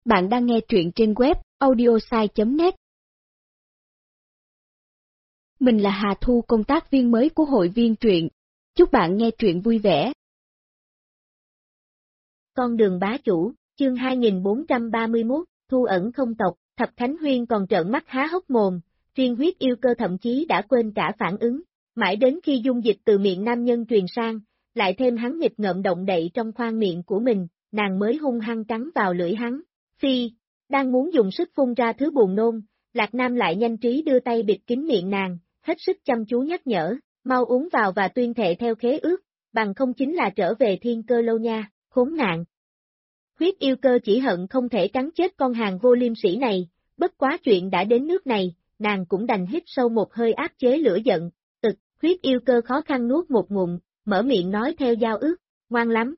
Bạn đang nghe truyện trên web audiosai.net. Mình là Hà Thu, công tác viên mới của hội viên truyện. Chúc bạn nghe truyện vui vẻ. Con đường bá chủ, chương 2431, thu ẩn không tộc. Thập Thánh Huyên còn trợn mắt há hốc mồm, riêng Huyết Yêu Cơ thậm chí đã quên cả phản ứng, mãi đến khi dung dịch từ miệng nam nhân truyền sang, lại thêm hắn nghịch ngợm động đậy trong khoang miệng của mình, nàng mới hung hăng cắn vào lưỡi hắn. Phi, đang muốn dùng sức phun ra thứ buồn nôn, Lạc Nam lại nhanh trí đưa tay bịt kín miệng nàng, hết sức chăm chú nhắc nhở, mau uống vào và tuyên thệ theo khế ước, bằng không chính là trở về Thiên Cơ Lâu nha, khốn nạn. Huyết Yêu Cơ chỉ hận không thể cắn chết con hàng vô liêm sỉ này, bất quá chuyện đã đến nước này, nàng cũng đành hít sâu một hơi áp chế lửa giận. Huyết Yêu Cơ khó khăn nuốt một ngụm, mở miệng nói theo giao ước, ngoan lắm.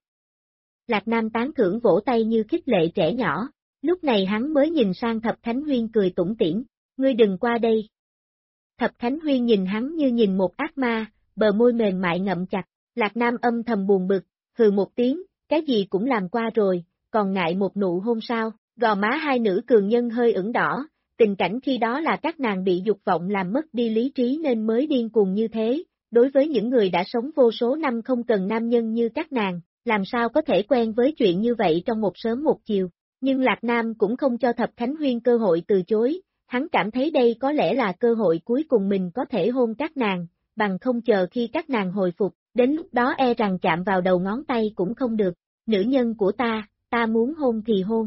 Lạc Nam tán thưởng vỗ tay như khích lệ trẻ nhỏ, lúc này hắn mới nhìn sang Thập Thánh Huyên cười tủm tỉm, ngươi đừng qua đây. Thập Thánh Huyên nhìn hắn như nhìn một ác ma, bờ môi mềm mại ngậm chặt, Lạc Nam âm thầm buồn bực, hừ một tiếng, cái gì cũng làm qua rồi, còn ngại một nụ hôn sao, gò má hai nữ cường nhân hơi ửng đỏ, tình cảnh khi đó là các nàng bị dục vọng làm mất đi lý trí nên mới điên cuồng như thế, đối với những người đã sống vô số năm không cần nam nhân như các nàng, làm sao có thể quen với chuyện như vậy trong một sớm một chiều, nhưng Lạc Nam cũng không cho Thập Thánh Huyên cơ hội từ chối, hắn cảm thấy đây có lẽ là cơ hội cuối cùng mình có thể hôn các nàng, bằng không chờ khi các nàng hồi phục, đến lúc đó e rằng chạm vào đầu ngón tay cũng không được, nữ nhân của ta muốn hôn thì hôn.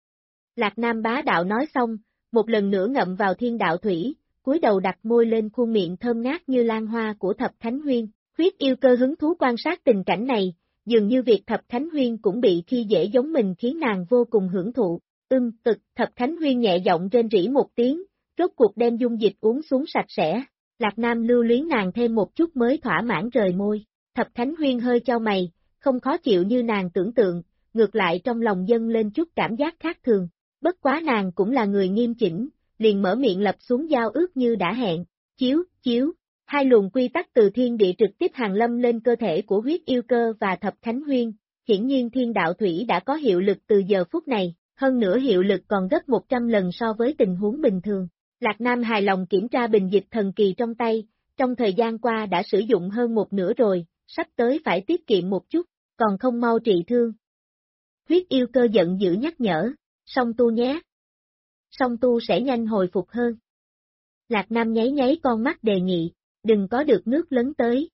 Lạc Nam bá đạo nói xong, một lần nữa ngậm vào thiên đạo thủy, cúi đầu đặt môi lên khuôn miệng thơm ngát như lan hoa của Thập Thánh Huyên, Huyết Yêu Cơ hứng thú quan sát tình cảnh này, dường như việc Thập Thánh Huyên cũng bị khi dễ giống mình khiến nàng vô cùng hưởng thụ, Thập Thánh Huyên nhẹ giọng rên rỉ một tiếng, rốt cuộc đem dung dịch uống xuống sạch sẽ, Lạc Nam lưu luyến nàng thêm một chút mới thỏa mãn rời môi, Thập Thánh Huyên hơi chau mày, không khó chịu như nàng tưởng tượng, ngược lại trong lòng dâng lên chút cảm giác khác thường, bất quá nàng cũng là người nghiêm chỉnh, liền mở miệng lập xuống giao ước như đã hẹn, chiếu, hai luồng quy tắc từ thiên địa trực tiếp hàng lâm lên cơ thể của Huyết Yêu Cơ và Thập Thánh Huyên, hiển nhiên thiên đạo thủy đã có hiệu lực từ giờ phút này, hơn nữa hiệu lực còn gấp 100 lần so với tình huống bình thường. Lạc Nam hài lòng kiểm tra bình dịch thần kỳ trong tay, trong thời gian qua đã sử dụng hơn một nửa rồi, sắp tới phải tiết kiệm một chút, còn không mau trị thương. Huyết Yêu Cơ giận dữ nhắc nhở, song tu nhé. Song tu sẽ nhanh hồi phục hơn. Lạc Nam nháy con mắt đề nghị, đừng có được nước lấn tới.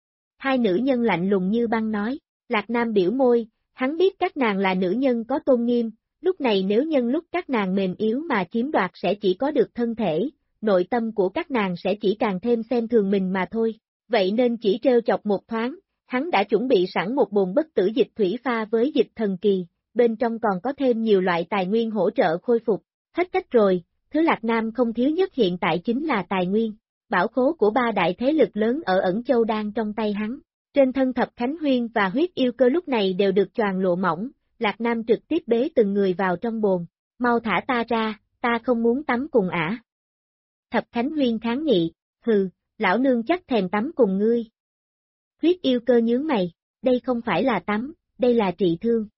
Hai nữ nhân lạnh lùng như băng nói, Lạc Nam biểu môi, hắn biết các nàng là nữ nhân có tôn nghiêm, lúc này nếu nhân lúc các nàng mềm yếu mà chiếm đoạt sẽ chỉ có được thân thể, nội tâm của các nàng sẽ chỉ càng thêm xem thường mình mà thôi, vậy nên chỉ trêu chọc một thoáng, hắn đã chuẩn bị sẵn một bồn bất tử dịch thủy pha với dịch thần kỳ, bên trong còn có thêm nhiều loại tài nguyên hỗ trợ khôi phục, hết cách rồi, thứ Lạc Nam không thiếu nhất hiện tại chính là tài nguyên. Bảo khố của ba đại thế lực lớn ở Ẩn Châu đang trong tay hắn. Trên thân Thập Khánh Huyên và Huyết Yêu Cơ lúc này đều được choàng lụa mỏng, Lạc Nam trực tiếp bế từng người vào trong bồn. Mau thả ta ra, ta không muốn tắm cùng ả. Thập Khánh Huyên kháng nghị, hừ, lão nương chắc thèm tắm cùng ngươi. Huyết Yêu Cơ nhướng mày, đây không phải là tắm, đây là trị thương.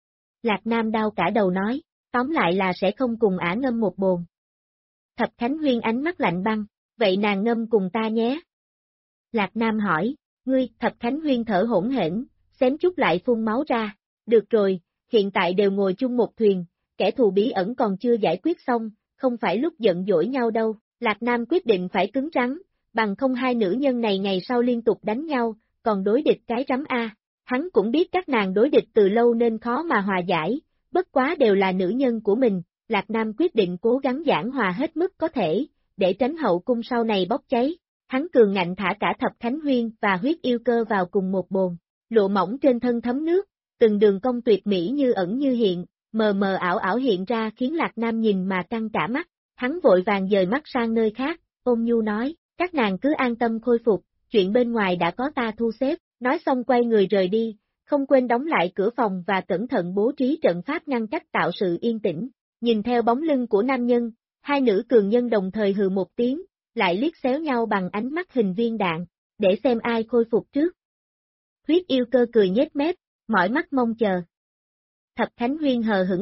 Lạc Nam đau cả đầu nói, tóm lại là sẽ không cùng ả ngâm một bồn. Thập Khánh Huyên ánh mắt lạnh băng. Vậy nàng ngâm cùng ta nhé. Lạc Nam hỏi, ngươi, Thập Khánh Huyên thở hỗn hển, xém chút lại phun máu ra, được rồi, hiện tại đều ngồi chung một thuyền, kẻ thù bí ẩn còn chưa giải quyết xong, không phải lúc giận dỗi nhau đâu, Lạc Nam quyết định phải cứng rắn, bằng không hai nữ nhân này ngày sau liên tục đánh nhau, còn đối địch cái rắm A, hắn cũng biết các nàng đối địch từ lâu nên khó mà hòa giải, bất quá đều là nữ nhân của mình, Lạc Nam quyết định cố gắng giảng hòa hết mức có thể, để tránh hậu cung sau này bốc cháy, hắn cường ngạnh thả cả Thập Khánh Huyên và Huyết Yêu Cơ vào cùng một bồn, lụa mỏng trên thân thấm nước, từng đường cong tuyệt mỹ như ẩn như hiện, mờ mờ ảo ảo hiện ra khiến Lạc Nam nhìn mà căng cả mắt, hắn vội vàng dời mắt sang nơi khác, ôn nhu nói, các nàng cứ an tâm khôi phục, chuyện bên ngoài đã có ta thu xếp, nói xong quay người rời đi, không quên đóng lại cửa phòng và cẩn thận bố trí trận pháp ngăn cách tạo sự yên tĩnh, nhìn theo bóng lưng của nam nhân. Hai nữ cường nhân đồng thời hừ một tiếng, lại liếc xéo nhau bằng ánh mắt hình viên đạn, để xem ai khôi phục trước. Huyết Yêu Cơ cười nhếch mép, mỏi mắt mong chờ. Thập Khánh Huyên hờ hững đáp,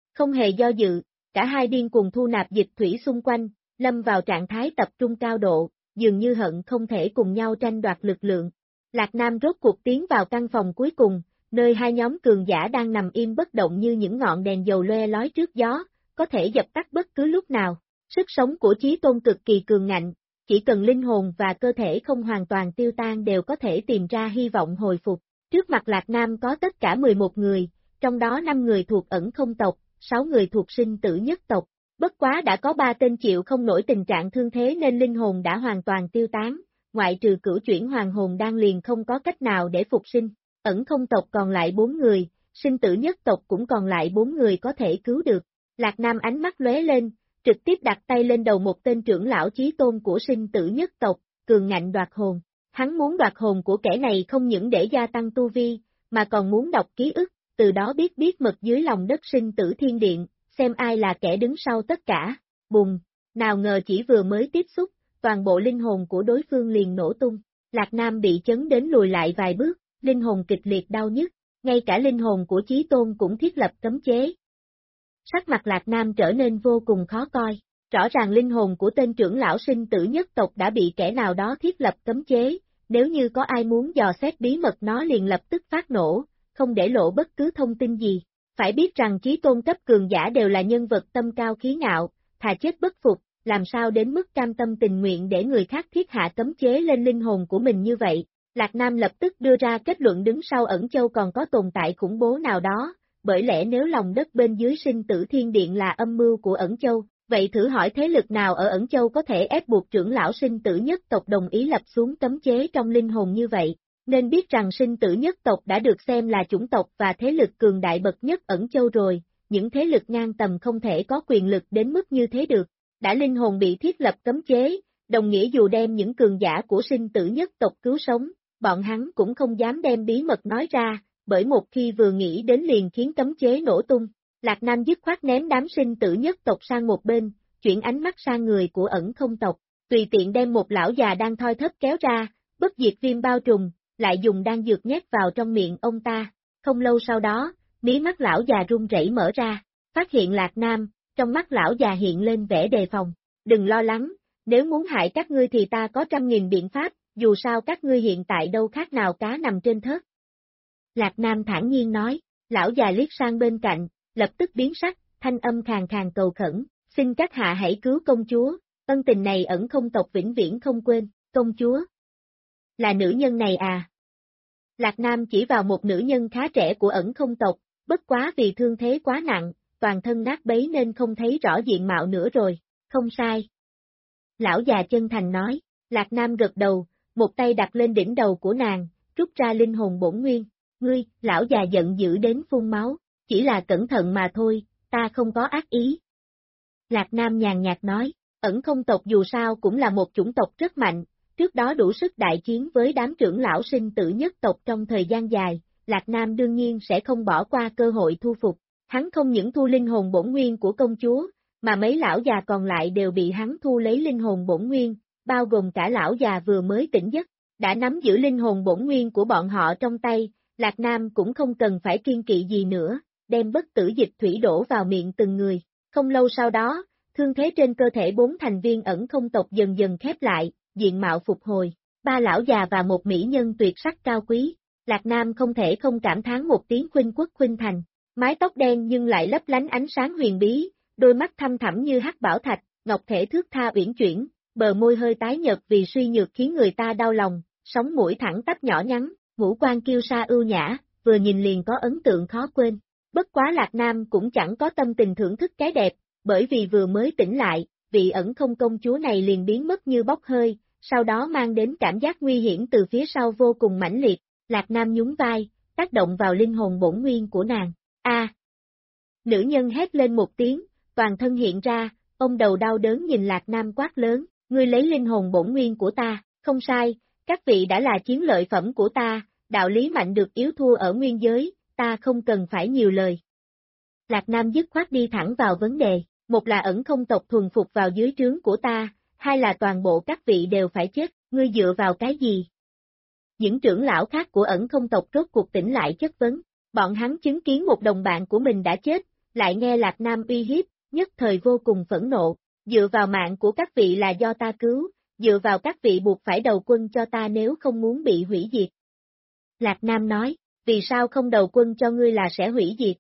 Không hề do dự, cả hai điên cuồng thu nạp dịch thủy xung quanh, lâm vào trạng thái tập trung cao độ, dường như hận không thể cùng nhau tranh đoạt lực lượng. Lạc Nam rốt cuộc tiến vào căn phòng cuối cùng, nơi hai nhóm cường giả đang nằm im bất động như những ngọn đèn dầu loe lói trước gió, có thể dập tắt bất cứ lúc nào. Sức sống của Chí Tôn cực kỳ cường ngạnh, chỉ cần linh hồn và cơ thể không hoàn toàn tiêu tan đều có thể tìm ra hy vọng hồi phục. Trước mặt Lạc Nam có tất cả 11 người, trong đó 5 người thuộc ẩn không tộc, 6 người thuộc sinh tử nhất tộc. Bất quá đã có 3 tên chịu không nổi tình trạng thương thế nên linh hồn đã hoàn toàn tiêu tán, ngoại trừ cửu chuyển hoàng hồn đang liền không có cách nào để phục sinh. Ẩn không tộc còn lại 4 người, sinh tử nhất tộc cũng còn lại 4 người có thể cứu được. Lạc Nam ánh mắt lóe lên, trực tiếp đặt tay lên đầu một tên trưởng lão chí tôn của sinh tử nhất tộc, cường ngạnh đoạt hồn. Hắn muốn đoạt hồn của kẻ này không những để gia tăng tu vi, mà còn muốn đọc ký ức, từ đó biết mật dưới lòng đất sinh tử thiên điện, xem ai là kẻ đứng sau tất cả. Bùng, nào ngờ chỉ vừa mới tiếp xúc, toàn bộ linh hồn của đối phương liền nổ tung. Lạc Nam bị chấn đến lùi lại vài bước, linh hồn kịch liệt đau nhức, ngay cả linh hồn của Chí Tôn cũng thiết lập cấm chế. Sắc mặt Lạc Nam trở nên vô cùng khó coi, rõ ràng linh hồn của tên trưởng lão sinh tử nhất tộc đã bị kẻ nào đó thiết lập cấm chế, nếu như có ai muốn dò xét bí mật nó liền lập tức phát nổ, không để lộ bất cứ thông tin gì. Phải biết rằng Chí Tôn cấp cường giả đều là nhân vật tâm cao khí ngạo, thà chết bất phục, làm sao đến mức cam tâm tình nguyện để người khác thiết hạ cấm chế lên linh hồn của mình như vậy. Lạc Nam lập tức đưa ra kết luận đứng sau Ẩn Châu còn có tồn tại khủng bố nào đó, bởi lẽ nếu lòng đất bên dưới sinh tử thiên điện là âm mưu của Ẩn Châu, vậy thử hỏi thế lực nào ở Ẩn Châu có thể ép buộc trưởng lão sinh tử nhất tộc đồng ý lập xuống cấm chế trong linh hồn như vậy. Nên biết rằng sinh tử nhất tộc đã được xem là chủng tộc và thế lực cường đại bậc nhất Ẩn Châu rồi, những thế lực ngang tầm không thể có quyền lực đến mức như thế được. Đã linh hồn bị thiết lập cấm chế, đồng nghĩa dù đem những cường giả của sinh tử nhất tộc cứu sống, bọn hắn cũng không dám đem bí mật nói ra, bởi một khi vừa nghĩ đến liền khiến cấm chế nổ tung. Lạc Nam dứt khoát ném đám sinh tử nhất tộc sang một bên, chuyển ánh mắt sang người của ẩn không tộc, tùy tiện đem một lão già đang thoi thóp kéo ra, bất diệt viêm bao trùm, lại dùng đan dược nhét vào trong miệng ông ta. Không lâu sau đó, mí mắt lão già run rẩy mở ra, phát hiện Lạc Nam, trong mắt lão già hiện lên vẻ đề phòng. Đừng lo lắng, nếu muốn hại các ngươi thì ta có 100.000 biện pháp, dù sao các ngươi hiện tại đâu khác nào cá nằm trên thớt. Lạc Nam thản nhiên nói, lão già liếc sang bên cạnh, lập tức biến sắc, thanh âm khàn khàn cầu khẩn, xin các hạ hãy cứu công chúa, ân tình này ẩn không tộc vĩnh viễn không quên. Công chúa? Là nữ nhân này à? Lạc Nam chỉ vào một nữ nhân khá trẻ của ẩn không tộc, bất quá vì thương thế quá nặng, toàn thân nát bấy nên không thấy rõ diện mạo nữa rồi, không sai. Lão già chân thành nói, Lạc Nam gật đầu, một tay đặt lên đỉnh đầu của nàng, rút ra linh hồn bổn nguyên. Ngươi, lão già giận dữ đến phun máu, chỉ là cẩn thận mà thôi, ta không có ác ý. Lạc Nam nhàn nhạt nói, ẩn không tộc dù sao cũng là một chủng tộc rất mạnh, trước đó đủ sức đại chiến với đám trưởng lão sinh tử nhất tộc trong thời gian dài, Lạc Nam đương nhiên sẽ không bỏ qua cơ hội thu phục. Hắn không những thu linh hồn bổn nguyên của công chúa, mà mấy lão già còn lại đều bị hắn thu lấy linh hồn bổn nguyên, bao gồm cả lão già vừa mới tỉnh giấc, đã nắm giữ linh hồn bổn nguyên của bọn họ trong tay, Lạc Nam cũng không cần phải kiên kỵ gì nữa, đem bất tử dịch thủy đổ vào miệng từng người. Không lâu sau đó, thương thế trên cơ thể 4 thành viên ẩn không tộc dần dần khép lại, diện mạo phục hồi, 3 lão già và một mỹ nhân tuyệt sắc cao quý, Lạc Nam không thể không cảm thán một tiếng khuynh quốc khuynh thành, mái tóc đen nhưng lại lấp lánh ánh sáng huyền bí, đôi mắt thâm thẳm như hắc bảo thạch, ngọc thể thước tha uyển chuyển, bờ môi hơi tái nhợt vì suy nhược khiến người ta đau lòng, sống mũi thẳng tắp nhỏ nhắn, ngũ quan kiêu sa ưu nhã, vừa nhìn liền có ấn tượng khó quên. Bất quá Lạc Nam cũng chẳng có tâm tình thưởng thức cái đẹp, bởi vì vừa mới tỉnh lại, vị ẩn không công chúa này liền biến mất như bốc hơi, sau đó mang đến cảm giác nguy hiểm từ phía sau vô cùng mãnh liệt. Lạc Nam nhún vai, tác động vào linh hồn bổn nguyên của nàng. A! Nữ nhân hét lên một tiếng, toàn thân hiện ra, ông đầu đau đớn nhìn Lạc Nam quát lớn, ngươi lấy linh hồn bổn nguyên của ta, không sai, các vị đã là chiến lợi phẩm của ta, đạo lý mạnh được yếu thua ở nguyên giới, ta không cần phải nhiều lời. Lạc Nam dứt khoát đi thẳng vào vấn đề, một là ẩn không tộc thuần phục vào dưới trướng của ta, hai là toàn bộ các vị đều phải chết, ngươi dựa vào cái gì? Những trưởng lão khác của ẩn không tộc rốt cuộc tỉnh lại chất vấn, bọn hắn chứng kiến một đồng bạn của mình đã chết, lại nghe Lạc Nam uy hiếp, nhất thời vô cùng phẫn nộ, dựa vào mạng của các vị là do ta cứu, dựa vào các vị buộc phải đầu quân cho ta nếu không muốn bị hủy diệt. Lạc Nam nói, vì sao không đầu quân cho ngươi là sẽ hủy diệt?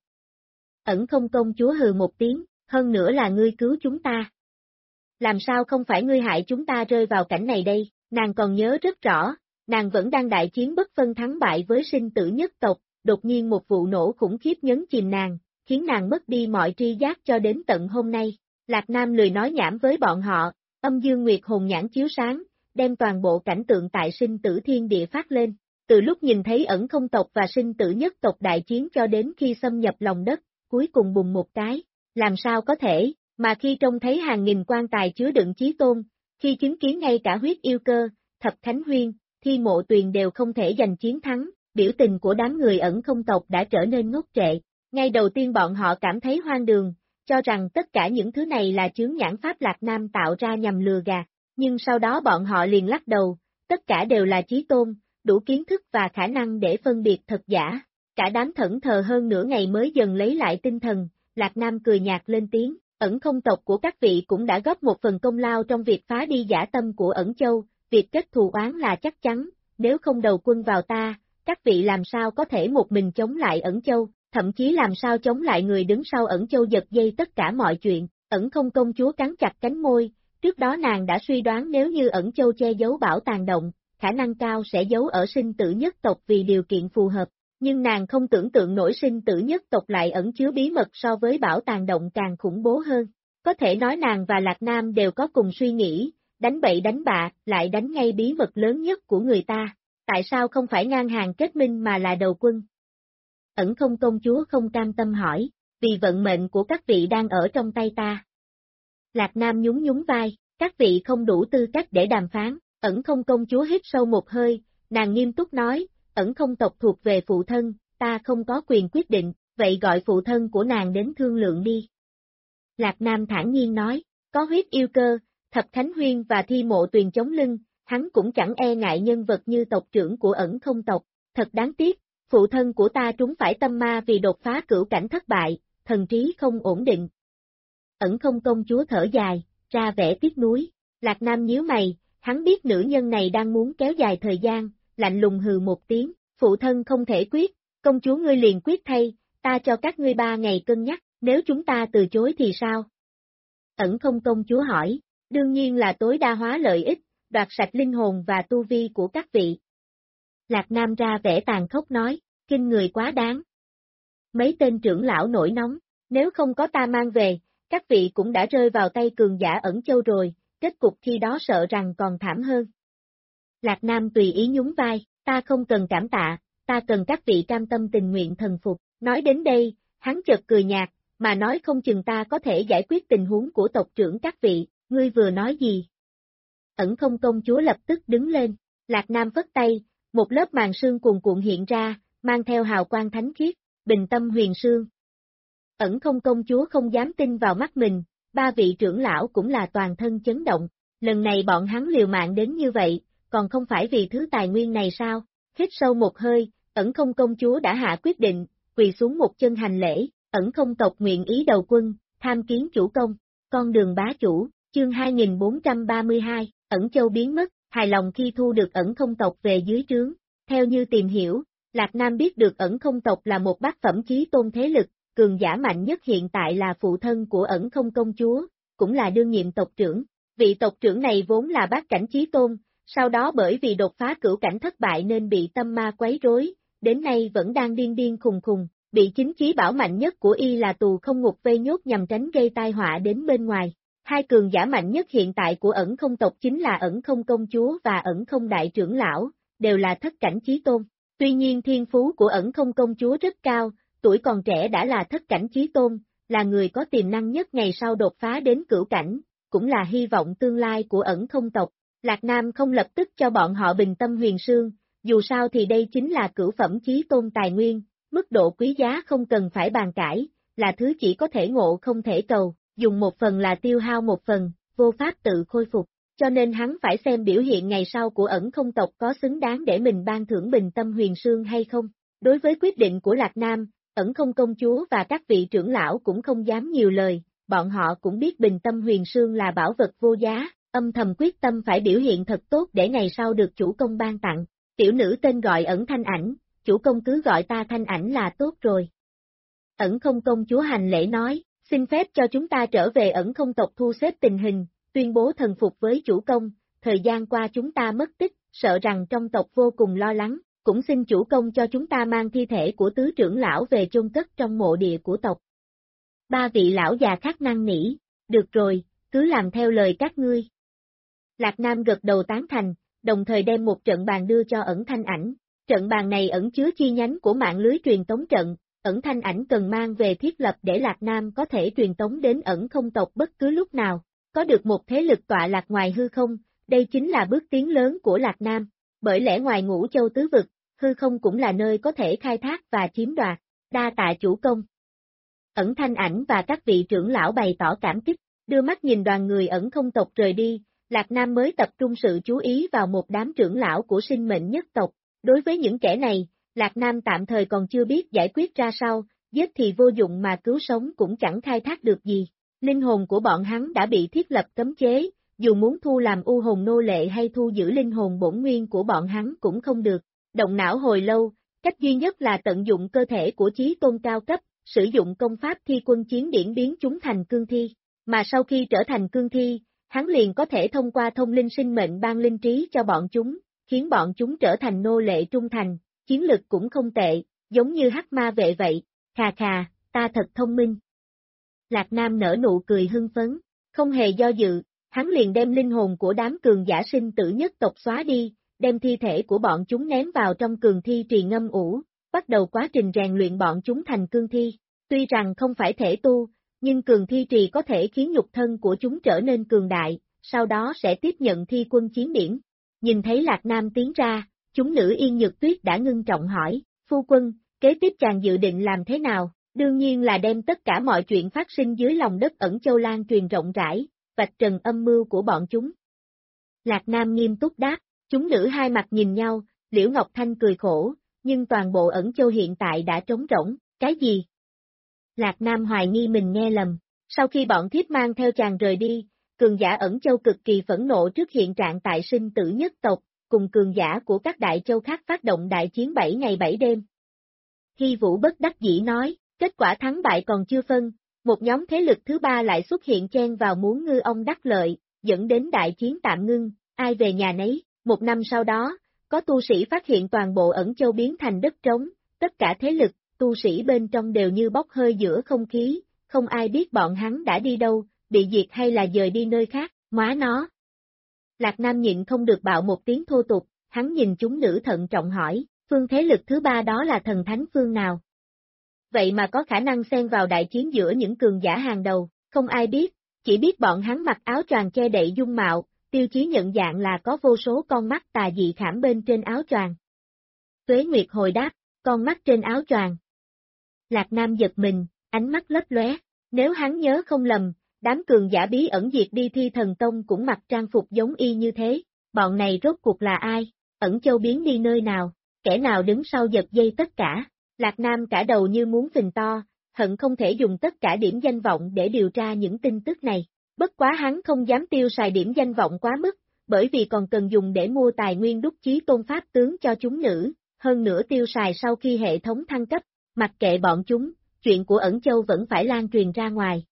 Ẩn Không công chúa hừ một tiếng, hơn nữa là ngươi cứu chúng ta. Làm sao không phải ngươi hại chúng ta rơi vào cảnh này đây, nàng còn nhớ rất rõ, nàng vẫn đang đại chiến bất phân thắng bại với sinh tử nhất tộc, đột nhiên một vụ nổ khủng khiếp nhấn chìm nàng, khiến nàng mất đi mọi tri giác cho đến tận hôm nay. Lạc Nam lười nói nhảm với bọn họ, âm dương nguyệt hồn nhãn chiếu sáng, đem toàn bộ cảnh tượng tại sinh tử thiên địa phát lên. Từ lúc nhìn thấy Ẩn Không tộc và sinh tử nhất tộc đại chiến cho đến khi xâm nhập lòng đất, cuối cùng bùng một cái, làm sao có thể, mà khi trông thấy hàng nghìn quan tài chứa đựng chí tôn, khi chứng kiến ngay cả huyết yêu cơ, Thập Khánh Huyên, Thi Mộ Tuyền đều không thể giành chiến thắng, biểu tình của đám người Ẩn Không tộc đã trở nên ngốc trệ. Ngay đầu tiên bọn họ cảm thấy hoang đường, cho rằng tất cả những thứ này là chướng nhãn pháp Lạc Nam tạo ra nhằm lừa gạt, nhưng sau đó bọn họ liền lắc đầu, tất cả đều là chí tôn, đủ kiến thức và khả năng để phân biệt thật giả. Cả đám thẫn thờ hơn nửa ngày mới dần lấy lại tinh thần, Lạc Nam cười nhạt lên tiếng, Ẩn Không tộc của các vị cũng đã góp một phần công lao trong việc phá đi dã tâm của Ẩn Châu, việc kết thù oán là chắc chắn, nếu không đầu quân vào ta, các vị làm sao có thể một mình chống lại Ẩn Châu, thậm chí làm sao chống lại người đứng sau Ẩn Châu giật dây tất cả mọi chuyện. Ẩn Không công chúa cắn chặt cánh môi, trước đó nàng đã suy đoán nếu như Ẩn Châu che giấu bảo tàng động, khả năng cao sẽ giấu ở sinh tử nhất tộc vì điều kiện phù hợp, nhưng nàng không tưởng tượng nổi sinh tử nhất tộc lại ẩn chứa bí mật so với bảo tàng động càng khủng bố hơn. Có thể nói nàng và Lạc Nam đều có cùng suy nghĩ, đánh bậy đánh bạ, lại đánh ngay bí mật lớn nhất của người ta, tại sao không phải ngang hàng kết minh mà là đầu quân? Ẩn Không công chúa không cam tâm hỏi, vì vận mệnh của các vị đang ở trong tay ta. Lạc Nam nhún nhún vai, các vị không đủ tư cách để đàm phán. Ẩn Không công chúa hít sâu một hơi, nàng nghiêm túc nói, Ẩn Không tộc thuộc về phụ thân, ta không có quyền quyết định, vậy gọi phụ thân của nàng đến thương lượng đi. Lạc Nam thản nhiên nói, có huyết yêu cơ, Thập Khánh Huyên và Thi Mộ Tuyền chống lưng, hắn cũng chẳng e ngại nhân vật như tộc trưởng của Ẩn Không tộc, thật đáng tiếc, phụ thân của ta trúng phải tâm ma vì đột phá cửu cảnh thất bại, thần trí không ổn định. Ẩn Không công chúa thở dài, ra vẻ tiếc nuối, Lạc Nam nhíu mày, hắn biết nữ nhân này đang muốn kéo dài thời gian, lạnh lùng hừ một tiếng, phụ thân không thể quyết, công chúa ngươi liền quyết thay, ta cho các ngươi 3 ngày cân nhắc, nếu chúng ta từ chối thì sao? Ẩn Không công chúa hỏi, đương nhiên là tối đa hóa lợi ích, đoạt sạch linh hồn và tu vi của các vị. Lạc Nam ra vẻ tàn khốc nói, kinh người quá đáng. Mấy tên trưởng lão nổi nóng, nếu không có ta mang về, các vị cũng đã rơi vào tay cường giả Ẩn Châu rồi, kết cục khi đó sợ rằng còn thảm hơn. Lạc Nam tùy ý nhún vai, ta không cần cảm tạ, ta cần các vị cam tâm tình nguyện thần phục. Nói đến đây, hắn chợt cười nhạt, mà nói không chừng ta có thể giải quyết tình huống của tộc trưởng các vị, ngươi vừa nói gì? Ẩn Không công chúa lập tức đứng lên, Lạc Nam vất tay, một lớp màn sương cuồn cuộn hiện ra, mang theo hào quang thánh khiết, bình tâm huyền sương. Ẩn Không công chúa không dám tin vào mắt mình, 3 vị trưởng lão cũng là toàn thân chấn động, lần này bọn hắn liều mạng đến như vậy, còn không phải vì thứ tài nguyên này sao? Hít sâu một hơi, Ẩn Không công chúa đã hạ quyết định, quỳ xuống một chân hành lễ, Ẩn Không tộc nguyện ý đầu quân, tham kiến chủ công, con đường bá chủ, chương 2432, Ẩn Châu biến mất, hài lòng khi thu được Ẩn Không tộc về dưới trướng. Theo như tìm hiểu, Lạc Nam biết được Ẩn Không tộc là một bát phẩm chí tôn thế lực, cường giả mạnh nhất hiện tại là phụ thân của Ẩn Không công chúa, cũng là đương nhiệm tộc trưởng. Vị tộc trưởng này vốn là bát cảnh chí tôn, sau đó bởi vì đột phá cửu cảnh thất bại nên bị tâm ma quấy rối, đến nay vẫn đang điên điên khùng khùng, bị chính chí bảo mạnh nhất của y là tù không ngục vây nhốt nhằm tránh gây tai họa đến bên ngoài. Hai cường giả mạnh nhất hiện tại của Ẩn Không tộc chính là Ẩn Không công chúa và Ẩn Không đại trưởng lão, đều là thất cảnh chí tôn. Tuy nhiên thiên phú của Ẩn Không công chúa rất cao, tuổi còn trẻ đã là thất cảnh chí tôn, là người có tiềm năng nhất ngày sau đột phá đến cửu cảnh, cũng là hy vọng tương lai của Ẩn Không tộc. Lạc Nam không lập tức cho bọn họ bình tâm huyền sương, dù sao thì đây chính là cửu phẩm chí tôn tài nguyên, mức độ quý giá không cần phải bàn cãi, là thứ chỉ có thể ngộ không thể cầu, dùng một phần là tiêu hao một phần, vô pháp tự khôi phục, cho nên hắn phải xem biểu hiện ngày sau của Ẩn Không tộc có xứng đáng để mình ban thưởng bình tâm huyền sương hay không. Đối với quyết định của Lạc Nam, Ẩn Không công chúa và các vị trưởng lão cũng không dám nhiều lời, bọn họ cũng biết Bình Tâm Huyền Sương là bảo vật vô giá, âm thầm quyết tâm phải biểu hiện thật tốt để ngày sau được chủ công ban tặng. Tiểu nữ tên gọi Ẩn Thanh Ảnh, chủ công cứ gọi ta Thanh Ảnh là tốt rồi. Ẩn Không công chúa hành lễ nói, xin phép cho chúng ta trở về Ẩn Không tộc thu xếp tình hình, tuyên bố thần phục với chủ công, thời gian qua chúng ta mất tích, sợ rằng trong tộc vô cùng lo lắng, cũng xin chủ công cho chúng ta mang thi thể của tứ trưởng lão về chôn cất trong mộ địa của tộc. Ba vị lão già khác năn nỉ, được rồi, cứ làm theo lời các ngươi. Lạc Nam gật đầu tán thành, đồng thời đem một trận bàn đưa cho Ẩn Thanh Ảnh. Trận bàn này ẩn chứa chi nhánh của mạng lưới truyền tống trận, Ẩn Thanh Ảnh cần mang về thiết lập để Lạc Nam có thể truyền tống đến Ẩn Không tộc bất cứ lúc nào. Có được một thế lực tọa lạc ngoài hư không, đây chính là bước tiến lớn của Lạc Nam. Bởi lẽ ngoài Ngũ Châu tứ vực, hư không cũng là nơi có thể khai thác và chiếm đoạt. Đa tạ chủ công. Ẩn Thanh Ảnh và các vị trưởng lão bày tỏ cảm kích, đưa mắt nhìn đoàn người Ẩn Không tộc rời đi, Lạc Nam mới tập trung sự chú ý vào một đám trưởng lão của sinh mệnh nhất tộc. Đối với những kẻ này, Lạc Nam tạm thời còn chưa biết giải quyết ra sao, giết thì vô dụng mà cứu sống cũng chẳng khai thác được gì. Linh hồn của bọn hắn đã bị thiết lập cấm chế, dù muốn thu làm u hồn nô lệ hay thu giữ linh hồn bổn nguyên của bọn hắn cũng không được. Động não hồi lâu, cách duy nhất là tận dụng cơ thể của chí tôn cao cấp, sử dụng công pháp thi quân chiến điển biến chúng thành cương thi. Mà sau khi trở thành cương thi, hắn liền có thể thông qua thông linh sinh mệnh ban linh trí cho bọn chúng, khiến bọn chúng trở thành nô lệ trung thành, chiến lực cũng không tệ, giống như hắc ma vệ vậy, khà khà, ta thật thông minh. Lạc Nam nở nụ cười hưng phấn, không hề do dự, hắn liền đem linh hồn của đám cường giả sinh tử nhất tộc xóa đi, đem thi thể của bọn chúng ném vào trong cường thi trì ngâm ủ, bắt đầu quá trình rèn luyện bọn chúng thành cương thi. Tuy rằng không phải thể tu, nhưng cường thi trì có thể khiến nhục thân của chúng trở nên cường đại, sau đó sẽ tiếp nhận thi quân chiến điển. Nhìn thấy Lạc Nam tiến ra, chúng nữ Yên Nhược Tuyết đã ngưng trọng hỏi, phu quân, kế tiếp chàng dự định làm thế nào? Đương nhiên là đem tất cả mọi chuyện phát sinh dưới lòng đất Ẩn Châu lan truyền rộng rãi, vạch trần âm mưu của bọn chúng. Lạc Nam nghiêm túc đáp, chúng nữ hai mặt nhìn nhau, Liễu Ngọc Thanh cười khổ, nhưng toàn bộ Ẩn Châu hiện tại đã trống rỗng, cái gì? Lạc Nam hoài nghi mình nghe lầm, sau khi bọn thiếp mang theo chàng rời đi, cường giả Ẩn Châu cực kỳ phẫn nộ trước hiện trạng tại sinh tử nhất tộc, cùng cường giả của các đại châu khác phát động đại chiến 7 ngày 7 đêm. Hy Vũ bất đắc dĩ nói, kết quả thắng bại còn chưa phân, một nhóm thế lực thứ ba lại xuất hiện chen vào muốn ngư ông đắc lợi, dẫn đến đại chiến tạm ngưng, ai về nhà nấy. Một năm sau đó, có tu sĩ phát hiện toàn bộ Ẩn Châu biến thành đất trống, tất cả thế lực, tu sĩ bên trong đều như bốc hơi giữa không khí, không ai biết bọn hắn đã đi đâu, bị diệt hay là dời đi nơi khác, móa nó. Lạc Nam nhịn không được bạo một tiếng thô tục, hắn nhìn chúng nữ thận trọng hỏi, phương thế lực thứ ba đó là thần thánh phương nào? Vậy mà có khả năng xen vào đại chiến giữa những cường giả hàng đầu, không ai biết, chỉ biết bọn hắn mặc áo choàng che đậy dung mạo, tiêu chí nhận dạng là có vô số con mắt tà dị khảm bên trên áo choàng. Tuế Nguyệt hồi đáp, con mắt trên áo choàng. Lạc Nam giật mình, ánh mắt lấp lóe, nếu hắn nhớ không lầm, đám cường giả bí ẩn diệt đi Thi Thần Tông cũng mặc trang phục giống y như thế, bọn này rốt cuộc là ai, Ẩn Châu biến đi nơi nào, kẻ nào đứng sau giật dây tất cả. Lạc Nam cả đầu như muốn phình to, hận không thể dùng tất cả điểm danh vọng để điều tra những tin tức này. Bất quá hắn không dám tiêu xài điểm danh vọng quá mức, bởi vì còn cần dùng để mua tài nguyên đúc chí tôn pháp tướng cho chúng nữ, hơn nữa tiêu xài sau khi hệ thống thăng cấp, mặc kệ bọn chúng, chuyện của Ẩn Châu vẫn phải lan truyền ra ngoài.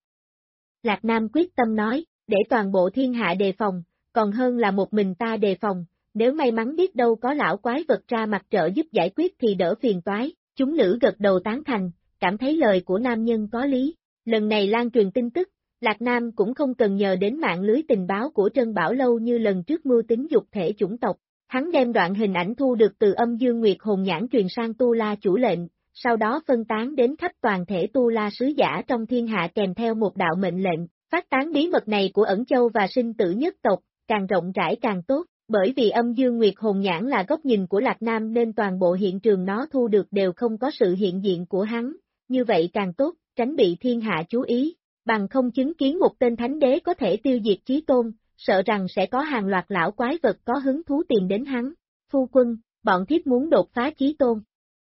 Lạc Nam quyết tâm nói, để toàn bộ thiên hạ đề phòng, còn hơn là một mình ta đề phòng, nếu may mắn biết đâu có lão quái vật ra mặt trợ giúp giải quyết thì đỡ phiền toái. Chúng nữ gật đầu tán thành, cảm thấy lời của nam nhân có lý. Lần này lan truyền tin tức, Lạc Nam cũng không cần nhờ đến mạng lưới tình báo của Trân Bảo Lâu như lần trước mưu tính dục thể chủng tộc. Hắn đem đoạn hình ảnh thu được từ Âm Dương Nguyệt Hồn Nhãn truyền sang Tu La chủ lệnh, sau đó phân tán đến khắp toàn thể Tu La sứ giả trong thiên hạ kèm theo một đạo mệnh lệnh. Phát tán bí mật này của Ẩn Châu và sinh tử nhất tộc, càng rộng rãi càng tốt. Bởi vì Âm Dương Nguyệt Hồn Nhãn là góc nhìn của Lạc Nam nên toàn bộ hiện trường nó thu được đều không có sự hiện diện của hắn, như vậy càng tốt, tránh bị thiên hạ chú ý, bằng không chứng kiến một tên thánh đế có thể tiêu diệt chí tôn, sợ rằng sẽ có hàng loạt lão quái vật có hứng thú tìm đến hắn. Phu quân, bọn thiếp muốn đột phá chí tôn.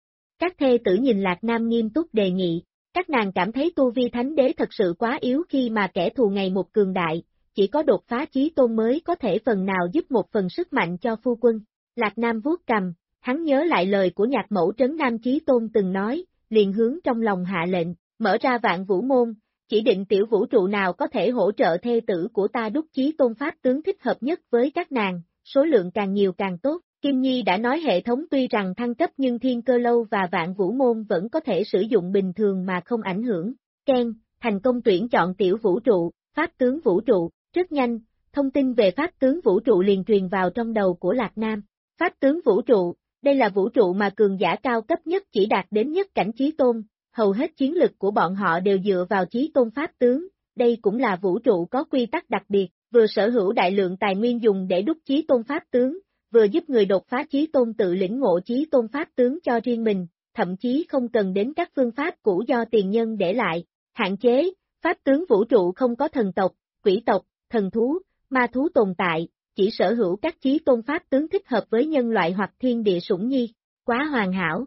Các thê tử nhìn Lạc Nam nghiêm túc đề nghị, các nàng cảm thấy tu vi thánh đế thật sự quá yếu khi mà kẻ thù ngày một cường đại, chỉ có đột phá chí tôn mới có thể phần nào giúp một phần sức mạnh cho phu quân. Lạc Nam vuốt cằm, hắn nhớ lại lời của nhạc mẫu Trấn Nam Chí Tôn từng nói, liền hướng trong lòng hạ lệnh, mở ra Vạn Vũ Môn, chỉ định tiểu vũ trụ nào có thể hỗ trợ thê tử của ta đúc chí tôn pháp tướng thích hợp nhất với các nàng, số lượng càng nhiều càng tốt. Kim Nhi đã nói hệ thống tuy rằng thăng cấp nhưng Thiên Cơ Lâu và Vạn Vũ Môn vẫn có thể sử dụng bình thường mà không ảnh hưởng. Ken, thành công tuyển chọn tiểu vũ trụ, pháp tướng vũ trụ, rất nhanh, thông tin về pháp tướng vũ trụ liền truyền vào trong đầu của Lạc Nam. Pháp tướng vũ trụ, đây là vũ trụ mà cường giả cao cấp nhất chỉ đạt đến nhất cảnh chí tôn, hầu hết chiến lực của bọn họ đều dựa vào chí tôn pháp tướng, đây cũng là vũ trụ có quy tắc đặc biệt, vừa sở hữu đại lượng tài nguyên dùng để đúc chí tôn pháp tướng, vừa giúp người đột phá chí tôn tự lĩnh ngộ chí tôn pháp tướng cho riêng mình, thậm chí không cần đến các phương pháp cũ do tiền nhân để lại. Hạn chế, pháp tướng vũ trụ không có thần tộc, quỷ tộc, thần thú, ma thú tồn tại, chỉ sở hữu các chí tôn pháp tướng thích hợp với nhân loại hoặc thiên địa sủng nhi, quá hoàn hảo.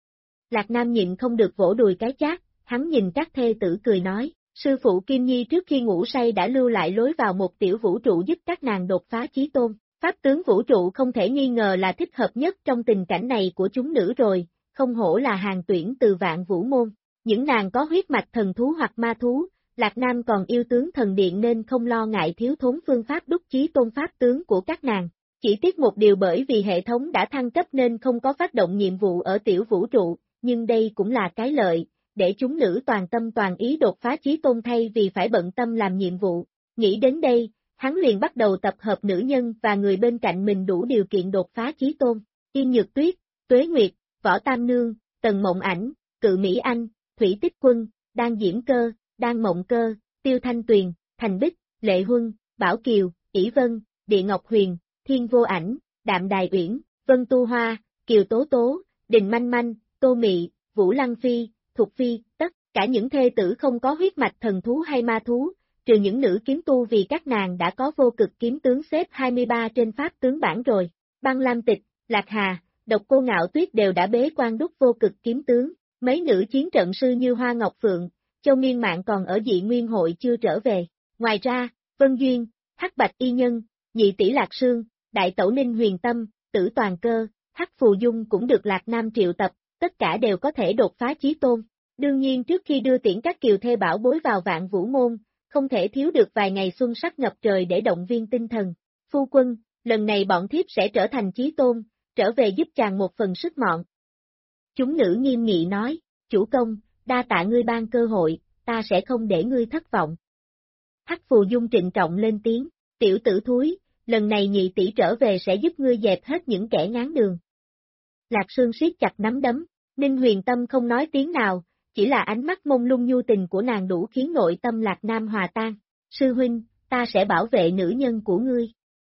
Lạc Nam nhịn không được vỗ đùi cái chát, hắn nhìn các thê tử cười nói, sư phụ Kim Nhi trước khi ngủ say đã lưu lại lối vào một tiểu vũ trụ giúp các nàng đột phá chí tôn. Pháp tướng vũ trụ không thể nghi ngờ là thích hợp nhất trong tình cảnh này của chúng nữ rồi, không hổ là hàng tuyển từ Vạn Vũ Môn. Những nàng có huyết mạch thần thú hoặc ma thú, Lạc Nam còn yêu tướng thần điện nên không lo ngại thiếu thốn phương pháp đúc chí tôn pháp tướng của các nàng. Chỉ tiếc một điều bởi vì hệ thống đã thăng cấp nên không có phát động nhiệm vụ ở tiểu vũ trụ, nhưng đây cũng là cái lợi, để chúng nữ toàn tâm toàn ý đột phá chí tôn thay vì phải bận tâm làm nhiệm vụ. Nghĩ đến đây, hắn liền bắt đầu tập hợp nữ nhân và người bên cạnh mình đủ điều kiện đột phá chí tôn. Yên Nhược Tuyết, Tuế Nguyệt, Võ Tam Nương, Tần Mộng Ảnh, Cự Mỹ Anh, Thủy Tích Quân, Đan Diễm Cơ, Đan Mộng Cơ, Tiêu Thanh Tuyền, Thành Bích, Lệ Huân, Bảo Kiều, ỷ Vân, Địa Ngọc Huyền, Thiên Vô Ảnh, Đạm Đài Uyển, Vân Tu Hoa, Kiều Tố Tố, Đình Manh Manh, Tô Mị, Vũ Lăng Phi, Thục Phi, tất cả những thê tử không có huyết mạch thần thú hay ma thú, trừ những nữ kiếm tu vì các nàng đã có vô cực kiếm tướng xếp 23 trên pháp tướng bảng rồi. Băng Lam Tịch, Lạc Hà, Độc Cô Ngạo Tuyết đều đã bế quan đúc vô cực kiếm tướng, mấy nữ chiến trận sư như Hoa Ngọc Phượng, Châu Miên Mạn còn ở Dị Nguyên hội chưa trở về. Ngoài ra, Vân Duyên, Hắc Bạch Y Nhân, Nhị Tỷ Lạc Sương, Đại Tẩu Ninh Huyền Tâm, Tử Toàn Cơ, Hắc Phù Dung cũng được Lạc Nam triệu tập, tất cả đều có thể đột phá chí tôn. Đương nhiên trước khi đưa tiễn các kiều thê bảo bối vào Vạn Vũ Môn, không thể thiếu được vài ngày xuân sắc ngập trời để động viên tinh thần. Phu quân, lần này bọn thiếp sẽ trở thành chí tôn, trở về giúp chàng một phần sức mọn. Chúng nữ nghiêm nghị nói, chủ công, đa tạ ngươi ban cơ hội, ta sẽ không để ngươi thất vọng. Hắc Phù Dung trịnh trọng lên tiếng, tiểu tử thúi, lần này nhị tỷ trở về sẽ giúp ngươi dẹp hết những kẻ ngáng đường. Lạc Sương siết chặt nắm đấm, Ninh Huyền Tâm không nói tiếng nào, chỉ là ánh mắt mông lung nhu tình của nàng đủ khiến nội tâm Lạc Nam hòa tan. Sư huynh, ta sẽ bảo vệ nữ nhân của ngươi.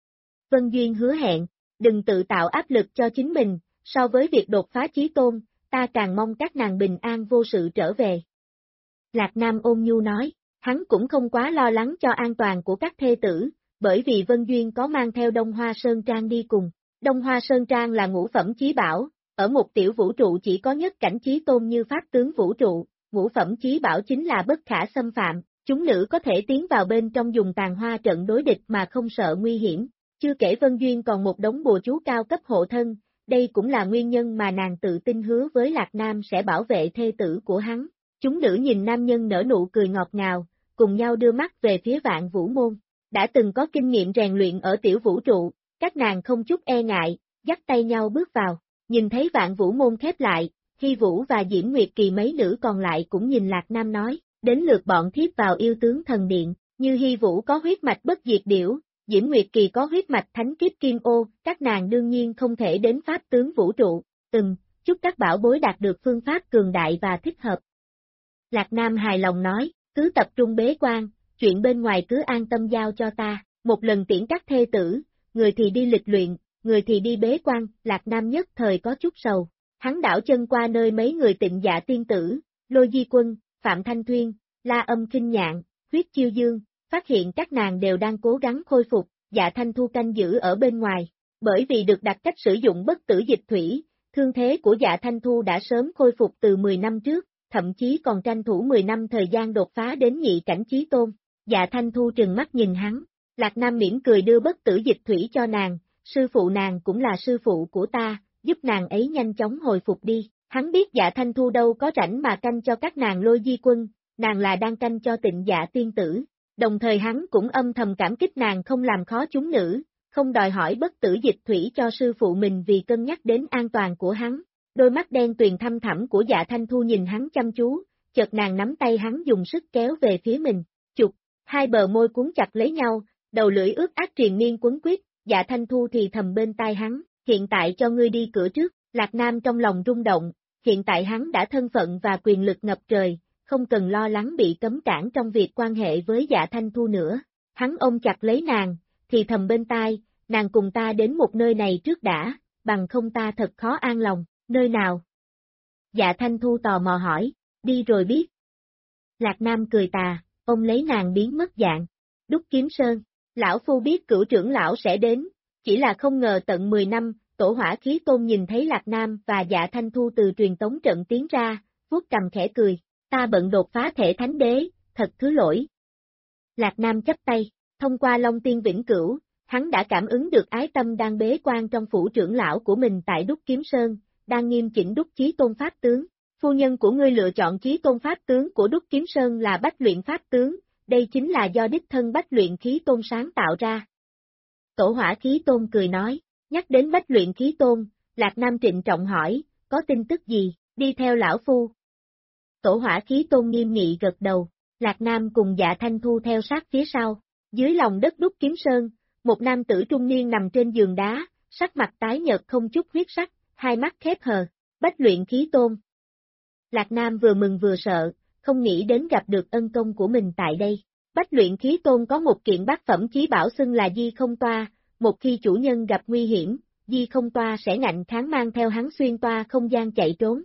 Vân Duyên hứa hẹn, đừng tự tạo áp lực cho chính mình, so với việc đột phá chí tôn, ta càng mong các nàng bình an vô sự trở về. Lạc Nam ôn nhu nói, hắn cũng không quá lo lắng cho an toàn của các thê tử, bởi vì Vân Duyên có mang theo Đông Hoa Sơn Trang đi cùng. Đông Hoa Sơn Trang là ngũ phẩm chí bảo, ở một tiểu vũ trụ chỉ có nhất cảnh chí tôn như pháp tướng vũ trụ, ngũ phẩm chí bảo chính là bất khả xâm phạm, chúng nữ có thể tiến vào bên trong dùng tàn hoa trận đối địch mà không sợ nguy hiểm. Chưa kể Vân Duyên còn một đống bùa chú cao cấp hộ thân, đây cũng là nguyên nhân mà nàng tự tin hứa với Lạc Nam sẽ bảo vệ thê tử của hắn. Chúng nữ nhìn nam nhân nở nụ cười ngọt ngào, cùng nhau đưa mắt về phía Vạn Vũ Môn. Đã từng có kinh nghiệm rèn luyện ở tiểu vũ trụ, các nàng không chút e ngại, dắt tay nhau bước vào. Nhìn thấy Vạn Vũ Môn khép lại, Hy Vũ và Diễm Nguyệt Kỳ mấy nữ còn lại cũng nhìn Lạc Nam nói, đến lượt bọn thiếp vào yêu tướng thần điện, như Hy Vũ có huyết mạch bất diệt điểu, Diễm Nguyệt Kỳ có huyết mạch thánh kiếp kim ô, các nàng đương nhiên không thể đến pháp tướng vũ trụ, chúc các bảo bối đạt được phương pháp cường đại và thích hợp. Lạc Nam hài lòng nói, cứ tập trung bế quan, chuyện bên ngoài cứ an tâm giao cho ta, một lần tiễn các thê tử, người thì đi lịch luyện, người thì đi bế quan, Lạc Nam nhất thời có chút sầu. Hắn đảo chân qua nơi mấy người Tịnh Dạ tiên tử, Lôi Di Quân, Phạm Thanh Thuyên, La Âm Kinh Nhạn, Huyết Chiêu Dương, phát hiện các nàng đều đang cố gắng khôi phục, Dạ Thanh Thu canh giữ ở bên ngoài. Bởi vì được đặt cách sử dụng bất tử dịch thủy, Thương thế của Dạ Thanh Thu đã sớm khôi phục từ 10 năm trước, thậm chí còn tranh thủ 10 năm thời gian đột phá đến nhị cảnh chí tôn. Dạ Thanh Thu trừng mắt nhìn hắn, Lạc Nam mỉm cười đưa bất tử dịch thủy cho nàng, sư phụ nàng cũng là sư phụ của ta, giúp nàng ấy nhanh chóng hồi phục đi. Hắn biết Dạ Thanh Thu đâu có rảnh mà canh cho các nàng Lôi Di quân, nàng là đang canh cho Tịnh Dạ tiên tử. Đồng thời hắn cũng âm thầm cảm kích nàng không làm khó chúng nữ, không đòi hỏi bất tử dịch thủy cho sư phụ mình vì cân nhắc đến an toàn của hắn. Đôi mắt đen tuyền thăm thẳm của Dạ Thanh Thu nhìn hắn chăm chú, chợt nàng nắm tay hắn dùng sức kéo về phía mình. Chụp, hai bờ môi cuốn chặt lấy nhau, đầu lưỡi ướt át triền miên quấn quýt, Dạ Thanh Thu thì thầm bên tai hắn, hiện tại cho ngươi đi cửa trước. Lạc Nam trong lòng rung động, hiện tại hắn đã thân phận và quyền lực ngập trời, không cần lo lắng bị cấm cản trong việc quan hệ với Dạ Thanh Thu nữa. Hắn ôm chặt lấy nàng, thì thầm bên tai, nàng cùng ta đến một nơi này trước đã, bằng không ta thật khó an lòng. Nơi nào? Dạ Thanh Thu tò mò hỏi, đi rồi biết. Lạc Nam cười tà, ông lấy nàng biến mất dạng. Đúc Kiếm Sơn, lão phu biết Cửu trưởng lão sẽ đến, chỉ là không ngờ tận 10 năm, Tổ Hỏa Khí Tôn nhìn thấy Lạc Nam và Dạ Thanh Thu từ truyền tống trận tiến ra, vuốt cầm khẽ cười, ta bận đột phá thể thánh đế, thật thứ lỗi. Lạc Nam chắp tay, thông qua Long Tiên Vĩnh Cửu, hắn đã cảm ứng được ái tâm đang bế quan trong phủ trưởng lão của mình tại Đúc Kiếm Sơn, đang nghiêm chỉnh đúc chí tôn pháp tướng. Phu nhân của ngươi lựa chọn chí tôn pháp tướng của Đúc Kiếm Sơn là Bách Luyện Pháp tướng, đây chính là do đích thân Bách Luyện Khí Tôn sáng tạo ra. Tổ Hỏa Khí Tôn cười nói, nhắc đến Bách Luyện Khí Tôn, Lạc Nam trịnh trọng hỏi, có tin tức gì, đi theo lão phu. Tổ Hỏa Khí Tôn nghiêm nghị gật đầu, Lạc Nam cùng Dạ Thanh Thu theo sát phía sau. Dưới lòng đất Đúc Kiếm Sơn, một nam tử trung niên nằm trên giường đá, sắc mặt tái nhợt không chút huyết sắc, hai mắt khép hờ, Bách Luyện Khí Tôn. Lạc Nam vừa mừng vừa sợ, không nghĩ đến gặp được ân công của mình tại đây. Bách Luyện Khí Tôn có một kiện bát phẩm chí bảo xưng là Di Không Toa, một khi chủ nhân gặp nguy hiểm, Di Không Toa sẽ ngạnh kháng mang theo hắn xuyên toa không gian chạy trốn.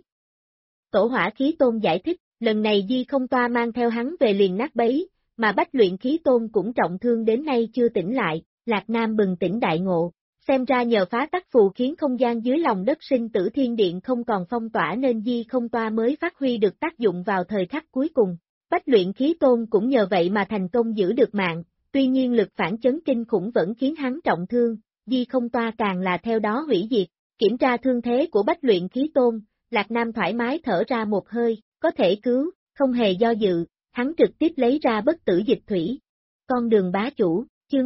Tổ Hỏa Khí Tôn giải thích, lần này Di Không Toa mang theo hắn về liền nát bấy, mà Bách Luyện Khí Tôn cũng trọng thương đến nay chưa tỉnh lại, Lạc Nam bừng tỉnh đại ngộ. Xem ra nhờ phá tắc phù khiến không gian dưới lòng đất sinh tử thiên điện không còn phong tỏa nên Di Không Toa mới phát huy được tác dụng vào thời khắc cuối cùng. Bách Luyện Khí Tôn cũng nhờ vậy mà thành công giữ được mạng, tuy nhiên lực phản chấn kinh khủng vẫn khiến hắn trọng thương, Di Không Toa càng là theo đó hủy diệt. Kiểm tra thương thế của Bách Luyện Khí Tôn, Lạc Nam thoải mái thở ra một hơi, có thể cứu, không hề do dự, hắn trực tiếp lấy ra bất tử dịch thủy. Con đường bá chủ, chương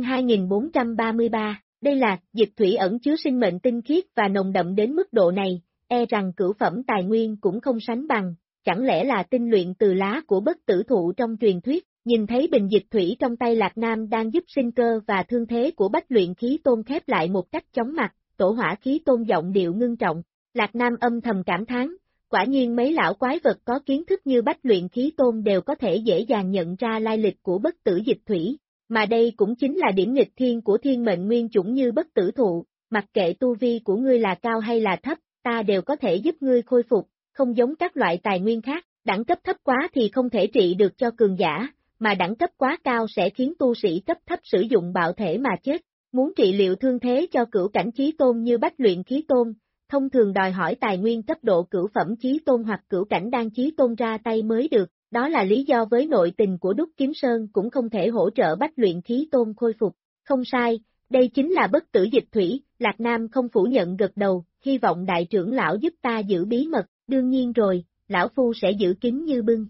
2433. Đây là, dịch thủy ẩn chứa sinh mệnh tinh khiết và nồng đậm đến mức độ này, e rằng cửu phẩm tài nguyên cũng không sánh bằng, chẳng lẽ là tinh luyện từ lá của bất tử thụ trong truyền thuyết. Nhìn thấy bình dịch thủy trong tay Lạc Nam đang giúp sinh cơ và thương thế của Bách Luyện Khí Tôn khép lại một cách chóng mặt, Tổ Hỏa Khí Tôn giọng điệu ngưng trọng. Lạc Nam âm thầm cảm thán, quả nhiên mấy lão quái vật có kiến thức như Bách Luyện Khí Tôn đều có thể dễ dàng nhận ra lai lịch của bất tử dịch thủy. Mà đây cũng chính là điểm nghịch thiên của thiên mệnh nguyên chủng như bất tử thụ, mặc kệ tu vi của ngươi là cao hay là thấp, ta đều có thể giúp ngươi khôi phục, không giống các loại tài nguyên khác, đẳng cấp thấp quá thì không thể trị được cho cường giả, mà đẳng cấp quá cao sẽ khiến tu sĩ cấp thấp sử dụng bạo thể mà chết. Muốn trị liệu thương thế cho cửu cảnh chí tôn như Bách Luyện Khí Tôn, thông thường đòi hỏi tài nguyên cấp độ cửu phẩm chí tôn hoặc cửu cảnh đan chí tôn ra tay mới được. Đó là lý do với nội tình của Đúc Kiếm Sơn cũng không thể hỗ trợ Bách Luyện Khí Tôn khôi phục. Không sai, đây chính là bất tử dịch thủy, Lạc Nam không phủ nhận gật đầu, hy vọng đại trưởng lão giúp ta giữ bí mật, đương nhiên rồi, lão phu sẽ giữ kín như bưng.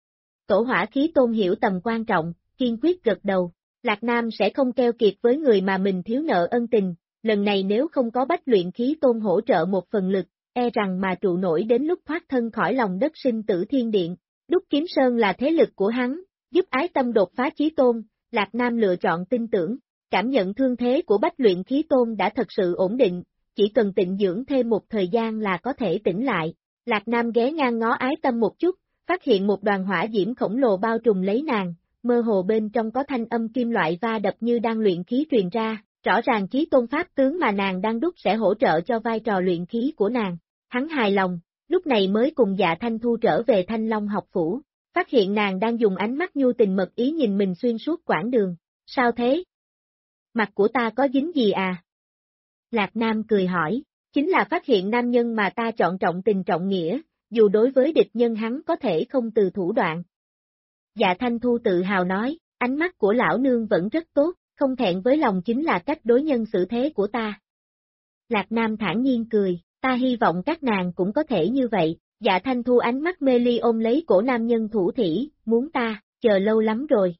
Tổ Hỏa Khí Tôn hiểu tầm quan trọng, kiên quyết gật đầu, Lạc Nam sẽ không keo kiệt với người mà mình thiếu nợ ân tình, lần này nếu không có Bách Luyện Khí Tôn hỗ trợ một phần lực, e rằng mà trụ nổi đến lúc thoát thân khỏi lòng đất sinh tử thiên điện. Đúc Kiếm Sơn là thế lực của hắn, giúp ái tâm đột phá chí tôn, Lạc Nam lựa chọn tin tưởng, cảm nhận thương thế của Bách Luyện Khí Tôn đã thật sự ổn định, chỉ cần tịnh dưỡng thêm một thời gian là có thể tỉnh lại. Lạc Nam ghé ngang ngó ái tâm một chút, phát hiện một đoàn hỏa diễm khổng lồ bao trùm lấy nàng, mơ hồ bên trong có thanh âm kim loại va đập như đang luyện khí truyền ra, rõ ràng chí tôn pháp tướng mà nàng đang đúc sẽ hỗ trợ cho vai trò luyện khí của nàng. Hắn hài lòng. Lúc này mới cùng Dạ Thanh Thu trở về Thanh Long học phủ, phát hiện nàng đang dùng ánh mắt nhu tình mật ý nhìn mình xuyên suốt quãng đường. Sao thế? Mặt của ta có dính gì à? Lạc Nam cười hỏi, chính là phát hiện nam nhân mà ta chọn trọng tình trọng nghĩa, dù đối với địch nhân hắn có thể không từ thủ đoạn. Dạ Thanh Thu tự hào nói, ánh mắt của lão nương vẫn rất tốt, không thẹn với lòng chính là cách đối nhân xử thế của ta. Lạc Nam thản nhiên cười, ta hy vọng các nàng cũng có thể như vậy. Dạ Thanh Thu ánh mắt mê ly ôm lấy cổ nam nhân thủ thỉ, muốn ta, chờ lâu lắm rồi.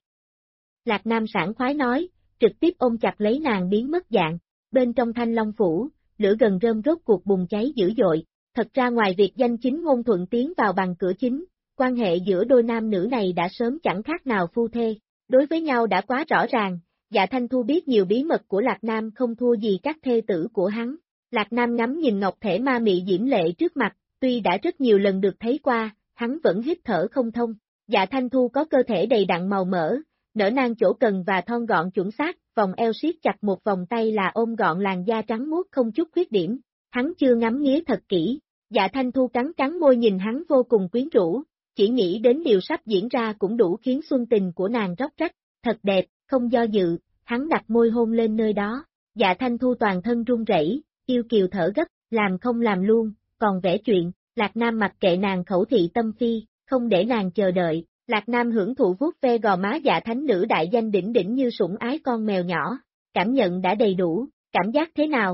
Lạc Nam sảng khoái nói, trực tiếp ôm chặt lấy nàng biến mất dạng. Bên trong Thanh Long Phủ, lửa gần rơm rốt cuộc bùng cháy dữ dội. Thật ra ngoài việc danh chính ngôn thuận tiến vào bằng cửa chính, quan hệ giữa đôi nam nữ này đã sớm chẳng khác nào phu thê. Đối với nhau đã quá rõ ràng, Dạ Thanh Thu biết nhiều bí mật của Lạc Nam không thua gì các thê tử của hắn. Lạc Nam ngắm nhìn ngọc thể ma mị diễm lệ trước mặt, tuy đã rất nhiều lần được thấy qua, hắn vẫn hít thở không thông. Dạ Thanh Thu có cơ thể đầy đặn màu mỡ, nở nang chỗ cần và thon gọn chuẩn xác, vòng eo siết chặt một vòng tay là ôm gọn làn da trắng muốt không chút khuyết điểm. Hắn chưa ngắm nghía thật kỹ. Dạ Thanh Thu cắn cắn môi nhìn hắn vô cùng quyến rũ, chỉ nghĩ đến điều sắp diễn ra cũng đủ khiến xuân tình của nàng róc rách. Thật đẹp, không do dự, hắn đặt môi hôn lên nơi đó. Dạ Thanh Thu toàn thân run rẩy, yêu kiều thở gấp, làm không làm luôn, còn vẽ chuyện. Lạc Nam mặc kệ nàng khẩu thị tâm phi, không để nàng chờ đợi. Lạc Nam hưởng thụ vuốt ve gò má Dạ thánh nữ đại danh đỉnh đỉnh như sủng ái con mèo nhỏ, cảm nhận đã đầy đủ, cảm giác thế nào?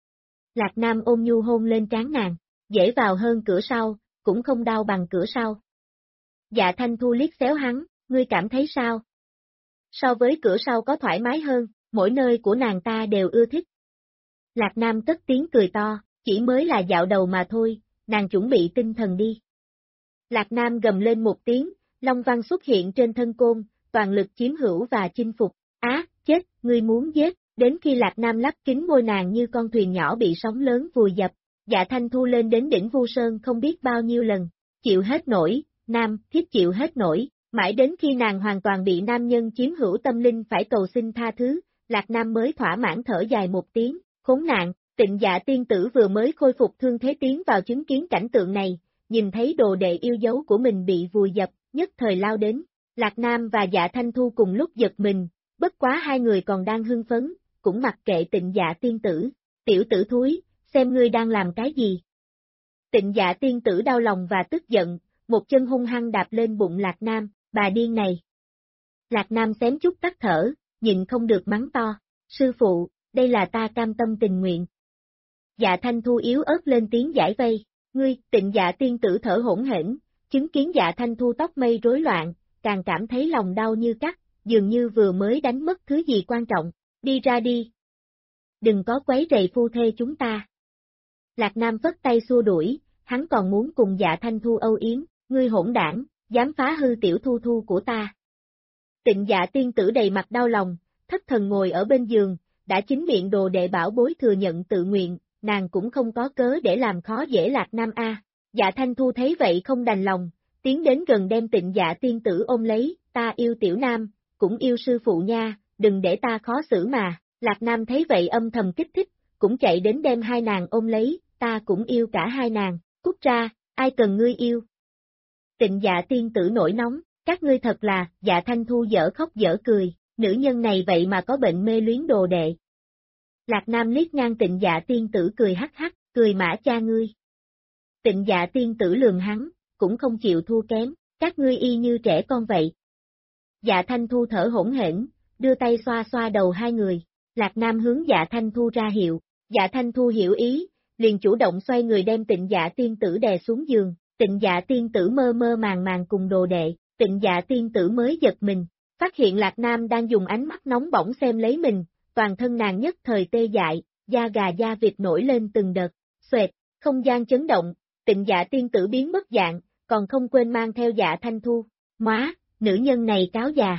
Lạc Nam ôm nhu hôn lên trán nàng, dễ vào hơn cửa sau, cũng không đau bằng cửa sau. Dạ Thanh Thu liếc xéo hắn, ngươi cảm thấy sao? So với cửa sau có thoải mái hơn, mỗi nơi của nàng ta đều ưa thích. Lạc Nam cất tiếng cười to, chỉ mới là dạo đầu mà thôi, nàng chuẩn bị tinh thần đi. Lạc Nam gầm lên một tiếng, long văn xuất hiện trên thân côn, toàn lực chiếm hữu và chinh phục. Á, chết, ngươi muốn giết, đến khi Lạc Nam lắp kính môi nàng như con thuyền nhỏ bị sóng lớn vùi dập. Dạ Thanh Thu lên đến đỉnh Vu Sơn không biết bao nhiêu lần, chịu hết nổi, nam, thiếp chịu hết nổi, mãi đến khi nàng hoàn toàn bị nam nhân chiếm hữu tâm linh phải cầu xin tha thứ, Lạc Nam mới thỏa mãn thở dài một tiếng, khốn nạn. Tịnh Dạ tiên tử vừa mới khôi phục thương thế tiến vào chứng kiến cảnh tượng này, nhìn thấy đồ đệ yêu dấu của mình bị vùi dập, nhất thời lao đến. Lạc Nam và Dạ Thanh Thu cùng lúc giật mình, bất quá hai người còn đang hưng phấn, cũng mặc kệ Tịnh Dạ tiên tử. Tiểu tử thúi, xem ngươi đang làm cái gì? Tịnh Dạ tiên tử đau lòng và tức giận, một chân hung hăng đạp lên bụng Lạc Nam, bà điên này. Lạc Nam xém chút tắt thở, nhịn không được mắng to, sư phụ, đây là ta cam tâm tình nguyện. Dạ Thanh Thu yếu ớt lên tiếng giải vây, ngươi, Tịnh Dạ tiên tử thở hỗn hển, chứng kiến Dạ Thanh Thu tóc mây rối loạn, càng cảm thấy lòng đau như cắt, dường như vừa mới đánh mất thứ gì quan trọng, đi ra đi. Đừng có quấy rầy phu thê chúng ta. Lạc Nam vất tay xua đuổi, hắn còn muốn cùng Dạ Thanh Thu âu yếm, ngươi hỗn đảng, dám phá hư tiểu Thu Thu của ta. Tịnh Dạ tiên tử đầy mặt đau lòng, thất thần ngồi ở bên giường, đã chính miệng đồ đệ bảo bối thừa nhận tự nguyện, nàng cũng không có cớ để làm khó dễ Lạc Nam a. Dạ Thanh Thu thấy vậy không đành lòng, tiến đến gần đem Tịnh Dạ tiên tử ôm lấy, ta yêu tiểu nam, cũng yêu sư phụ nha, đừng để ta khó xử mà. Lạc Nam thấy vậy âm thầm kích thích, cũng chạy đến đem hai nàng ôm lấy, ta cũng yêu cả hai nàng, cút ra, ai cần ngươi yêu. Tịnh Dạ tiên tử nổi nóng, các ngươi thật là, Dạ Thanh Thu dở khóc dở cười, nữ nhân này vậy mà có bệnh mê luyến đồ đệ. Lạc Nam liếc ngang Tịnh Dạ tiên tử cười hắc hắc, cười mã cha ngươi. Tịnh Dạ tiên tử lườm hắn, cũng không chịu thua kém, các ngươi y như trẻ con vậy. Dạ Thanh Thu thở hỗn hển, đưa tay xoa xoa đầu hai người, Lạc Nam hướng Dạ Thanh Thu ra hiệu, Dạ Thanh Thu hiểu ý, liền chủ động xoay người đem Tịnh Dạ tiên tử đè xuống giường, Tịnh Dạ tiên tử mơ mơ màng màng cùng đồ đệ, Tịnh Dạ tiên tử mới giật mình, phát hiện Lạc Nam đang dùng ánh mắt nóng bỏng xem lấy mình, toàn thân nàng nhất thời tê dại, da gà da vịt nổi lên từng đợt, xoẹt, không gian chấn động, Tịnh Dạ tiên tử biến mất dạng, còn không quên mang theo Dạ Thanh Thu, móa, nữ nhân này cáo già.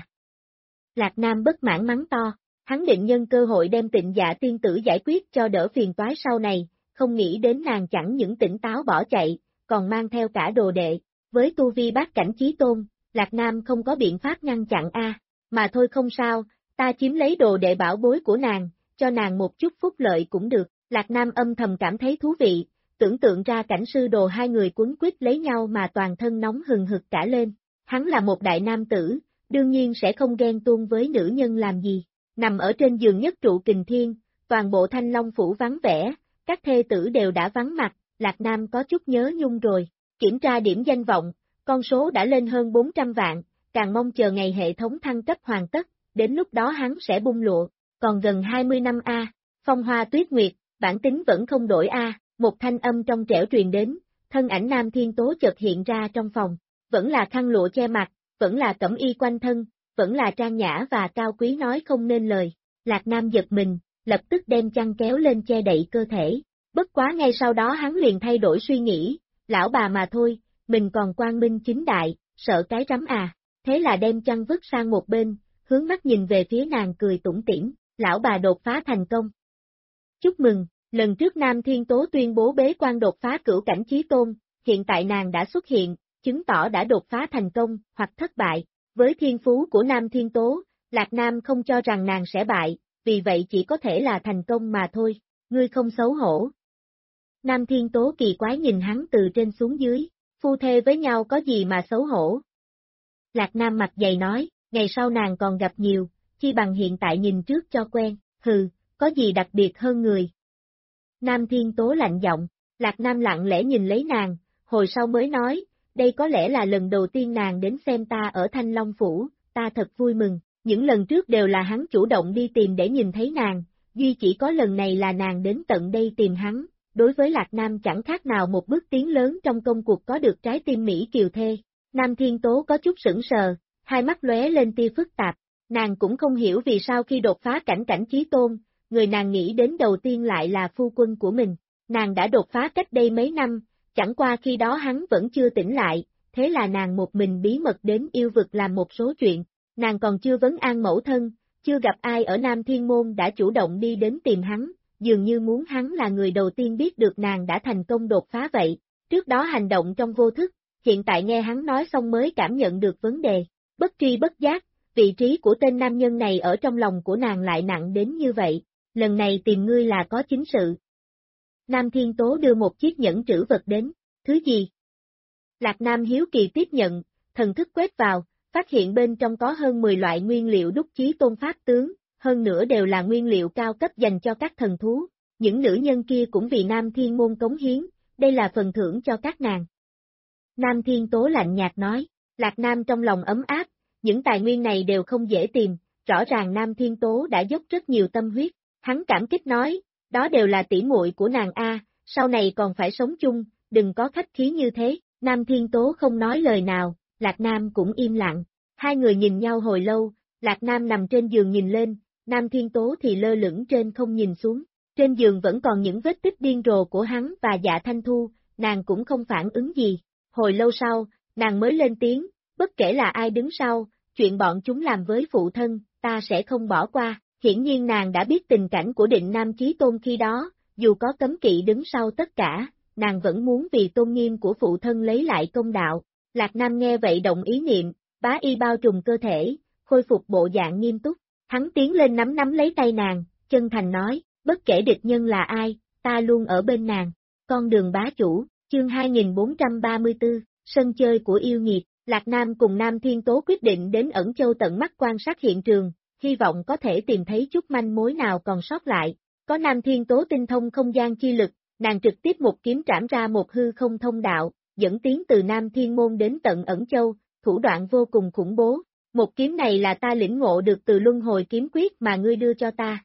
Lạc Nam bất mãn mắng to, hắn định nhân cơ hội đem Tịnh Dạ tiên tử giải quyết cho đỡ phiền toái sau này, không nghĩ đến nàng chẳng những tỉnh táo bỏ chạy, còn mang theo cả đồ đệ, với tu vi bát cảnh chí tôn, Lạc Nam không có biện pháp ngăn chặn mà thôi không sao, ta chiếm lấy đồ đệ bảo bối của nàng, cho nàng một chút phúc lợi cũng được, Lạc Nam âm thầm cảm thấy thú vị, tưởng tượng ra cảnh sư đồ hai người quấn quýt lấy nhau mà toàn thân nóng hừng hực cả lên, hắn là một đại nam tử, đương nhiên sẽ không ghen tuông với nữ nhân làm gì, nằm ở trên giường nhất trụ kình thiên, toàn bộ Thanh Long phủ vắng vẻ, các thê tử đều đã vắng mặt, Lạc Nam có chút nhớ nhung rồi. Kiểm tra điểm danh vọng, con số đã lên hơn 400 vạn, càng mong chờ ngày hệ thống thăng cấp hoàn tất, đến lúc đó hắn sẽ bung lụa. Còn gần 20 năm a, phong hoa tuyết nguyệt, bản tính vẫn không đổi a, một thanh âm trong trẻo truyền đến, thân ảnh Nam Thiên Tố chợt hiện ra trong phòng, vẫn là khăn lụa che mặt, vẫn là cẩm y quanh thân, vẫn là trang nhã và cao quý nói không nên lời. Lạc Nam giật mình, lập tức đem chăn kéo lên che đậy cơ thể, bất quá ngay sau đó hắn liền thay đổi suy nghĩ, lão bà mà thôi, mình còn quang minh chính đại, sợ cái rắm à, thế là đem chăn vứt sang một bên, hướng mắt nhìn về phía nàng cười tủm tỉm, lão bà đột phá thành công. Chúc mừng, lần trước Nam Thiên Tố tuyên bố bế quan đột phá cửu cảnh chí tôn, hiện tại nàng đã xuất hiện, chứng tỏ đã đột phá thành công, hoặc thất bại. Với thiên phú của Nam Thiên Tố, Lạc Nam không cho rằng nàng sẽ bại, vì vậy chỉ có thể là thành công mà thôi, ngươi không xấu hổ. Nam Thiên Tố kỳ quái nhìn hắn từ trên xuống dưới, phu thê với nhau có gì mà xấu hổ. Lạc Nam mặt dày nói, ngày sau nàng còn gặp nhiều, chi bằng hiện tại nhìn trước cho quen, hừ, có gì đặc biệt hơn người. Nam Thiên Tố lạnh giọng, Lạc Nam lặng lẽ nhìn lấy nàng, hồi sau mới nói, đây có lẽ là lần đầu tiên nàng đến xem ta ở Thanh Long Phủ, ta thật vui mừng, những lần trước đều là hắn chủ động đi tìm để nhìn thấy nàng, duy chỉ có lần này là nàng đến tận đây tìm hắn, đối với Lạc Nam chẳng khác nào một bước tiến lớn trong công cuộc có được trái tim Mỹ kiều thê. Nam Thiên Tố có chút sững sờ, hai mắt lóe lên tia phức tạp, nàng cũng không hiểu vì sao khi đột phá cảnh chí tôn, người nàng nghĩ đến đầu tiên lại là phu quân của mình, nàng đã đột phá cách đây mấy năm, chẳng qua khi đó hắn vẫn chưa tỉnh lại, thế là nàng một mình bí mật đến yêu vực làm một số chuyện, nàng còn chưa vấn an mẫu thân, chưa gặp ai ở Nam Thiên Môn đã chủ động đi đến tìm hắn, dường như muốn hắn là người đầu tiên biết được nàng đã thành công đột phá vậy, trước đó hành động trong vô thức, hiện tại nghe hắn nói xong mới cảm nhận được vấn đề, bất tri bất giác, vị trí của tên nam nhân này ở trong lòng của nàng lại nặng đến như vậy, lần này tìm ngươi là có chính sự. Nam Thiên Tố đưa một chiếc nhẫn trữ vật đến, thứ gì? Lạc Nam hiếu kỳ tiếp nhận, thần thức quét vào, phát hiện bên trong có hơn 10 loại nguyên liệu đúc chí tôn pháp tướng, hơn nữa đều là nguyên liệu cao cấp dành cho các thần thú, những nữ nhân kia cũng vì Nam Thiên Môn cống hiến, đây là phần thưởng cho các nàng. Nam Thiên Tố lạnh nhạt nói, Lạc Nam trong lòng ấm áp, những tài nguyên này đều không dễ tìm, rõ ràng Nam Thiên Tố đã dốc rất nhiều tâm huyết, hắn cảm kích nói, đó đều là tỷ muội của nàng a, sau này còn phải sống chung, đừng có khách khí như thế, Nam Thiên Tố không nói lời nào, Lạc Nam cũng im lặng, hai người nhìn nhau hồi lâu, Lạc Nam nằm trên giường nhìn lên, Nam Thiên Tố thì lơ lửng trên không nhìn xuống, trên giường vẫn còn những vết tích điên rồ của hắn và Dạ Thanh Thu, nàng cũng không phản ứng gì, hồi lâu sau, nàng mới lên tiếng, bất kể là ai đứng sau, chuyện bọn chúng làm với phụ thân, ta sẽ không bỏ qua. Hiển nhiên nàng đã biết tình cảnh của Định Nam Chí Tôn khi đó, dù có cấm kỵ đứng sau tất cả, nàng vẫn muốn vì tôn nghiêm của phụ thân lấy lại công đạo. Lạc Nam nghe vậy động ý niệm, bá y bao trùm cơ thể, khôi phục bộ dạng nghiêm túc, hắn tiến lên nắm lấy tay nàng, chân thành nói, bất kể địch nhân là ai, ta luôn ở bên nàng. Con đường bá chủ, chương 2434, sân chơi của yêu nghiệt, Lạc Nam cùng Nam Thiên Tố quyết định đến Ẩn Châu tận mắt quan sát hiện trường, hy vọng có thể tìm thấy chút manh mối nào còn sót lại. Có Nam Thiên Tố tinh thông không gian chi lực, nàng trực tiếp một kiếm trảm ra một hư không thông đạo, dẫn tiến từ Nam Thiên Môn đến tận Ẩn Châu, thủ đoạn vô cùng khủng bố. Một kiếm này là ta lĩnh ngộ được từ Luân Hồi Kiếm Quyết mà ngươi đưa cho ta.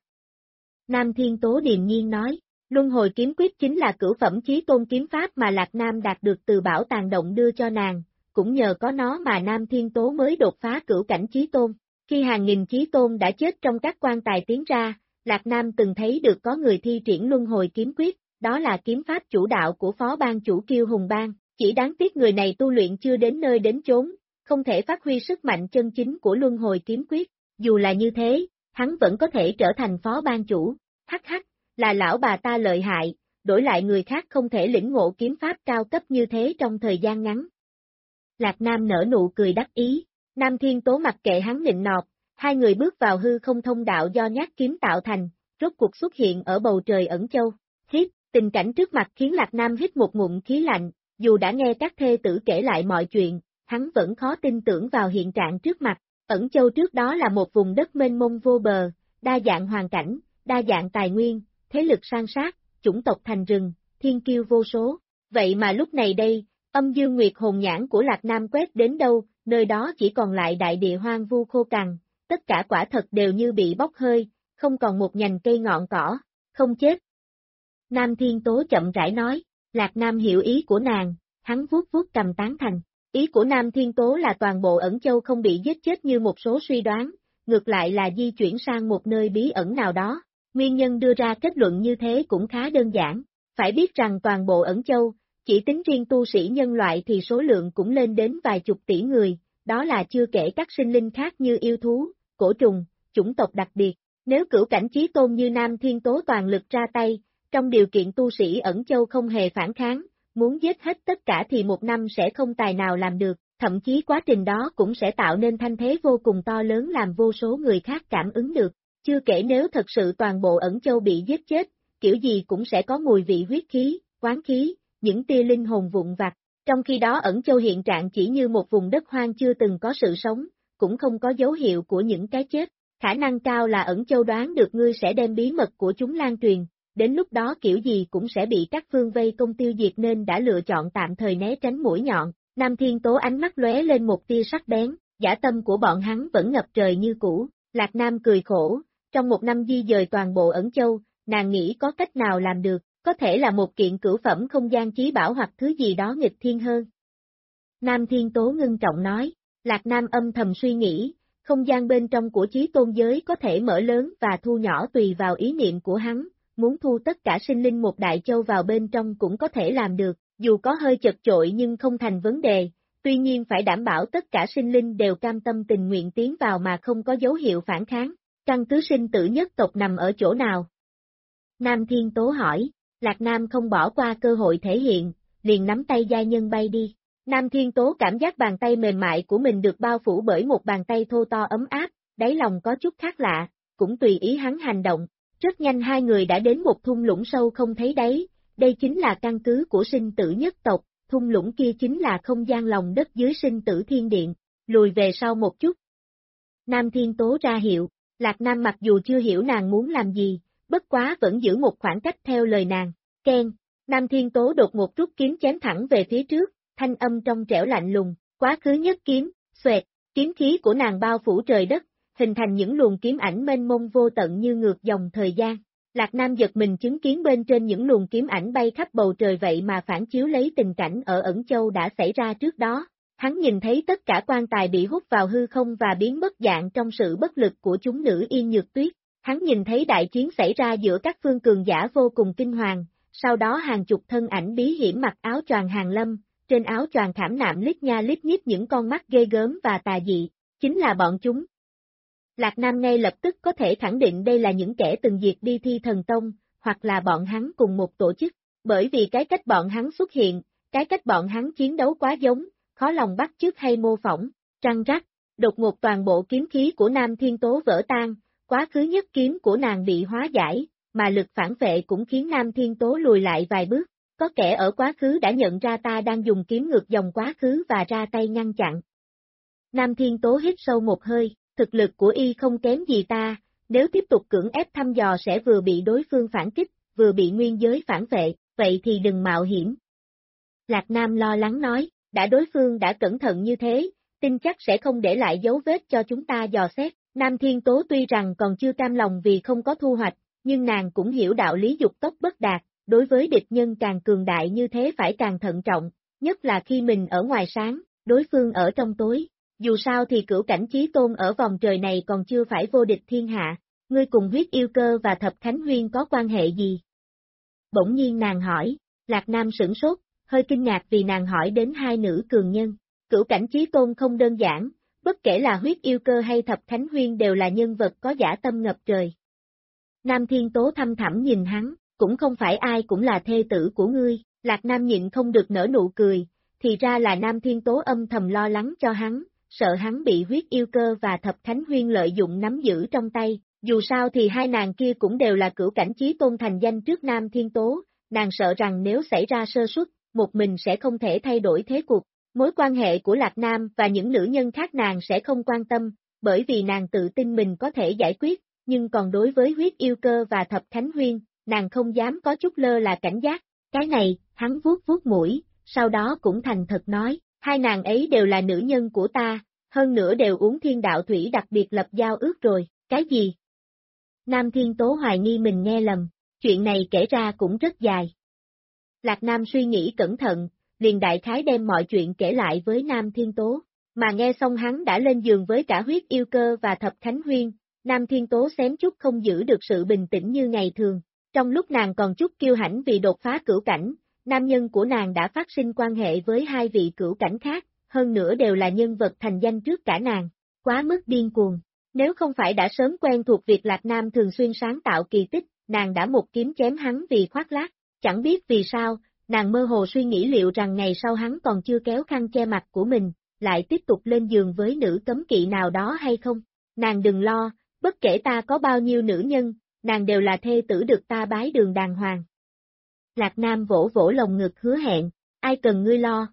Nam Thiên Tố điềm nhiên nói, Luân Hồi Kiếm Quyết chính là cửu phẩm chí tôn kiếm pháp mà Lạc Nam đạt được từ Bảo Tàng Động đưa cho nàng, cũng nhờ có nó mà Nam Thiên Tố mới đột phá cửu cảnh chí tôn. Khi hàng nghìn chí tôn đã chết trong các quan tài tiến ra, Lạc Nam từng thấy được có người thi triển Luân Hồi Kiếm Quyết, đó là kiếm pháp chủ đạo của phó ban chủ Kiêu Hùng Bang, chỉ đáng tiếc người này tu luyện chưa đến nơi đến chốn, không thể phát huy sức mạnh chân chính của Luân Hồi Kiếm Quyết, dù là như thế, hắn vẫn có thể trở thành phó ban chủ, hắc hắc, là lão bà ta lợi hại, đổi lại người khác không thể lĩnh ngộ kiếm pháp cao cấp như thế trong thời gian ngắn. Lạc Nam nở nụ cười đắc ý. Nam Thiên Tố mặc kệ hắn nịnh nọt, hai người bước vào hư không thông đạo do nhát kiếm tạo thành, rốt cuộc xuất hiện ở bầu trời Ẩn Châu. Tình cảnh trước mặt khiến Lạc Nam hít một ngụm khí lạnh, dù đã nghe các thê tử kể lại mọi chuyện, hắn vẫn khó tin tưởng vào hiện trạng trước mặt. Ẩn Châu trước đó là một vùng đất mênh mông vô bờ, đa dạng hoàn cảnh, đa dạng tài nguyên, thế lực san sát, chủng tộc thành rừng, thiên kiêu vô số. Vậy mà lúc này đây, âm dương nguyệt hồn nhãn của Lạc Nam quét đến đâu, nơi đó chỉ còn lại đại địa hoang vu khô cằn, tất cả quả thật đều như bị bốc hơi, không còn một nhành cây ngọn cỏ, không chết. Nam Thiên Tố chậm rãi nói, Lạc Nam hiểu ý của nàng, hắn vuốt vuốt cầm tán thành. Ý của Nam Thiên Tố là toàn bộ Ẩn Châu không bị giết chết như một số suy đoán, ngược lại là di chuyển sang một nơi bí ẩn nào đó. Nguyên nhân đưa ra kết luận như thế cũng khá đơn giản, phải biết rằng toàn bộ Ẩn Châu, chỉ tính riêng tu sĩ nhân loại thì số lượng cũng lên đến vài chục tỷ người, đó là chưa kể các sinh linh khác như yêu thú, cổ trùng, chủng tộc đặc biệt. Nếu cửu cảnh chí tôn như Nam Thiên Tố toàn lực ra tay, trong điều kiện tu sĩ Ẩn Châu không hề phản kháng, muốn giết hết tất cả thì một năm sẽ không tài nào làm được, thậm chí quá trình đó cũng sẽ tạo nên thanh thế vô cùng to lớn làm vô số người khác cảm ứng được. Chưa kể nếu thật sự toàn bộ Ẩn Châu bị giết chết, kiểu gì cũng sẽ có mùi vị huyết khí, quán khí, những tia linh hồn vụn vặt. Trong khi đó Ẩn Châu hiện trạng chỉ như một vùng đất hoang chưa từng có sự sống, cũng không có dấu hiệu của những cái chết. Khả năng cao là Ẩn Châu đoán được ngươi sẽ đem bí mật của chúng lan truyền, đến lúc đó kiểu gì cũng sẽ bị các phương vây công tiêu diệt nên đã lựa chọn tạm thời né tránh mũi nhọn. Nam Thiên Tố ánh mắt lóe lên một tia sắc bén, dã tâm của bọn hắn vẫn ngập trời như cũ. Lạc Nam cười khổ, trong một năm di dời toàn bộ Ẩn Châu, nàng nghĩ có cách nào làm được, có thể là một kiện cửu phẩm không gian chí bảo hoặc thứ gì đó nghịch thiên hơn. Nam Thiên Tố ngưng trọng nói, Lạc Nam âm thầm suy nghĩ, không gian bên trong của chí tôn giới có thể mở lớn và thu nhỏ tùy vào ý niệm của hắn, muốn thu tất cả sinh linh một đại châu vào bên trong cũng có thể làm được, dù có hơi chật chội nhưng không thành vấn đề, tuy nhiên phải đảm bảo tất cả sinh linh đều cam tâm tình nguyện tiến vào mà không có dấu hiệu phản kháng. Căn cứ sinh tử nhất tộc nằm ở chỗ nào? Nam Thiên Tố hỏi, Lạc Nam không bỏ qua cơ hội thể hiện, liền nắm tay giai nhân bay đi. Nam Thiên Tố cảm giác bàn tay mềm mại của mình được bao phủ bởi một bàn tay thô to ấm áp, đáy lòng có chút khác lạ, cũng tùy ý hắn hành động. Rất nhanh hai người đã đến một thung lũng sâu không thấy đáy, đây chính là căn cứ của sinh tử nhất tộc, thung lũng kia chính là không gian lòng đất dưới sinh tử thiên điện, lùi về sau một chút. Nam Thiên Tố ra hiệu, Lạc Nam mặc dù chưa hiểu nàng muốn làm gì, bất quá vẫn giữ một khoảng cách theo lời nàng. Keng, Nam Thiên Tố đột một rút kiếm chém thẳng về phía trước, thanh âm trong trẻo lạnh lùng, quá khứ nhất kiếm, xoẹt, kiếm khí của nàng bao phủ trời đất, hình thành những luồng kiếm ảnh mênh mông vô tận như ngược dòng thời gian. Lạc Nam giật mình chứng kiến bên trên những luồng kiếm ảnh bay khắp bầu trời vậy mà phản chiếu lấy tình cảnh ở Ẩn Châu đã xảy ra trước đó. Hắn nhìn thấy tất cả quan tài bị hút vào hư không và biến mất dạng trong sự bất lực của chúng nữ Yên Nhược Tuyết. Hắn nhìn thấy đại chiến xảy ra giữa các phương cường giả vô cùng kinh hoàng, sau đó hàng chục thân ảnh bí hiểm mặc áo choàng hàng lâm, trên áo choàng khảm nạm lít nha lít nhít những con mắt ghê gớm và tà dị, chính là bọn chúng. Lạc Nam ngay lập tức có thể khẳng định đây là những kẻ từng diệt đi Thi Thần Tông, hoặc là bọn hắn cùng một tổ chức, bởi vì cái cách bọn hắn xuất hiện, cái cách bọn hắn chiến đấu quá giống, khó lòng bắt chước hay mô phỏng, trăng rắc, đột ngột toàn bộ kiếm khí của Nam Thiên Tố vỡ tan, quá khứ nhất kiếm của nàng bị hóa giải, mà lực phản vệ cũng khiến Nam Thiên Tố lùi lại vài bước, có kẻ ở quá khứ đã nhận ra ta đang dùng kiếm ngược dòng quá khứ và ra tay ngăn chặn. Nam Thiên Tố hít sâu một hơi, thực lực của y không kém gì ta, nếu tiếp tục cưỡng ép thăm dò sẽ vừa bị đối phương phản kích, vừa bị nguyên giới phản vệ, vậy thì đừng mạo hiểm. Lạc Nam lo lắng nói, đối phương đã cẩn thận như thế, tin chắc sẽ không để lại dấu vết cho chúng ta dò xét. Nam Thiên Tố tuy rằng còn chưa cam lòng vì không có thu hoạch, nhưng nàng cũng hiểu đạo lý dục tốc bất đạt, đối với địch nhân càng cường đại như thế phải càng thận trọng, nhất là khi mình ở ngoài sáng, đối phương ở trong tối. Dù sao thì cửu cảnh chí tôn ở vòng trời này còn chưa phải vô địch thiên hạ, ngươi cùng huyết yêu cơ và thập khánh huyên có quan hệ gì? Bỗng nhiên nàng hỏi, Lạc Nam sửng sốt, hơi kinh ngạc vì nàng hỏi đến hai nữ cường nhân. Cửu cảnh chí tôn không đơn giản, bất kể là huyết yêu cơ hay thập khánh huyên đều là nhân vật có dã tâm ngập trời. Nam Thiên Tố thăm thẳm nhìn hắn, cũng không phải ai cũng là thê tử của ngươi, Lạc Nam nhịn không được nở nụ cười, thì ra là Nam Thiên Tố âm thầm lo lắng cho hắn, sợ hắn bị huyết yêu cơ và thập khánh huyên lợi dụng nắm giữ trong tay, dù sao thì hai nàng kia cũng đều là cửu cảnh chí tôn thành danh trước Nam Thiên Tố, nàng sợ rằng nếu xảy ra sơ suất, một mình sẽ không thể thay đổi thế cuộc. Mối quan hệ của Lạc Nam và những nữ nhân khác nàng sẽ không quan tâm, bởi vì nàng tự tin mình có thể giải quyết, nhưng còn đối với huyết yêu cơ và thập khánh huyên, nàng không dám có chút lơ là cảnh giác. Cái này, hắn vuốt vuốt mũi, sau đó cũng thành thật nói, hai nàng ấy đều là nữ nhân của ta, hơn nữa đều uống thiên đạo thủy đặc biệt lập giao ước rồi, cái gì? Nam Thiên Tố hoài nghi mình nghe lầm, chuyện này kể ra cũng rất dài. Lạc Nam suy nghĩ cẩn thận, liền đại khái đem mọi chuyện kể lại với Nam Thiên Tố, mà nghe xong hắn đã lên giường với cả huyết yêu cơ và Thập Khánh Huyên, Nam Thiên Tố xém chút không giữ được sự bình tĩnh như ngày thường, trong lúc nàng còn chút kiêu hãnh vì đột phá cửu cảnh, nam nhân của nàng đã phát sinh quan hệ với hai vị cửu cảnh khác, hơn nữa đều là nhân vật thành danh trước cả nàng, quá mức điên cuồng. Nếu không phải đã sớm quen thuộc việc Lạc Nam thường xuyên sáng tạo kỳ tích, nàng đã một kiếm chém hắn vì khoác lác, chẳng biết vì sao, nàng mơ hồ suy nghĩ liệu rằng ngày sau hắn còn chưa kéo khăn che mặt của mình, lại tiếp tục lên giường với nữ cấm kỵ nào đó hay không. Nàng đừng lo, bất kể ta có bao nhiêu nữ nhân, nàng đều là thê tử được ta bái đường đàng hoàng. Lạc Nam vỗ vỗ lồng ngực hứa hẹn, ai cần ngươi lo.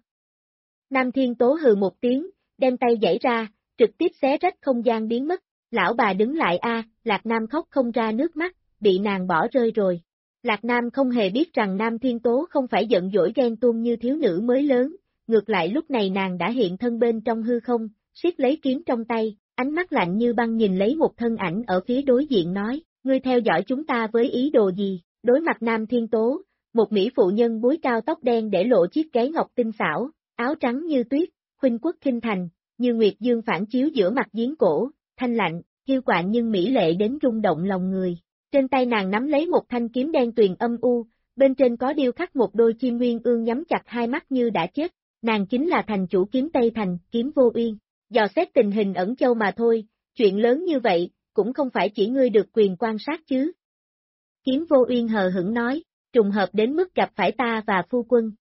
Nam Thiên Tố hừ một tiếng, đem tay giãy ra, trực tiếp xé rách không gian biến mất. Lão bà đứng lại a, Lạc Nam khóc không ra nước mắt, bị nàng bỏ rơi rồi. Lạc Nam không hề biết rằng Nam Thiên Tố không phải giận dỗi ghen tuông như thiếu nữ mới lớn, ngược lại lúc này nàng đã hiện thân bên trong hư không, siết lấy kiếm trong tay, ánh mắt lạnh như băng nhìn lấy một thân ảnh ở phía đối diện nói, ngươi theo dõi chúng ta với ý đồ gì? Đối mặt Nam Thiên Tố, một mỹ phụ nhân búi cao tóc đen để lộ chiếc gáy ngọc tinh xảo, áo trắng như tuyết, khuynh quốc khinh thành, như nguyệt dương phản chiếu giữa mặt giếng cổ, thanh lạnh, hiu quạnh nhưng mỹ lệ đến rung động lòng người. Trên tay nàng nắm lấy một thanh kiếm đen tuyền âm u, bên trên có điêu khắc một đôi chim nguyên ương nhắm chặt hai mắt như đã chết, nàng chính là thành chủ kiếm Tây Thành, Kiếm Vô Uyên. Dò xét tình hình ẩn châu mà thôi, chuyện lớn như vậy, cũng không phải chỉ ngươi được quyền quan sát chứ. Kiếm Vô Uyên hờ hững nói, trùng hợp đến mức gặp phải ta và phu quân.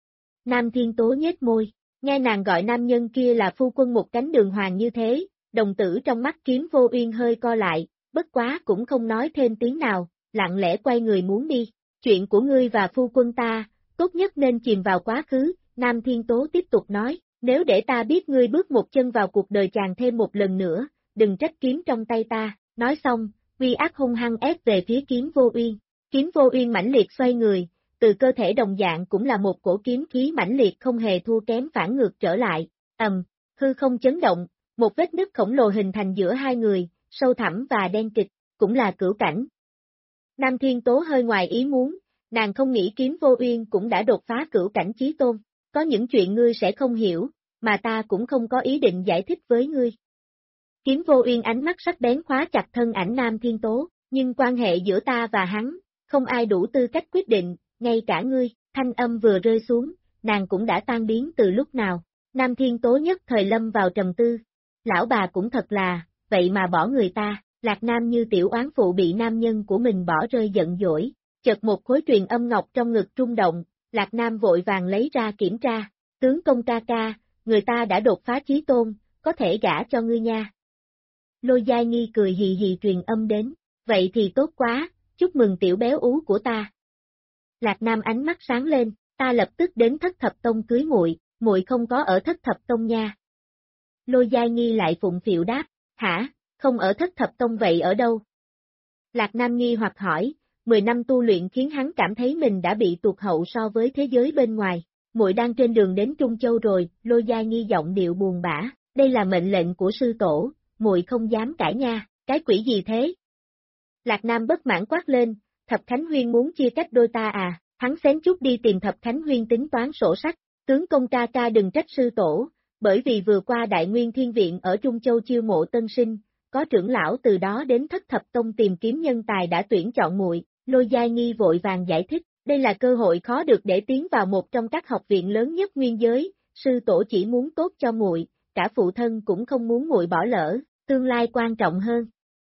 Nam Thiên Tố nhếch môi, nghe nàng gọi nam nhân kia là phu quân một cánh đường hoàng như thế, đồng tử trong mắt Kiếm Vô Uyên hơi co lại, bất quá cũng không nói thêm tiếng nào, lặng lẽ quay người muốn đi. Chuyện của ngươi và phu quân ta, tốt nhất nên chìm vào quá khứ, Nam Thiên Tố tiếp tục nói, nếu để ta biết ngươi bước một chân vào cuộc đời chàng thêm một lần nữa, đừng trách kiếm trong tay ta. Nói xong, uy ác hung hăng ép về phía Kiếm Vô Uyên. Kiếm Vô Uyên mãnh liệt xoay người, từ cơ thể đồng dạng cũng là một cổ kiếm khí mãnh liệt không hề thua kém phản ngược trở lại, hư không chấn động, một vết nứt khổng lồ hình thành giữa hai người, sâu thẳm và đen kịch, cũng là cửu cảnh. Nam Thiên Tố hơi ngoài ý muốn, nàng không nghĩ Kiếm Vô Uyên cũng đã đột phá cửu cảnh chí tôn, có những chuyện ngươi sẽ không hiểu, mà ta cũng không có ý định giải thích với ngươi. Kiếm Vô Uyên ánh mắt sắc bén khóa chặt thân ảnh Nam Thiên Tố, nhưng quan hệ giữa ta và hắn, không ai đủ tư cách quyết định, ngay cả ngươi. Thanh âm vừa rơi xuống, nàng cũng đã tan biến từ lúc nào. Nam Thiên Tố nhất thời lâm vào trầm tư. Lão bà cũng thật là, vậy mà bỏ người ta. Lạc Nam như tiểu oán phụ bị nam nhân của mình bỏ rơi giận dỗi. Chợt một khối truyền âm ngọc trong ngực rung động, Lạc Nam vội vàng lấy ra kiểm tra. Tướng công ca ca, người ta đã đột phá chí tôn, có thể gả cho ngươi nha. Lôi Giai Nghi cười hì hì truyền âm đến, vậy thì tốt quá, chúc mừng tiểu béo ú của ta. Lạc Nam ánh mắt sáng lên, ta lập tức đến Thất Thập Tông cưới muội không có ở Thất Thập Tông nha. Lôi Giai Nghi lại phụng phịu đáp, hả, không ở Thất Thập Tông vậy ở đâu? Lạc Nam nghi hoặc hỏi, 10 năm tu luyện khiến hắn cảm thấy mình đã bị tụt hậu so với thế giới bên ngoài, muội đang trên đường đến Trung Châu rồi. Lôi Giai Nghi giọng điệu buồn bã, đây là mệnh lệnh của sư tổ, muội không dám cãi nha, cái quỷ gì thế? Lạc Nam bất mãn quát lên, Thập Khánh Huyên muốn chia cách đôi ta à, hắn xém chút đi tìm Thập Khánh Huyên tính toán sổ sách, tướng công ca ca đừng trách sư tổ, bởi vì vừa qua Đại Nguyên Thiên Viện ở Trung Châu chiêu mộ tân sinh, có trưởng lão từ đó đến Thất Thập Tông tìm kiếm nhân tài đã tuyển chọn muội. Lôi Giai Nghi vội vàng giải thích, đây là cơ hội khó được để tiến vào một trong các học viện lớn nhất nguyên giới, sư tổ chỉ muốn tốt cho muội, cả phụ thân cũng không muốn muội bỏ lỡ, tương lai quan trọng hơn.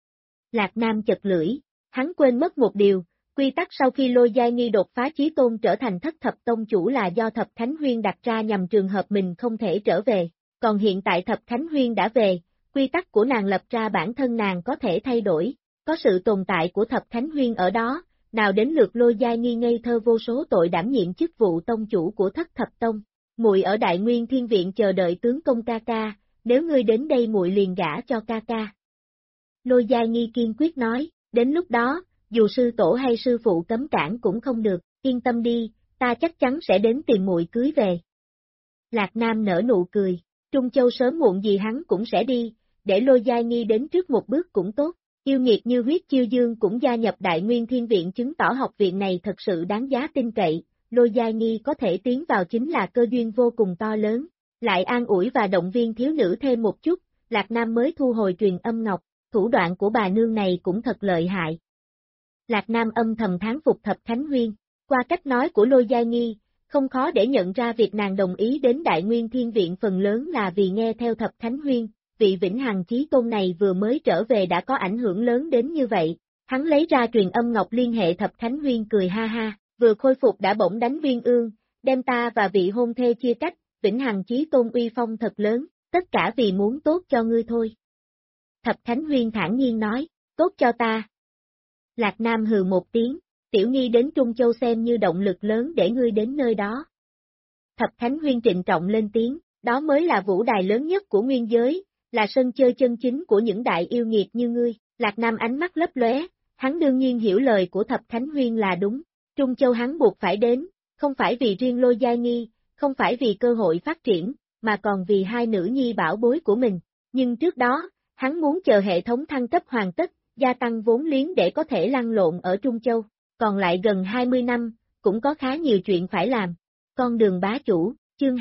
Lạc Nam chật lưỡi, hắn quên mất một điều, quy tắc sau khi Lôi Giai Nghi đột phá chí tôn trở thành Thất Thập Tông chủ là do Thập Khánh Huyên đặt ra nhằm trường hợp mình không thể trở về, còn hiện tại Thập Khánh Huyên đã về, quy tắc của nàng lập ra bản thân nàng có thể thay đổi, có sự tồn tại của Thập Khánh Huyên ở đó, nào đến lượt Lôi Giai Nghi ngây thơ vô số tội đảm nhiệm chức vụ tông chủ của Thất Thập Tông. Muội ở Đại Nguyên Thiên Viện chờ đợi tướng công ca ca, nếu ngươi đến đây muội liền gả cho ca ca. Lôi Giai Nghi kiên quyết nói, đến lúc đó, dù sư tổ hay sư phụ cấm cản cũng không được, yên tâm đi, ta chắc chắn sẽ đến tìm muội cưới về. Lạc Nam nở nụ cười, Trung Châu sớm muộn gì hắn cũng sẽ đi, để Lôi Giai Nghi đến trước một bước cũng tốt, yêu nghiệt như Huyết Chiêu Dương cũng gia nhập Đại Nguyên Thiên Viện chứng tỏ học viện này thật sự đáng giá tin cậy, Lôi Giai Nghi có thể tiến vào chính là cơ duyên vô cùng to lớn, lại an ủi và động viên thiếu nữ thêm một chút, Lạc Nam mới thu hồi truyền âm ngọc, thủ đoạn của bà nương này cũng thật lợi hại. Lạc Nam âm thầm thán phục Thập Khánh Huyên, qua cách nói của Lôi Giai Nghi, không khó để nhận ra việc nàng đồng ý đến Đại Nguyên Thiên Viện phần lớn là vì nghe theo Thập Khánh Huyên, vị Vĩnh Hằng Chí Tôn này vừa mới trở về đã có ảnh hưởng lớn đến như vậy. Hắn lấy ra truyền âm ngọc liên hệ Thập Khánh Huyên cười ha ha, vừa khôi phục đã bỗng đánh Viên Ương, đem ta và vị hôn thê chia cách, Vĩnh Hằng Chí Tôn uy phong thật lớn, tất cả vì muốn tốt cho ngươi thôi. Thập Khánh Huyên thản nhiên nói, tốt cho ta. Lạc Nam hừ một tiếng, tiểu nghi đến Trung Châu xem như động lực lớn để ngươi đến nơi đó. Thập Khánh Huyên trịnh trọng lên tiếng, đó mới là vũ đài lớn nhất của nguyên giới, là sân chơi chân chính của những đại yêu nghiệt như ngươi. Lạc Nam ánh mắt lấp lóe, hắn đương nhiên hiểu lời của Thập Khánh Huyên là đúng, Trung Châu hắn buộc phải đến, không phải vì riêng Lôi Giai Nghi, không phải vì cơ hội phát triển, mà còn vì hai nữ nhi bảo bối của mình, nhưng trước đó, hắn muốn chờ hệ thống thăng cấp hoàn tất, gia tăng vốn liếng để có thể lăn lộn ở Trung Châu, còn lại gần 20 năm, cũng có khá nhiều chuyện phải làm. Con đường bá chủ, chương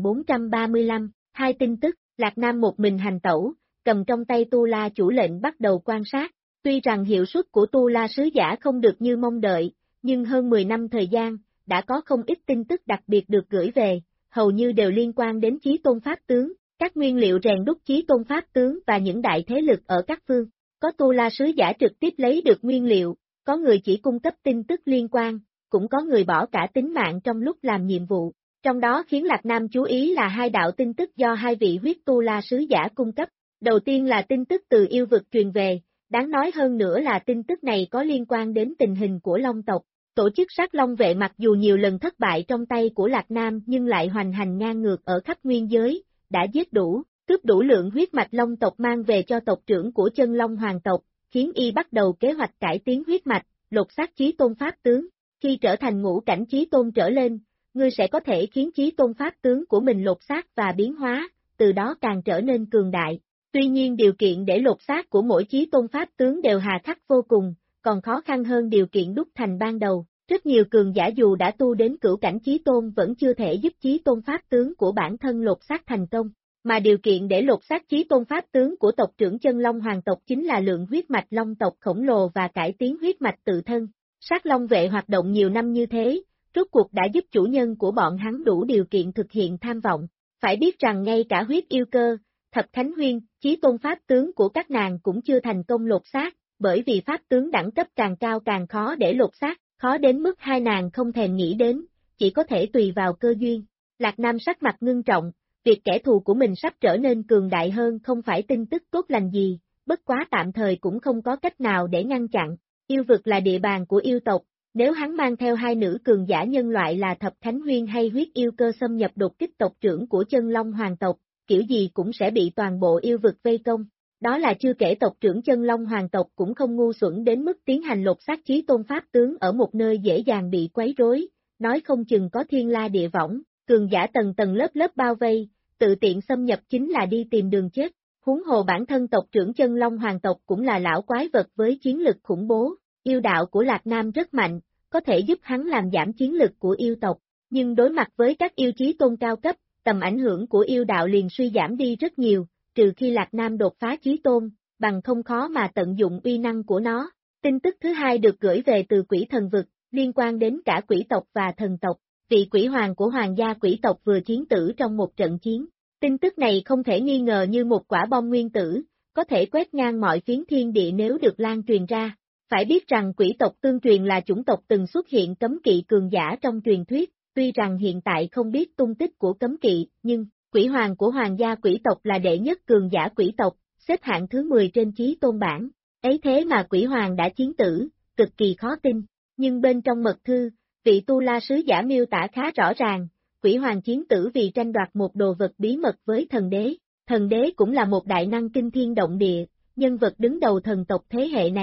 2435, hai tin tức, Lạc Nam một mình hành tẩu, cầm trong tay Tu La chủ lệnh bắt đầu quan sát, tuy rằng hiệu suất của Tu La sứ giả không được như mong đợi, nhưng hơn 10 năm thời gian, đã có không ít tin tức đặc biệt được gửi về, hầu như đều liên quan đến Chí Tôn Pháp Tướng, các nguyên liệu rèn đúc Chí Tôn Pháp Tướng và những đại thế lực ở các phương. Có Tu La sứ giả trực tiếp lấy được nguyên liệu, có người chỉ cung cấp tin tức liên quan, cũng có người bỏ cả tính mạng trong lúc làm nhiệm vụ. Trong đó khiến Lạc Nam chú ý là hai đạo tin tức do hai vị huyết Tu La sứ giả cung cấp. Đầu tiên là tin tức từ yêu vực truyền về, đáng nói hơn nữa là tin tức này có liên quan đến tình hình của Long tộc. Tổ chức Sát Long vệ mặc dù nhiều lần thất bại trong tay của Lạc Nam nhưng lại hoành hành ngang ngược ở khắp nguyên giới, đã giết đủ, cướp đủ lượng huyết mạch Long tộc mang về cho tộc trưởng của Chân Long Hoàng tộc, khiến y bắt đầu kế hoạch cải tiến huyết mạch, lột xác Chí Tôn Pháp Tướng. Khi trở thành ngũ cảnh Chí Tôn trở lên, ngươi sẽ có thể khiến Chí Tôn Pháp Tướng của mình lột xác và biến hóa, từ đó càng trở nên cường đại. Tuy nhiên điều kiện để lột xác của mỗi Chí Tôn Pháp Tướng đều hà khắc vô cùng, còn khó khăn hơn điều kiện đúc thành ban đầu. Rất nhiều cường giả dù đã tu đến cửu cảnh Chí Tôn vẫn chưa thể giúp Chí Tôn Pháp Tướng của bản thân lột xác thành công, mà điều kiện để lột xác Chí Tôn Pháp Tướng của tộc trưởng Chân Long Hoàng tộc chính là lượng huyết mạch Long tộc khổng lồ và cải tiến huyết mạch tự thân. Sát Long vệ hoạt động nhiều năm như thế, rốt cuộc đã giúp chủ nhân của bọn hắn đủ điều kiện thực hiện tham vọng. Phải biết rằng ngay cả huyết yêu cơ, Thập Khánh Huyên, Chí Tôn Pháp Tướng của các nàng cũng chưa thành công lột xác, bởi vì Pháp Tướng đẳng cấp càng cao càng khó để lột xác, khó đến mức hai nàng không thèm nghĩ đến, chỉ có thể tùy vào cơ duyên. Lạc Nam sắc mặt ngưng trọng, việc kẻ thù của mình sắp trở nên cường đại hơn không phải tin tức tốt lành gì, bất quá tạm thời cũng không có cách nào để ngăn chặn. Yêu vực là địa bàn của yêu tộc, nếu hắn mang theo hai nữ cường giả nhân loại là Thập Khánh Huyên hay huyết yêu cơ xâm nhập đột kích tộc trưởng của Chân Long Hoàng tộc, kiểu gì cũng sẽ bị toàn bộ yêu vực vây công. Đó là chưa kể tộc trưởng Chân Long Hoàng tộc cũng không ngu xuẩn đến mức tiến hành lột xác Chí Tôn Pháp Tướng ở một nơi dễ dàng bị quấy rối, nói không chừng có thiên la địa võng, cường giả tầng tầng lớp lớp bao vây, tự tiện xâm nhập chính là đi tìm đường chết. Huống hồ bản thân tộc trưởng Chân Long Hoàng tộc cũng là lão quái vật với chiến lực khủng bố, yêu đạo của Lạc Nam rất mạnh, có thể giúp hắn làm giảm chiến lực của yêu tộc, nhưng đối mặt với các yêu chí tôn cao cấp, tầm ảnh hưởng của yêu đạo liền suy giảm đi rất nhiều, trừ khi Lạc Nam đột phá chí tôn, bằng không khó mà tận dụng uy năng của nó. Tin tức thứ hai được gửi về từ quỷ thần vực, liên quan đến cả quỷ tộc và thần tộc, vị quỷ hoàng của hoàng gia quỷ tộc vừa chiến tử trong một trận chiến. Tin tức này không thể nghi ngờ như một quả bom nguyên tử, có thể quét ngang mọi phiến thiên địa nếu được lan truyền ra. Phải biết rằng quỷ tộc tương truyền là chủng tộc từng xuất hiện cấm kỵ cường giả trong truyền thuyết, tuy rằng hiện tại không biết tung tích của cấm kỵ, nhưng quỷ hoàng của hoàng gia quỷ tộc là đệ nhất cường giả quỷ tộc, xếp hạng thứ 10 trên chí tôn bảng. Ấy thế mà quỷ hoàng đã chiến tử, cực kỳ khó tin. Nhưng bên trong mật thư, vị Tu La sứ giả miêu tả khá rõ ràng, quỷ hoàng chiến tử vì tranh đoạt một đồ vật bí mật với thần đế. Thần đế cũng là một đại năng kinh thiên động địa, nhân vật đứng đầu thần tộc thế hệ này,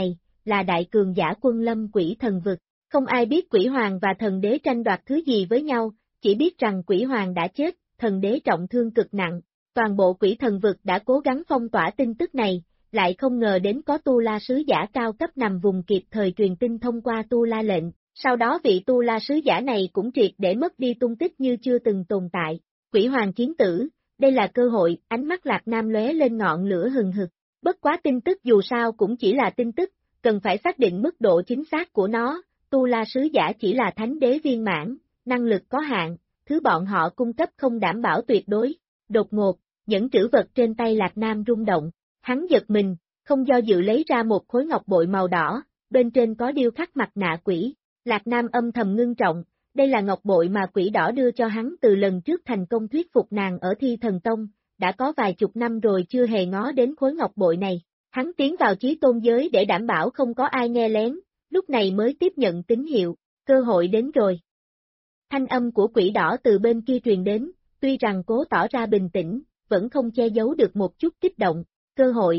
là đại cường giả quân lâm quỷ thần vực. Không ai biết quỷ hoàng và thần đế tranh đoạt thứ gì với nhau, chỉ biết rằng quỷ hoàng đã chết, thần đế trọng thương cực nặng. Toàn bộ quỷ thần vực đã cố gắng phong tỏa tin tức này, lại không ngờ đến có Tu La sứ giả cao cấp nằm vùng kịp thời truyền tin thông qua Tu La lệnh. Sau đó vị Tu La sứ giả này cũng triệt để mất đi tung tích như chưa từng tồn tại. Quỷ hoàng chiến tử, đây là cơ hội, ánh mắt Lạc Nam lóe lên ngọn lửa hừng hực. Bất quá tin tức dù sao cũng chỉ là tin tức, cần phải xác định mức độ chính xác của nó. Tu La sứ giả chỉ là thánh đế viên mãn, năng lực có hạn, thứ bọn họ cung cấp không đảm bảo tuyệt đối. Đột ngột, những trữ vật trên tay Lạc Nam rung động, hắn giật mình, không do dự lấy ra một khối ngọc bội màu đỏ, bên trên có điêu khắc mặt nạ quỷ. Lạc Nam âm thầm ngưng trọng, đây là ngọc bội mà quỷ đỏ đưa cho hắn từ lần trước thành công thuyết phục nàng ở Thi Thần Tông, đã có vài chục năm rồi chưa hề ngó đến khối ngọc bội này. Hắn tiến vào chí tôn giới để đảm bảo không có ai nghe lén, lúc này mới tiếp nhận tín hiệu, cơ hội đến rồi. Thanh âm của quỷ đỏ từ bên kia truyền đến, tuy rằng cố tỏ ra bình tĩnh, vẫn không che giấu được một chút kích động, cơ hội.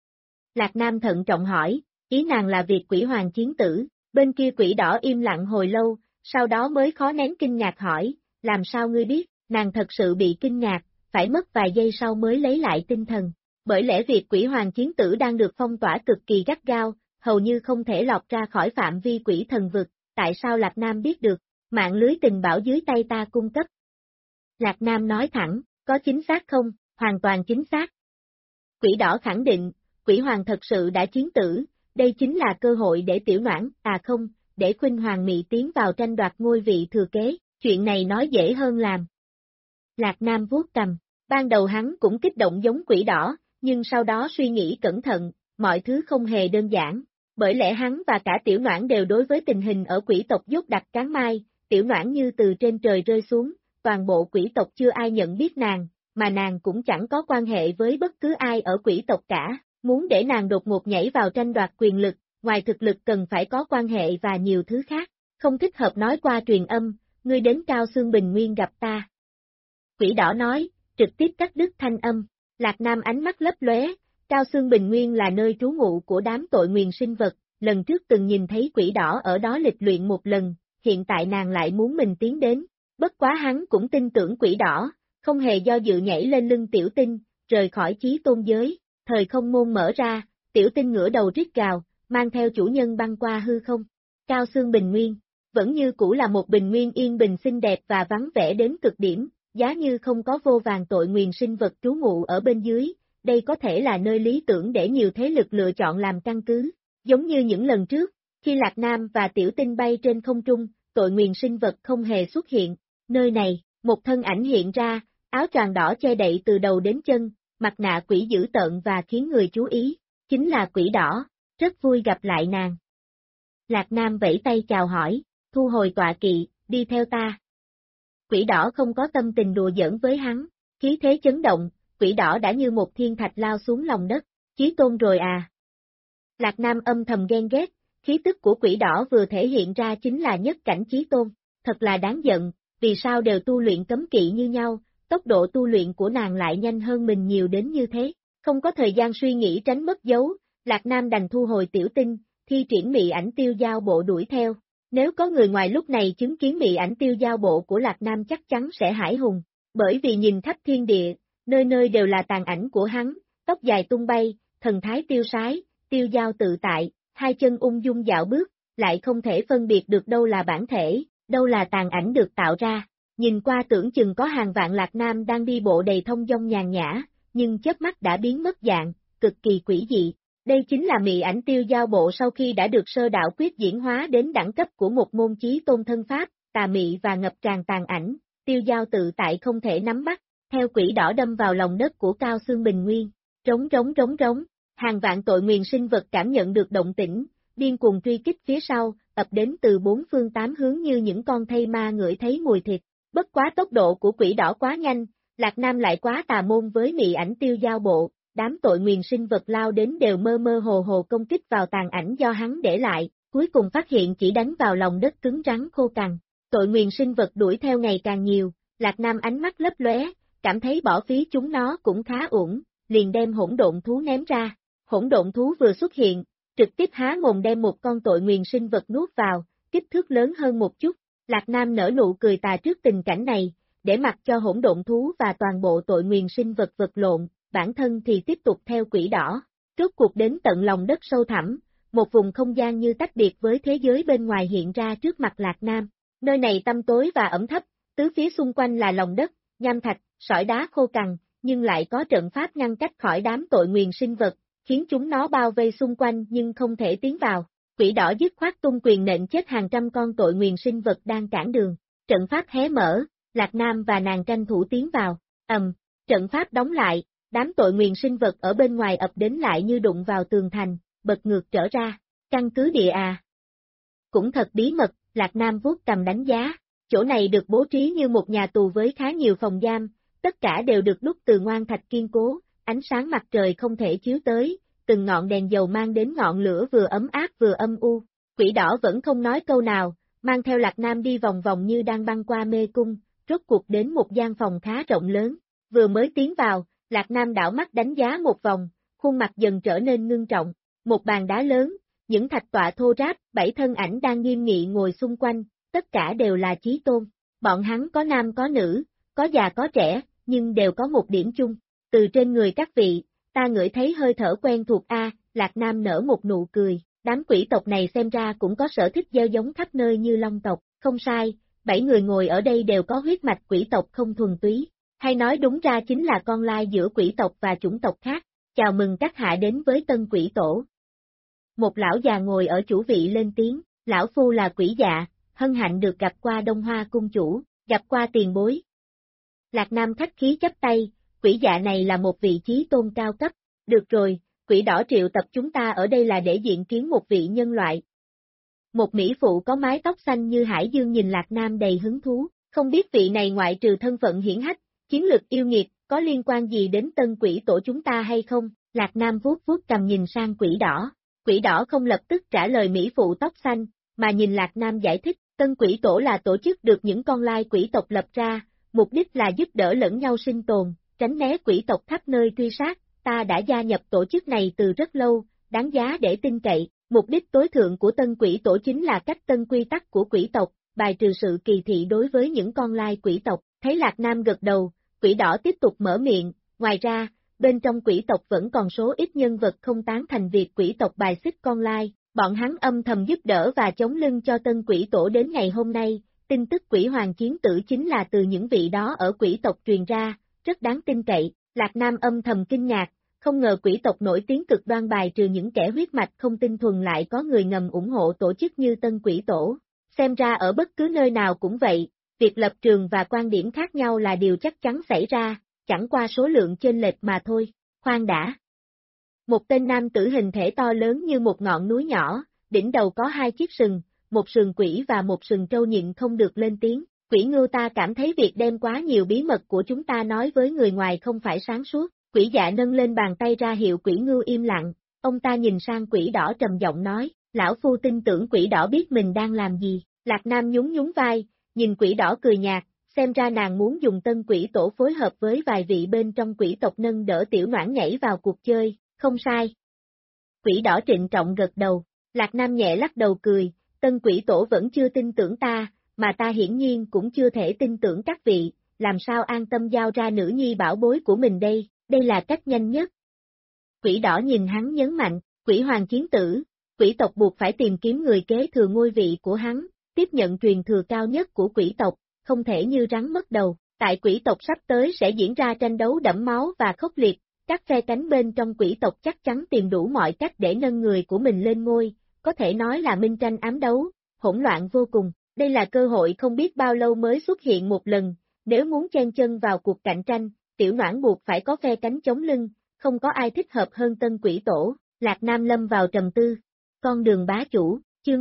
Lạc Nam thận trọng hỏi, ý nàng là việc quỷ hoàng chiến tử, bên kia quỷ đỏ im lặng hồi lâu, sau đó mới khó nén kinh ngạc hỏi, làm sao ngươi biết, nàng thật sự bị kinh ngạc, phải mất vài giây sau mới lấy lại tinh thần, bởi lẽ việc quỷ hoàng chiến tử đang được phong tỏa cực kỳ gắt gao, hầu như không thể lọt ra khỏi phạm vi quỷ thần vực, tại sao Lạc Nam biết được, mạng lưới tình bảo dưới tay ta cung cấp. Lạc Nam nói thẳng, có chính xác không, hoàn toàn chính xác. Quỷ đỏ khẳng định, quỷ hoàng thật sự đã chiến tử, đây chính là cơ hội để tiểu noãn, không, để Khuynh Hoàng Mị tiến vào tranh đoạt ngôi vị thừa kế, chuyện này nói dễ hơn làm. Lạc Nam vuốt cầm, ban đầu hắn cũng kích động giống quỷ đỏ, nhưng sau đó suy nghĩ cẩn thận, mọi thứ không hề đơn giản, bởi lẽ hắn và cả tiểu noãn đều đối với tình hình ở quỷ tộc dốt đặc cán mai, tiểu noãn như từ trên trời rơi xuống, toàn bộ quỷ tộc chưa ai nhận biết nàng, mà nàng cũng chẳng có quan hệ với bất cứ ai ở quỷ tộc cả, muốn để nàng đột ngột nhảy vào tranh đoạt quyền lực, ngoài thực lực cần phải có quan hệ và nhiều thứ khác, không thích hợp nói qua truyền âm, ngươi đến Cao Xương Bình Nguyên gặp ta. Quỷ đỏ nói, trực tiếp cắt đứt thanh âm, Lạc Nam ánh mắt lấp lóe, Cao Xương Bình Nguyên là nơi trú ngụ của đám tội nguyền sinh vật, lần trước từng nhìn thấy quỷ đỏ ở đó lịch luyện một lần, hiện tại nàng lại muốn mình tiến đến, bất quá hắn cũng tin tưởng quỷ đỏ, không hề do dự nhảy lên lưng tiểu tinh, rời khỏi chí tôn giới, thời không môn mở ra, tiểu tinh ngửa đầu rít gào, mang theo chủ nhân băng qua hư không. Cao Xương Bình Nguyên, vẫn như cũ là một bình nguyên yên bình xinh đẹp và vắng vẻ đến cực điểm, giá như không có vô vàn tội nguyền sinh vật trú ngụ ở bên dưới, đây có thể là nơi lý tưởng để nhiều thế lực lựa chọn làm căn cứ, giống như những lần trước, khi Lạc Nam và tiểu tinh bay trên không trung, tội nguyền sinh vật không hề xuất hiện, nơi này, một thân ảnh hiện ra, áo choàng đỏ che đậy từ đầu đến chân, mặt nạ quỷ dữ tợn và khiến người chú ý, chính là quỷ đỏ, rất vui gặp lại nàng. Lạc Nam vẫy tay chào hỏi, thu hồi tọa kỵ, đi theo ta. Quỷ đỏ không có tâm tình đùa giỡn với hắn, khí thế chấn động, quỷ đỏ đã như một thiên thạch lao xuống lòng đất, chí tôn rồi à. Lạc Nam âm thầm ghen ghét, khí tức của quỷ đỏ vừa thể hiện ra chính là nhất cảnh chí tôn, thật là đáng giận, vì sao đều tu luyện cấm kỵ như nhau, tốc độ tu luyện của nàng lại nhanh hơn mình nhiều đến như thế, không có thời gian suy nghĩ tránh mất dấu, Lạc Nam đành thu hồi tiểu tinh, thi triển mị ảnh tiêu giao bộ đuổi theo. Nếu có người ngoài lúc này chứng kiến mị ảnh tiêu giao bộ của Lạc Nam chắc chắn sẽ hãi hùng, bởi vì nhìn khắp thiên địa, nơi nơi đều là tàn ảnh của hắn, tóc dài tung bay, thần thái tiêu sái, tiêu giao tự tại, hai chân ung dung dạo bước, lại không thể phân biệt được đâu là bản thể, đâu là tàn ảnh được tạo ra. Nhìn qua tưởng chừng có hàng vạn Lạc Nam đang đi bộ đầy thông dong nhàn nhã, nhưng chớp mắt đã biến mất dạng, cực kỳ quỷ dị. Đây chính là mị ảnh tiêu giao bộ sau khi đã được sơ đạo quyết diễn hóa đến đẳng cấp của một môn chí tôn thân pháp, tà mị và ngập tràn tàn ảnh, tiêu giao tự tại không thể nắm bắt, theo quỷ đỏ đâm vào lòng đất của Cao Xương Bình Nguyên, trống trống trống trống, hàng vạn tội nguyền sinh vật cảm nhận được động tĩnh, điên cuồng truy kích phía sau, ập đến từ bốn phương tám hướng như những con thây ma ngửi thấy mùi thịt, bất quá tốc độ của quỷ đỏ quá nhanh, Lạc Nam lại quá tà môn với mị ảnh tiêu giao bộ. Đám tội nguyền sinh vật lao đến đều mơ mơ hồ hồ công kích vào tàn ảnh do hắn để lại, cuối cùng phát hiện chỉ đánh vào lòng đất cứng rắn khô cằn. Tội nguyền sinh vật đuổi theo ngày càng nhiều, Lạc Nam ánh mắt lấp lóe, cảm thấy bỏ phí chúng nó cũng khá uổng, liền đem hỗn độn thú ném ra. Hỗn độn thú vừa xuất hiện, trực tiếp há mồm đem một con tội nguyền sinh vật nuốt vào, kích thước lớn hơn một chút. Lạc Nam nở nụ cười tà trước tình cảnh này, để mặc cho hỗn độn thú và toàn bộ tội nguyền sinh vật vật lộn, bản thân thì tiếp tục theo quỷ đỏ. Rốt cuộc đến tận lòng đất sâu thẳm, một vùng không gian như tách biệt với thế giới bên ngoài hiện ra trước mặt Lạc Nam. Nơi này tăm tối và ẩm thấp, tứ phía xung quanh là lòng đất, nham thạch, sỏi đá khô cằn, nhưng lại có trận pháp ngăn cách khỏi đám tội nguyền sinh vật, khiến chúng nó bao vây xung quanh nhưng không thể tiến vào. Quỷ đỏ dứt khoát tung quyền nện chết hàng trăm con tội nguyền sinh vật đang cản đường. Trận pháp hé mở, Lạc Nam và nàng tranh thủ tiến vào. Trận pháp đóng lại, đám tội nguyền sinh vật ở bên ngoài ập đến lại như đụng vào tường thành, bật ngược trở ra. Căn cứ địa à? Cũng thật bí mật, Lạc Nam vuốt cầm đánh giá. Chỗ này được bố trí như một nhà tù với khá nhiều phòng giam, tất cả đều được đúc từ ngoan thạch kiên cố, ánh sáng mặt trời không thể chiếu tới, từng ngọn đèn dầu mang đến ngọn lửa vừa ấm áp vừa âm u. Quỷ đỏ vẫn không nói câu nào, mang theo Lạc Nam đi vòng vòng như đang băng qua mê cung, rốt cuộc đến một gian phòng khá rộng lớn. Vừa mới tiến vào, Lạc Nam đảo mắt đánh giá một vòng, khuôn mặt dần trở nên ngưng trọng. Một bàn đá lớn, những thạch tọa thô ráp, 7 thân ảnh đang nghiêm nghị ngồi xung quanh, tất cả đều là chí tôn. Bọn hắn có nam có nữ, có già có trẻ, nhưng đều có một điểm chung. Từ trên người các vị, ta ngửi thấy hơi thở quen thuộc Lạc Nam nở một nụ cười. Đám quỷ tộc này xem ra cũng có sở thích gieo giống khắp nơi như long tộc, không sai, 7 người ngồi ở đây đều có huyết mạch quỷ tộc không thuần túy, hay nói đúng ra chính là con lai giữa quỷ tộc và chủng tộc khác. Chào mừng các hạ đến với tân quỷ tổ. Một lão già ngồi ở chủ vị lên tiếng, lão phu là quỷ dạ, hân hạnh được gặp qua Đông Hoa cung chủ, gặp qua tiền bối. Lạc Nam khách khí chắp tay, quỷ dạ này là một vị chí tôn cao cấp, được rồi, quỷ đỏ triệu tập chúng ta ở đây là để diện kiến một vị nhân loại. Một mỹ phụ có mái tóc xanh như hải dương nhìn Lạc Nam đầy hứng thú, không biết vị này ngoại trừ thân phận hiển hách, chiến lược yêu nghiệt, có liên quan gì đến tân quỷ tổ chúng ta hay không? Lạc Nam vuốt vuốt cầm nhìn sang quỷ đỏ không lập tức trả lời mỹ phụ tóc xanh, mà nhìn Lạc Nam giải thích, tân quỷ tổ là tổ chức được những con lai quỷ tộc lập ra, mục đích là giúp đỡ lẫn nhau sinh tồn, tránh né quỷ tộc khắp nơi truy sát, ta đã gia nhập tổ chức này từ rất lâu, đáng giá để tin cậy, mục đích tối thượng của tân quỷ tổ chính là cách tân quy tắc của quỷ tộc, bài trừ sự kỳ thị đối với những con lai quỷ tộc, thấy Lạc Nam gật đầu, quỷ đỏ tiếp tục mở miệng, ngoài ra, bên trong quỷ tộc vẫn còn số ít nhân vật không tán thành việc quỷ tộc bài xích con lai, bọn hắn âm thầm giúp đỡ và chống lưng cho tân quỷ tổ đến ngày hôm nay, tin tức quỷ hoàng chiến tử chính là từ những vị đó ở quỷ tộc truyền ra, rất đáng tin cậy, Lạc Nam âm thầm kinh ngạc, không ngờ quỷ tộc nổi tiếng cực đoan bài trừ những kẻ huyết mạch không tinh thuần lại có người ngầm ủng hộ tổ chức như tân quỷ tổ, xem ra ở bất cứ nơi nào cũng vậy, việc lập trường và quan điểm khác nhau là điều chắc chắn xảy ra, chẳng qua số lượng chênh lệch mà thôi, khoan đã. Một tên nam tử hình thể to lớn như một ngọn núi nhỏ, đỉnh đầu có 2 chiếc sừng, một sừng quỷ và một sừng trâu nhịn không được lên tiếng, quỷ ngưu ta cảm thấy việc đem quá nhiều bí mật của chúng ta nói với người ngoài không phải sáng suốt, quỷ dạ nâng lên bàn tay ra hiệu quỷ ngưu im lặng, ông ta nhìn sang quỷ đỏ trầm giọng nói, lão phu tin tưởng quỷ đỏ biết mình đang làm gì, Lạc Nam nhún nhún vai, nhìn quỷ đỏ cười nhạt, xem ra nàng muốn dùng tân quỷ tổ phối hợp với vài vị bên trong quỷ tộc nâng đỡ tiểu noãn nhảy vào cuộc chơi, không sai. Quỷ đỏ trịnh trọng gật đầu, Lạc Nam nhẹ lắc đầu cười, tân quỷ tổ vẫn chưa tin tưởng ta, mà ta hiển nhiên cũng chưa thể tin tưởng các vị, làm sao an tâm giao ra nữ nhi bảo bối của mình đây, đây là cách nhanh nhất. Quỷ đỏ nhìn hắn nhấn mạnh, quỷ hoàng chiến tử, quỷ tộc buộc phải tìm kiếm người kế thừa ngôi vị của hắn, tiếp nhận truyền thừa cao nhất của quỷ tộc, không thể như rắn mất đầu, tại quỷ tộc sắp tới sẽ diễn ra tranh đấu đẫm máu và khốc liệt, các phe cánh bên trong quỷ tộc chắc chắn tìm đủ mọi cách để nâng người của mình lên ngôi, có thể nói là minh tranh ám đấu, hỗn loạn vô cùng, đây là cơ hội không biết bao lâu mới xuất hiện một lần, nếu muốn chen chân vào cuộc cạnh tranh, tiểu noãn buộc phải có phe cánh chống lưng, không có ai thích hợp hơn tân quỷ tổ, Lạc Nam lâm vào trầm tư, con đường bá chủ, chương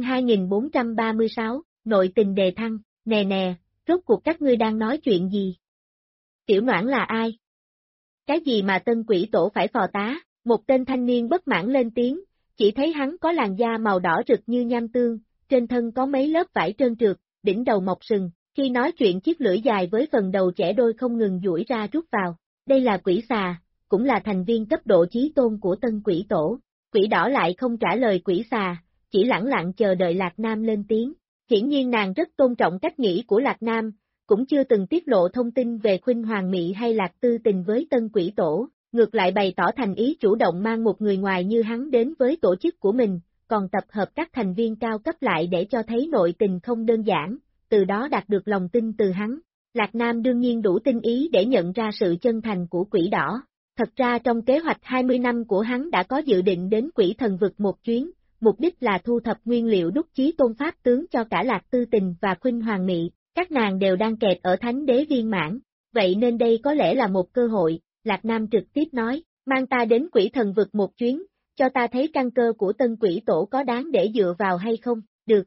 2436, nội tình đề thăng, nè, rốt cuộc các ngươi đang nói chuyện gì? Tiểu noãn là ai? Cái gì mà tân quỷ tổ phải phò tá? Một tên thanh niên bất mãn lên tiếng, chỉ thấy hắn có làn da màu đỏ rực như nham tương, trên thân có mấy lớp vải trơn trượt, đỉnh đầu mọc sừng, khi nói chuyện chiếc lưỡi dài với phần đầu chẻ đôi không ngừng duỗi ra rút vào. Đây là quỷ xà, cũng là thành viên cấp độ chí tôn của tân quỷ tổ. Quỷ đỏ lại không trả lời quỷ xà, chỉ lẳng lặng chờ đợi Lạc Nam lên tiếng. Hiển nhiên nàng rất tôn trọng cách nghĩ của Lạc Nam, cũng chưa từng tiết lộ thông tin về Khuynh Hoàng Mị hay Lạc Tư Tình với tân quỷ tổ, ngược lại bày tỏ thành ý chủ động mang một người ngoài như hắn đến với tổ chức của mình, còn tập hợp các thành viên cao cấp lại để cho thấy nội tình không đơn giản, từ đó đạt được lòng tin từ hắn. Lạc Nam đương nhiên đủ tinh ý để nhận ra sự chân thành của quỷ đỏ. Thật ra trong kế hoạch 20 năm của hắn đã có dự định đến quỷ thần vực một chuyến, mục đích là thu thập nguyên liệu đúc chí tôn pháp tướng cho cả Lạc Tư Tình và Khuynh Hoàng Mị, các nàng đều đang kẹt ở thánh đế viên mãn, vậy nên đây có lẽ là một cơ hội. Lạc Nam trực tiếp nói, mang ta đến quỷ thần vực một chuyến, cho ta thấy căn cơ của tân quỷ tổ có đáng để dựa vào hay không, được.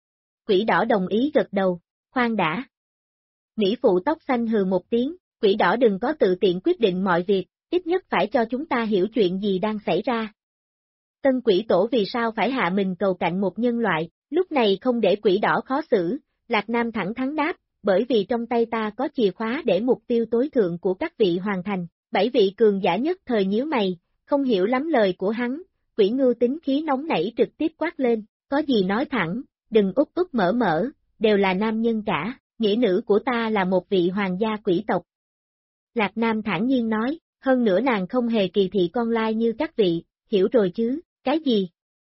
Quỷ đỏ đồng ý gật đầu, khoan đã. Mỹ phụ tóc xanh hừ một tiếng, quỷ đỏ đừng có tự tiện quyết định mọi việc, ít nhất phải cho chúng ta hiểu chuyện gì đang xảy ra. Tân quỷ tổ vì sao phải hạ mình cầu cạnh một nhân loại, lúc này không để quỷ đỏ khó xử, Lạc Nam thẳng thắn đáp, bởi vì trong tay ta có chìa khóa để mục tiêu tối thượng của các vị hoàn thành. 7 vị cường giả nhất thời nhíu mày, không hiểu lắm lời của hắn, quỷ ngưu tính khí nóng nảy trực tiếp quát lên, có gì nói thẳng, đừng úp úp mở mở, đều là nam nhân cả, nghĩa nữ của ta là một vị hoàng gia quỷ tộc. Lạc Nam thản nhiên nói, hơn nữa nàng không hề kỳ thị con lai như các vị, hiểu rồi chứ, cái gì?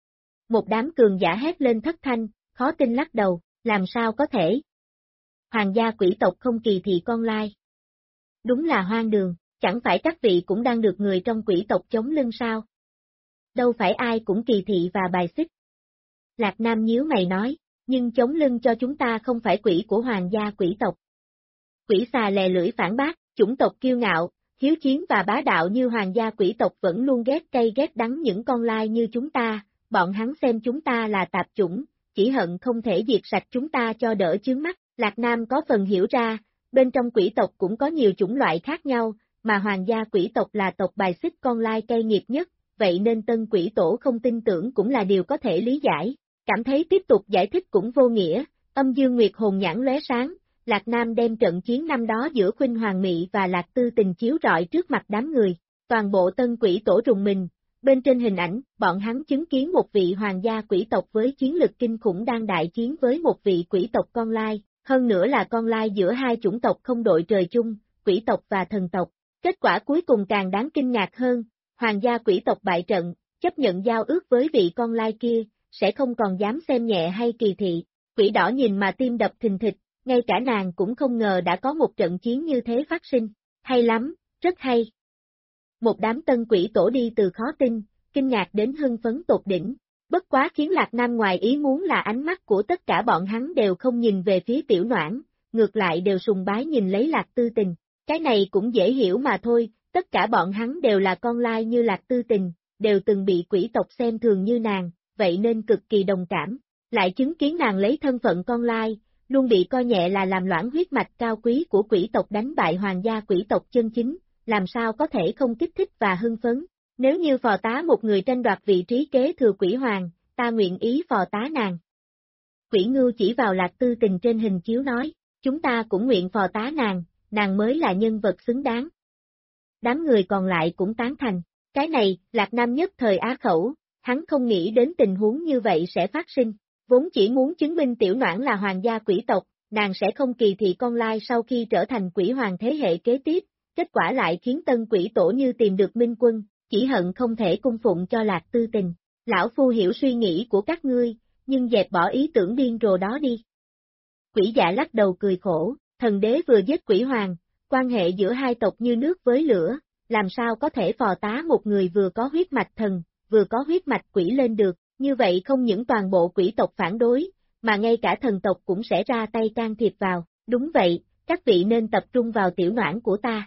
Một đám cường giả hét lên thất thanh, khó tin lắc đầu, làm sao có thể? Hoàng gia quỷ tộc không kỳ thị con lai. Đúng là hoang đường, chẳng phải các vị cũng đang được người trong quỷ tộc chống lưng sao? Đâu phải ai cũng kỳ thị và bài xích. Lạc Nam nhíu mày nói, nhưng chống lưng cho chúng ta không phải quỷ của hoàng gia quỷ tộc. Quỷ xà lè lưỡi phản bác, chủng tộc kiêu ngạo, hiếu chiến và bá đạo như hoàng gia quỷ tộc vẫn luôn ghét cay ghét đắng những con lai như chúng ta, bọn hắn xem chúng ta là tạp chủng, chỉ hận không thể diệt sạch chúng ta cho đỡ chướng mắt. Lạc Nam có phần hiểu ra, bên trong quỷ tộc cũng có nhiều chủng loại khác nhau, mà hoàng gia quỷ tộc là tộc bài xích con lai cay nghiệt nhất, vậy nên tân quỷ tổ không tin tưởng cũng là điều có thể lý giải. Cảm thấy tiếp tục giải thích cũng vô nghĩa, âm dương nguyệt hồn nhãn lóe sáng, Lạc Nam đem trận chiến năm đó giữa Khuynh Hoàng Mị và Lạc Tư Tình chiếu rọi trước mặt đám người, toàn bộ tân quỷ tổ rùng mình, bên trên hình ảnh, bọn hắn chứng kiến một vị hoàng gia quỷ tộc với chiến lực kinh khủng đang đại chiến với một vị quỷ tộc con lai, hơn nữa là con lai giữa hai chủng tộc không đội trời chung, quỷ tộc và thần tộc. Kết quả cuối cùng càng đáng kinh ngạc hơn, hoàng gia quỷ tộc bại trận, chấp nhận giao ước với vị con lai kia, sẽ không còn dám xem nhẹ hay kỳ thị. Quỷ đỏ nhìn mà tim đập thình thịch, ngay cả nàng cũng không ngờ đã có một trận chiến như thế phát sinh. Hay lắm, rất hay. Một đám tân quỷ tổ đi từ khó tin, kinh ngạc đến hưng phấn tột đỉnh. Bất quá khiến Lạc Nam ngoài ý muốn là ánh mắt của tất cả bọn hắn đều không nhìn về phía Tiểu Noãn, ngược lại đều sùng bái nhìn lấy Lạc Tư Tình. Cái này cũng dễ hiểu mà thôi, tất cả bọn hắn đều là con lai như Lạc Tư Tình, đều từng bị quỷ tộc xem thường như nàng, vậy nên cực kỳ đồng cảm. Lại chứng kiến nàng lấy thân phận con lai, luôn bị coi nhẹ là làm loãng huyết mạch cao quý của quỷ tộc đánh bại hoàng gia quỷ tộc chân chính, làm sao có thể không kích thích và hưng phấn. Nếu như phò tá một người tranh đoạt vị trí kế thừa quỷ hoàng, ta nguyện ý phò tá nàng. Quỷ ngưu chỉ vào Lạc Tư Tình trên hình chiếu nói, chúng ta cũng nguyện phò tá nàng mới là nhân vật xứng đáng. Đám người còn lại cũng tán thành, cái này, Lạc Nam nhất thời á khẩu, hắn không nghĩ đến tình huống như vậy sẽ phát sinh, vốn chỉ muốn chứng minh Tiểu Noãn là hoàng gia quỷ tộc, nàng sẽ không kỳ thị con lai sau khi trở thành quỷ hoàng thế hệ kế tiếp, kết quả lại khiến tân quỷ tổ như tìm được minh quân, chỉ hận không thể cung phụng cho Lạc Tư Tình. Lão phu hiểu suy nghĩ của các ngươi, nhưng dẹp bỏ ý tưởng điên rồ đó đi. Quỷ dạ lắc đầu cười khổ, thần đế vừa giết quỷ hoàng, quan hệ giữa hai tộc như nước với lửa, làm sao có thể phò tá một người vừa có huyết mạch thần, vừa có huyết mạch quỷ lên được, như vậy không những toàn bộ quỷ tộc phản đối, mà ngay cả thần tộc cũng sẽ ra tay can thiệp vào, đúng vậy, các vị nên tập trung vào Tiểu Noãn của ta.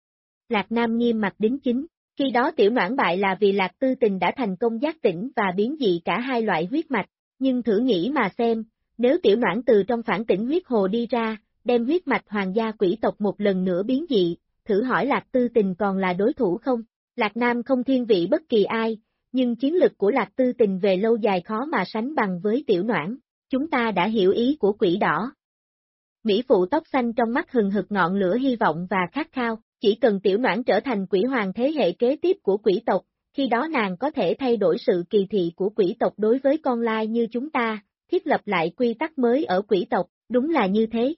Lạc Nam nghiêm mặt đính chính, khi đó Tiểu Noãn bại là vì Lạc Tư Tình đã thành công giác tỉnh và biến dị cả hai loại huyết mạch, nhưng thử nghĩ mà xem, nếu Tiểu Noãn từ trong phản tỉnh huyết hồ đi ra, đem huyết mạch hoàng gia quỷ tộc một lần nữa biến dị, thử hỏi Lạc Tư Tình còn là đối thủ không? Lạc Nam không thiên vị bất kỳ ai, nhưng chiến lực của Lạc Tư Tình về lâu dài khó mà sánh bằng với Tiểu Noãn, chúng ta đã hiểu ý của quỷ đỏ. Mỹ phụ tóc xanh trong mắt hừng hực ngọn lửa hy vọng và khát khao, chỉ cần Tiểu Noãn trở thành quỷ hoàng thế hệ kế tiếp của quỷ tộc, khi đó nàng có thể thay đổi sự kỳ thị của quỷ tộc đối với con lai như chúng ta, thiết lập lại quy tắc mới ở quỷ tộc, đúng là như thế.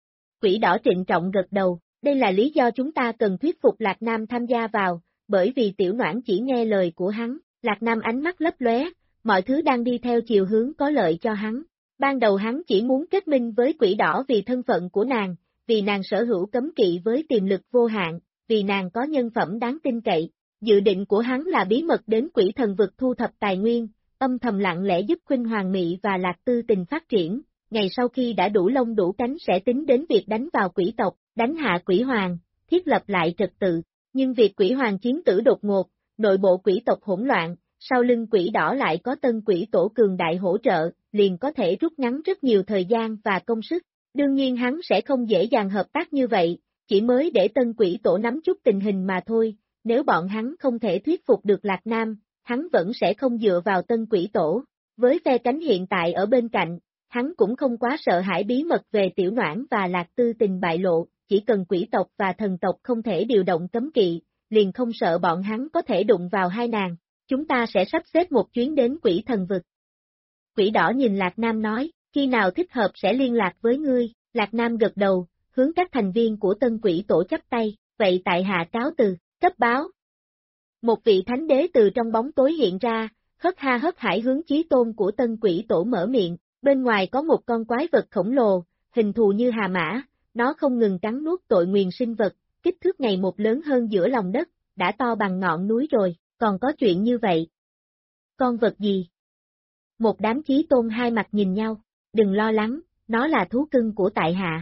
Quỷ đỏ trịnh trọng gật đầu, đây là lý do chúng ta cần thuyết phục Lạc Nam tham gia vào, bởi vì tiểu noãn chỉ nghe lời của hắn, Lạc Nam ánh mắt lấp lóe, mọi thứ đang đi theo chiều hướng có lợi cho hắn. Ban đầu hắn chỉ muốn kết minh với quỷ đỏ vì thân phận của nàng, vì nàng sở hữu cấm kỵ với tiềm lực vô hạn, vì nàng có nhân phẩm đáng tin cậy. Dự định của hắn là bí mật đến quỷ thần vực thu thập tài nguyên, âm thầm lặng lẽ giúp Khuynh Hoàng Mị và Lạc Tư Tình phát triển, ngày sau khi đã đủ lông đủ cánh sẽ tính đến việc đánh vào quỷ tộc, đánh hạ quỷ hoàng, thiết lập lại trật tự. Nhưng việc quỷ hoàng chiến tử đột ngột, nội bộ quỷ tộc hỗn loạn, sau lưng quỷ đỏ lại có tân quỷ tổ cường đại hỗ trợ, liền có thể rút ngắn rất nhiều thời gian và công sức. Đương nhiên hắn sẽ không dễ dàng hợp tác như vậy, chỉ mới để tân quỷ tổ nắm chút tình hình mà thôi. Nếu bọn hắn không thể thuyết phục được Lạc Nam, hắn vẫn sẽ không dựa vào tân quỷ tổ. Với phe cánh hiện tại ở bên cạnh, hắn cũng không quá sợ hãi bí mật về tiểu noãn và Lạc Tư Tình bại lộ, chỉ cần quỷ tộc và thần tộc không thể điều động cấm kỵ, liền không sợ bọn hắn có thể đụng vào hai nàng. Chúng ta sẽ sắp xếp một chuyến đến quỷ thần vực. Quỷ đỏ nhìn Lạc Nam nói, khi nào thích hợp sẽ liên lạc với ngươi, Lạc Nam gật đầu, hướng các thành viên của tân quỷ tổ chắp tay, vậy tại hạ cáo từ. Cấp báo. Một vị thánh đế từ trong bóng tối hiện ra, hất ha hất hải hướng chí tôn của tân quỷ tổ mở miệng, bên ngoài có một con quái vật khổng lồ, hình thù như hà mã, nó không ngừng cắn nuốt tội nguyền sinh vật, kích thước ngày một lớn hơn giữa lòng đất, đã to bằng ngọn núi rồi, còn có chuyện như vậy. Con vật gì? Một đám chí tôn hai mặt nhìn nhau, đừng lo lắng, nó là thú cưng của tại hạ.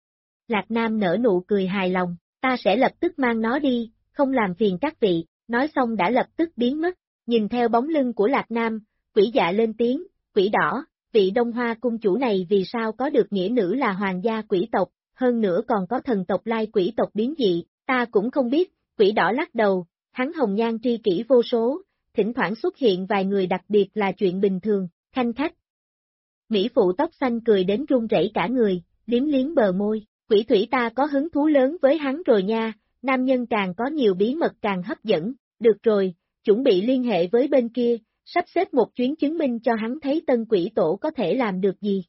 Lạc Nam nở nụ cười hài lòng, ta sẽ lập tức mang nó đi, không làm phiền các vị, nói xong đã lập tức biến mất, nhìn theo bóng lưng của Lạc Nam, quỷ dạ lên tiếng, quỷ đỏ, vị Đông Hoa cung chủ này vì sao có được nghĩa nữ là hoàng gia quỷ tộc, hơn nữa còn có thần tộc lai quỷ tộc biến dị, ta cũng không biết, quỷ đỏ lắc đầu, hắn hồng nhan tri kỷ vô số, thỉnh thoảng xuất hiện vài người đặc biệt là chuyện bình thường, khanh khách. Mỹ phụ tóc xanh cười đến run rẩy cả người, liếm liếm bờ môi, quỷ thủy ta có hứng thú lớn với hắn rồi nha. Nam nhân càng có nhiều bí mật càng hấp dẫn, được rồi, chuẩn bị liên hệ với bên kia, sắp xếp một chuyến chứng minh cho hắn thấy tân quỷ tổ có thể làm được gì.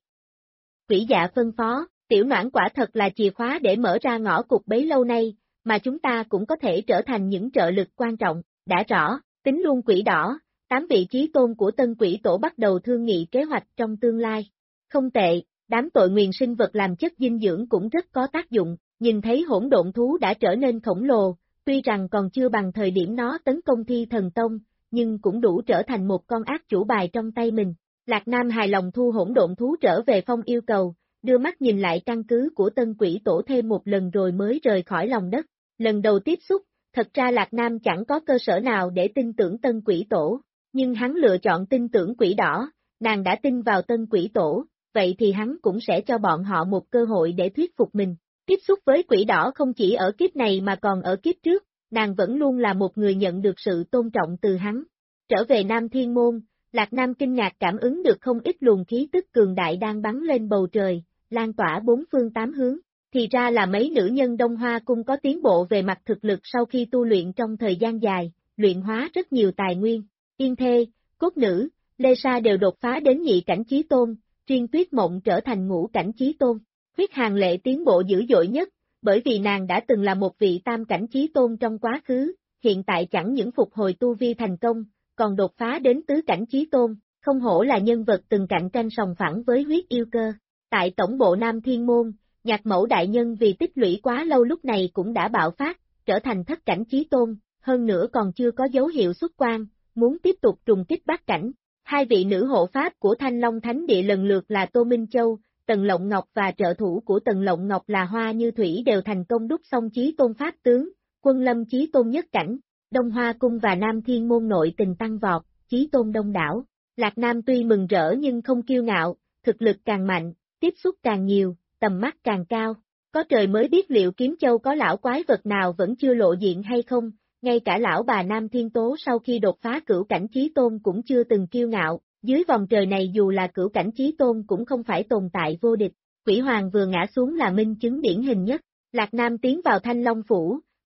Quỷ dạ phân phó, tiểu noãn quả thật là chìa khóa để mở ra ngõ cụt bấy lâu nay, mà chúng ta cũng có thể trở thành những trợ lực quan trọng, đã rõ, tính luôn quỷ đỏ, 8 vị trí tôn của tân quỷ tổ bắt đầu thương nghị kế hoạch trong tương lai. Không tệ, đám tội nguyền sinh vật làm chất dinh dưỡng cũng rất có tác dụng. Nhìn thấy hỗn độn thú đã trở nên khổng lồ, tuy rằng còn chưa bằng thời điểm nó tấn công Thi Thần Tông, nhưng cũng đủ trở thành một con ác chủ bài trong tay mình. Lạc Nam hài lòng thu hỗn độn thú trở về phong yêu cầu, đưa mắt nhìn lại căn cứ của tân quỷ tổ thêm một lần rồi mới rời khỏi lòng đất. Lần đầu tiếp xúc, thật ra Lạc Nam chẳng có cơ sở nào để tin tưởng tân quỷ tổ, nhưng hắn lựa chọn tin tưởng quỷ đỏ, nàng đã tin vào tân quỷ tổ, vậy thì hắn cũng sẽ cho bọn họ một cơ hội để thuyết phục mình. Tiếp xúc với quỷ đỏ không chỉ ở kiếp này mà còn ở kiếp trước, nàng vẫn luôn là một người nhận được sự tôn trọng từ hắn. Trở về Nam Thiên Môn, Lạc Nam kinh ngạc cảm ứng được không ít luồng khí tức cường đại đang bắn lên bầu trời, lan tỏa bốn phương tám hướng. Thì ra là mấy nữ nhân Đông Hoa Cung có tiến bộ về mặt thực lực sau khi tu luyện trong thời gian dài, luyện hóa rất nhiều tài nguyên. Yên Thê, Cốt Nữ, Lê Sa đều đột phá đến nhị cảnh chí tôn, riêng Tuyết Mộng trở thành ngũ cảnh chí tôn. Huyết Hàng Lệ tiến bộ dữ dội nhất, bởi vì nàng đã từng là một vị tam cảnh chí tôn trong quá khứ, hiện tại chẳng những phục hồi tu vi thành công, còn đột phá đến tứ cảnh chí tôn, không hổ là nhân vật từng cạnh tranh sòng phẳng với huyết yêu cơ. Tại tổng bộ Nam Thiên Môn, Nhạc Mẫu đại nhân vì tích lũy quá lâu lúc này cũng đã bạo phát, trở thành thất cảnh chí tôn, hơn nữa còn chưa có dấu hiệu xuất quan, muốn tiếp tục trùng kích bát cảnh. Hai vị nữ hộ pháp của Thanh Long Thánh Địa lần lượt là Tô Minh Châu, Tần Lộng Ngọc và trợ thủ của Tần Lộng Ngọc là Hoa Như Thủy đều thành công đúc xong chí tôn pháp tướng, Quân Lâm chí tôn nhất cảnh, Đông Hoa Cung và Nam Thiên Môn nội tình tăng vọt, chí tôn đông đảo. Lạc Nam tuy mừng rỡ nhưng không kiêu ngạo, thực lực càng mạnh, tiếp xúc càng nhiều, tầm mắt càng cao. Có trời mới biết liệu Kiếm Châu có lão quái vật nào vẫn chưa lộ diện hay không, ngay cả lão bà Nam Thiên Tố sau khi đột phá cửu cảnh chí tôn cũng chưa từng kiêu ngạo. Dưới vòng trời này dù là cửu cảnh chí tôn cũng không phải tồn tại vô địch, Quỷ Hoàng vừa ngã xuống là minh chứng điển hình nhất. Lạc Nam tiến vào Thanh Long Phủ,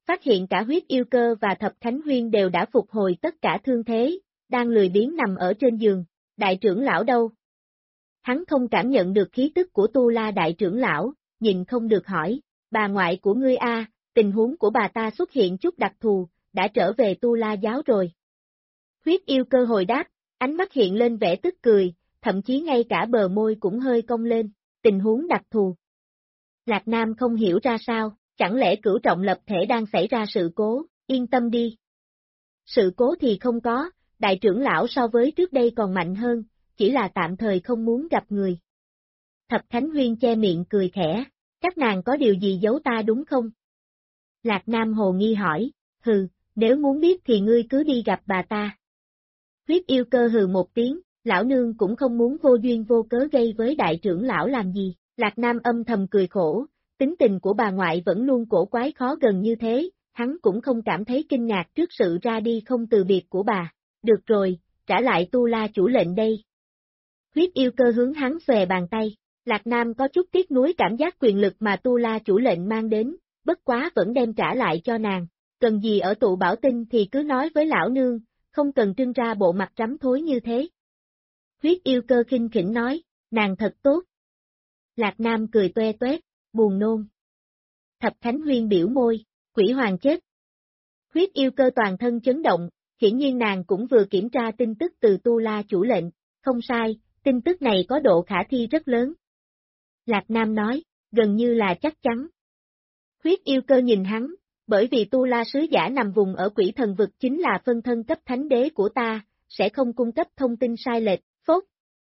phát hiện cả huyết yêu cơ và Thập Khánh Huyên đều đã phục hồi tất cả thương thế, đang lười biếng nằm ở trên giường. Đại trưởng lão đâu? Hắn không cảm nhận được khí tức của Tu La đại trưởng lão, nhìn không được hỏi, bà ngoại của ngươi a, tình huống của bà ta xuất hiện chút đặc thù, đã trở về Tu La giáo rồi. Huyết yêu cơ hồi đáp, ánh mắt hiện lên vẻ tức cười, thậm chí ngay cả bờ môi cũng hơi cong lên, tình huống đặc thù. Lạc Nam không hiểu ra sao, chẳng lẽ Cửu Trọng lập thể đang xảy ra sự cố, yên tâm đi. Sự cố thì không có, đại trưởng lão so với trước đây còn mạnh hơn, chỉ là tạm thời không muốn gặp người. Thập Khánh Huyên che miệng cười khẽ, các nàng có điều gì giấu ta đúng không? Lạc Nam hồ nghi hỏi, hừ, nếu muốn biết thì ngươi cứ đi gặp bà ta. Huyết yêu cơ hừ một tiếng, lão nương cũng không muốn vô duyên vô cớ gây với đại trưởng lão làm gì. Lạc Nam âm thầm cười khổ, tính tình của bà ngoại vẫn luôn cổ quái khó gần như thế, hắn cũng không cảm thấy kinh ngạc trước sự ra đi không từ biệt của bà. Được rồi, trả lại Tu La chủ lệnh đây. Huyết yêu cơ hướng hắn xòe bàn tay, Lạc Nam có chút tiếc nuối cảm giác quyền lực mà Tu La chủ lệnh mang đến, bất quá vẫn đem trả lại cho nàng. Cần gì ở tụ bảo tinh thì cứ nói với lão nương, không cần trưng ra bộ mặt rắm thối như thế. Huyết yêu cơ khinh khỉnh nói, nàng thật tốt. Lạc Nam cười toe toét, buồn nôn. Thập Khánh Huyên biểu môi, quỷ hoàng chết. Huyết yêu cơ toàn thân chấn động, hiển nhiên nàng cũng vừa kiểm tra tin tức từ Tu La chủ lệnh, không sai, tin tức này có độ khả thi rất lớn. Lạc Nam nói, gần như là chắc chắn. Huyết yêu cơ nhìn hắn, bởi vì Tu La sứ giả nằm vùng ở quỷ thần vực chính là phân thân cấp thánh đế của ta, sẽ không cung cấp thông tin sai lệch, phốt.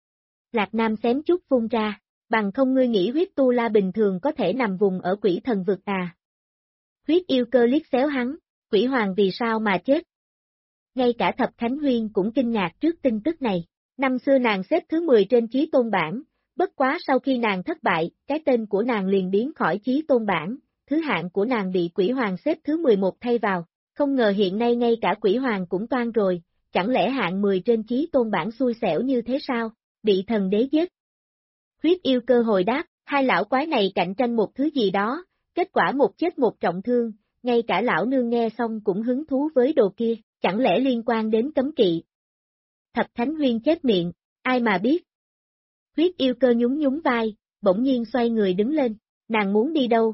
Lạc Nam xém chút phun ra, bằng không ngươi nghĩ huyết Tu La bình thường có thể nằm vùng ở quỷ thần vực à. Huyết yêu cơ liếc xéo hắn, quỷ hoàng vì sao mà chết. Ngay cả Thập Khánh Huyên cũng kinh ngạc trước tin tức này, năm xưa nàng xếp thứ 10 trên chí tôn bảng, bất quá sau khi nàng thất bại, cái tên của nàng liền biến khỏi chí tôn bảng, thứ hạng của nàng bị quỷ hoàng xếp thứ 11 thay vào, không ngờ hiện nay ngay cả quỷ hoàng cũng toan rồi, chẳng lẽ hạng 10 trên chí tôn bảng xui xẻo như thế sao, bị thần đế giết. Huyết yêu cơ hồi đáp, hai lão quái này cạnh tranh một thứ gì đó, kết quả một chết một trọng thương, ngay cả lão nương nghe xong cũng hứng thú với đồ kia, chẳng lẽ liên quan đến cấm kỵ. Thập Khánh Huyên chép miệng, ai mà biết. Huyết yêu cơ nhún nhún vai, bỗng nhiên xoay người đứng lên, nàng muốn đi đâu?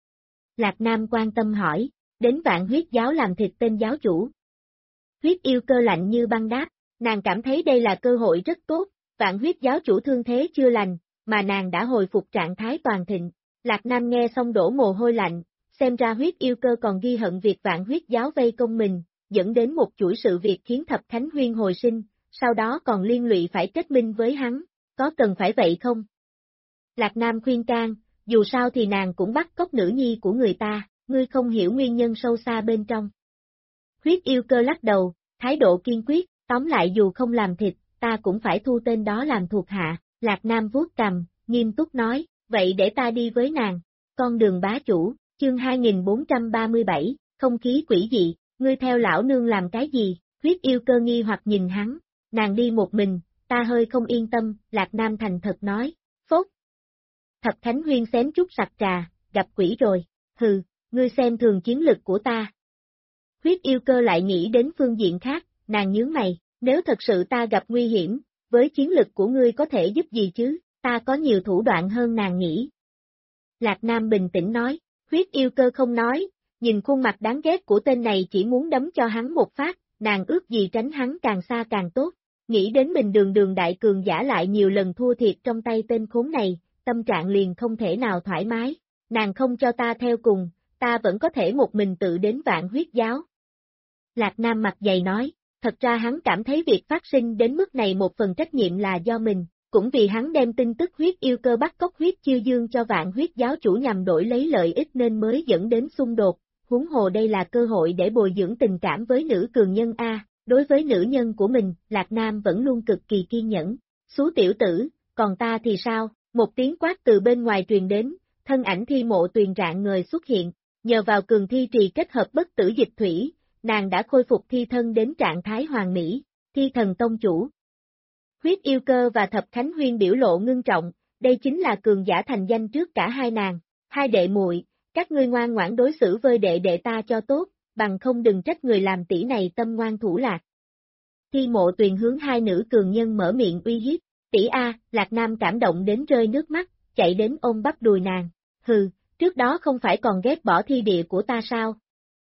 Lạc Nam quan tâm hỏi, đến Vạn Huyết giáo làm thịt tên giáo chủ. Huyết yêu cơ lạnh như băng đáp, nàng cảm thấy đây là cơ hội rất tốt, Vạn Huyết giáo chủ thương thế chưa lành, mà nàng đã hồi phục trạng thái toàn thịnh. Lạc Nam nghe xong đổ mồ hôi lạnh, xem ra huyết yêu cơ còn ghi hận việc Vạn Huyết giáo vây công mình, dẫn đến một chuỗi sự việc khiến Thập Khánh Huyên hồi sinh, sau đó còn liên lụy phải kết minh với hắn, có cần phải vậy không? Lạc Nam khuyên can, dù sao thì nàng cũng bắt cóc nữ nhi của người ta, ngươi không hiểu nguyên nhân sâu xa bên trong. Huyết yêu cơ lắc đầu, thái độ kiên quyết, tóm lại dù không làm thịt, ta cũng phải thu tên đó làm thuộc hạ, Lạc Nam vuốt cằm, nghiêm túc nói, vậy để ta đi với nàng, con đường bá chủ, chương 2437, không khí quỷ dị, ngươi theo lão nương làm cái gì, huyết yêu cơ nghi hoặc nhìn hắn, nàng đi một mình, ta hơi không yên tâm, Lạc Nam thành thật nói, phốt. Thập Khánh Huyên xém chút sặc trà, gặp quỷ rồi, hừ, ngươi xem thường chiến lực của ta. Huyết yêu cơ lại nghĩ đến phương diện khác, nàng nhướng mày, nếu thật sự ta gặp nguy hiểm, với chiến lực của ngươi có thể giúp gì chứ, ta có nhiều thủ đoạn hơn nàng nghĩ. Lạc Nam bình tĩnh nói, huyết yêu cơ không nói, nhìn khuôn mặt đáng ghét của tên này chỉ muốn đấm cho hắn một phát, nàng ước gì tránh hắn càng xa càng tốt, nghĩ đến mình đường đại cường giả lại nhiều lần thua thiệt trong tay tên khốn này, tâm trạng liền không thể nào thoải mái, nàng không cho ta theo cùng, ta vẫn có thể một mình tự đến Vạn Huyết giáo. Lạc Nam mặt dày nói, thật ra hắn cảm thấy việc phát sinh đến mức này một phần trách nhiệm là do mình, cũng vì hắn đem tin tức huyết yêu cơ bắt cóc huyết chiêu dương cho Vạn Huyết giáo chủ nhằm đổi lấy lợi ích nên mới dẫn đến xung đột, huống hồ đây là cơ hội để bồi dưỡng tình cảm với nữ cường nhân A, đối với nữ nhân của mình, Lạc Nam vẫn luôn cực kỳ kiên nhẫn, xú tiểu tử, còn ta thì sao, một tiếng quát từ bên ngoài truyền đến, thân ảnh Thi Mộ Tuyền rạng ngời xuất hiện, nhờ vào cường thi trì kết hợp bất tử dịch thủy, nàng đã khôi phục thi thân đến trạng thái hoàn mỹ, Thi Thần tông chủ. Huyết yêu cơ và Thập Khánh Huyên biểu lộ ngưng trọng, đây chính là cường giả thành danh trước cả hai nàng, hai đệ muội, các ngươi ngoan ngoãn đối xử với đệ đệ ta cho tốt, bằng không đừng trách người làm tỷ này tâm ngoan thủ lạc. Thi Mộ Tuyền hướng hai nữ cường nhân mở miệng uy hiếp, tỷ a, Lạc Nam cảm động đến rơi nước mắt, chạy đến ôm bắp đùi nàng, hừ, trước đó không phải còn ghét bỏ thi địa của ta sao?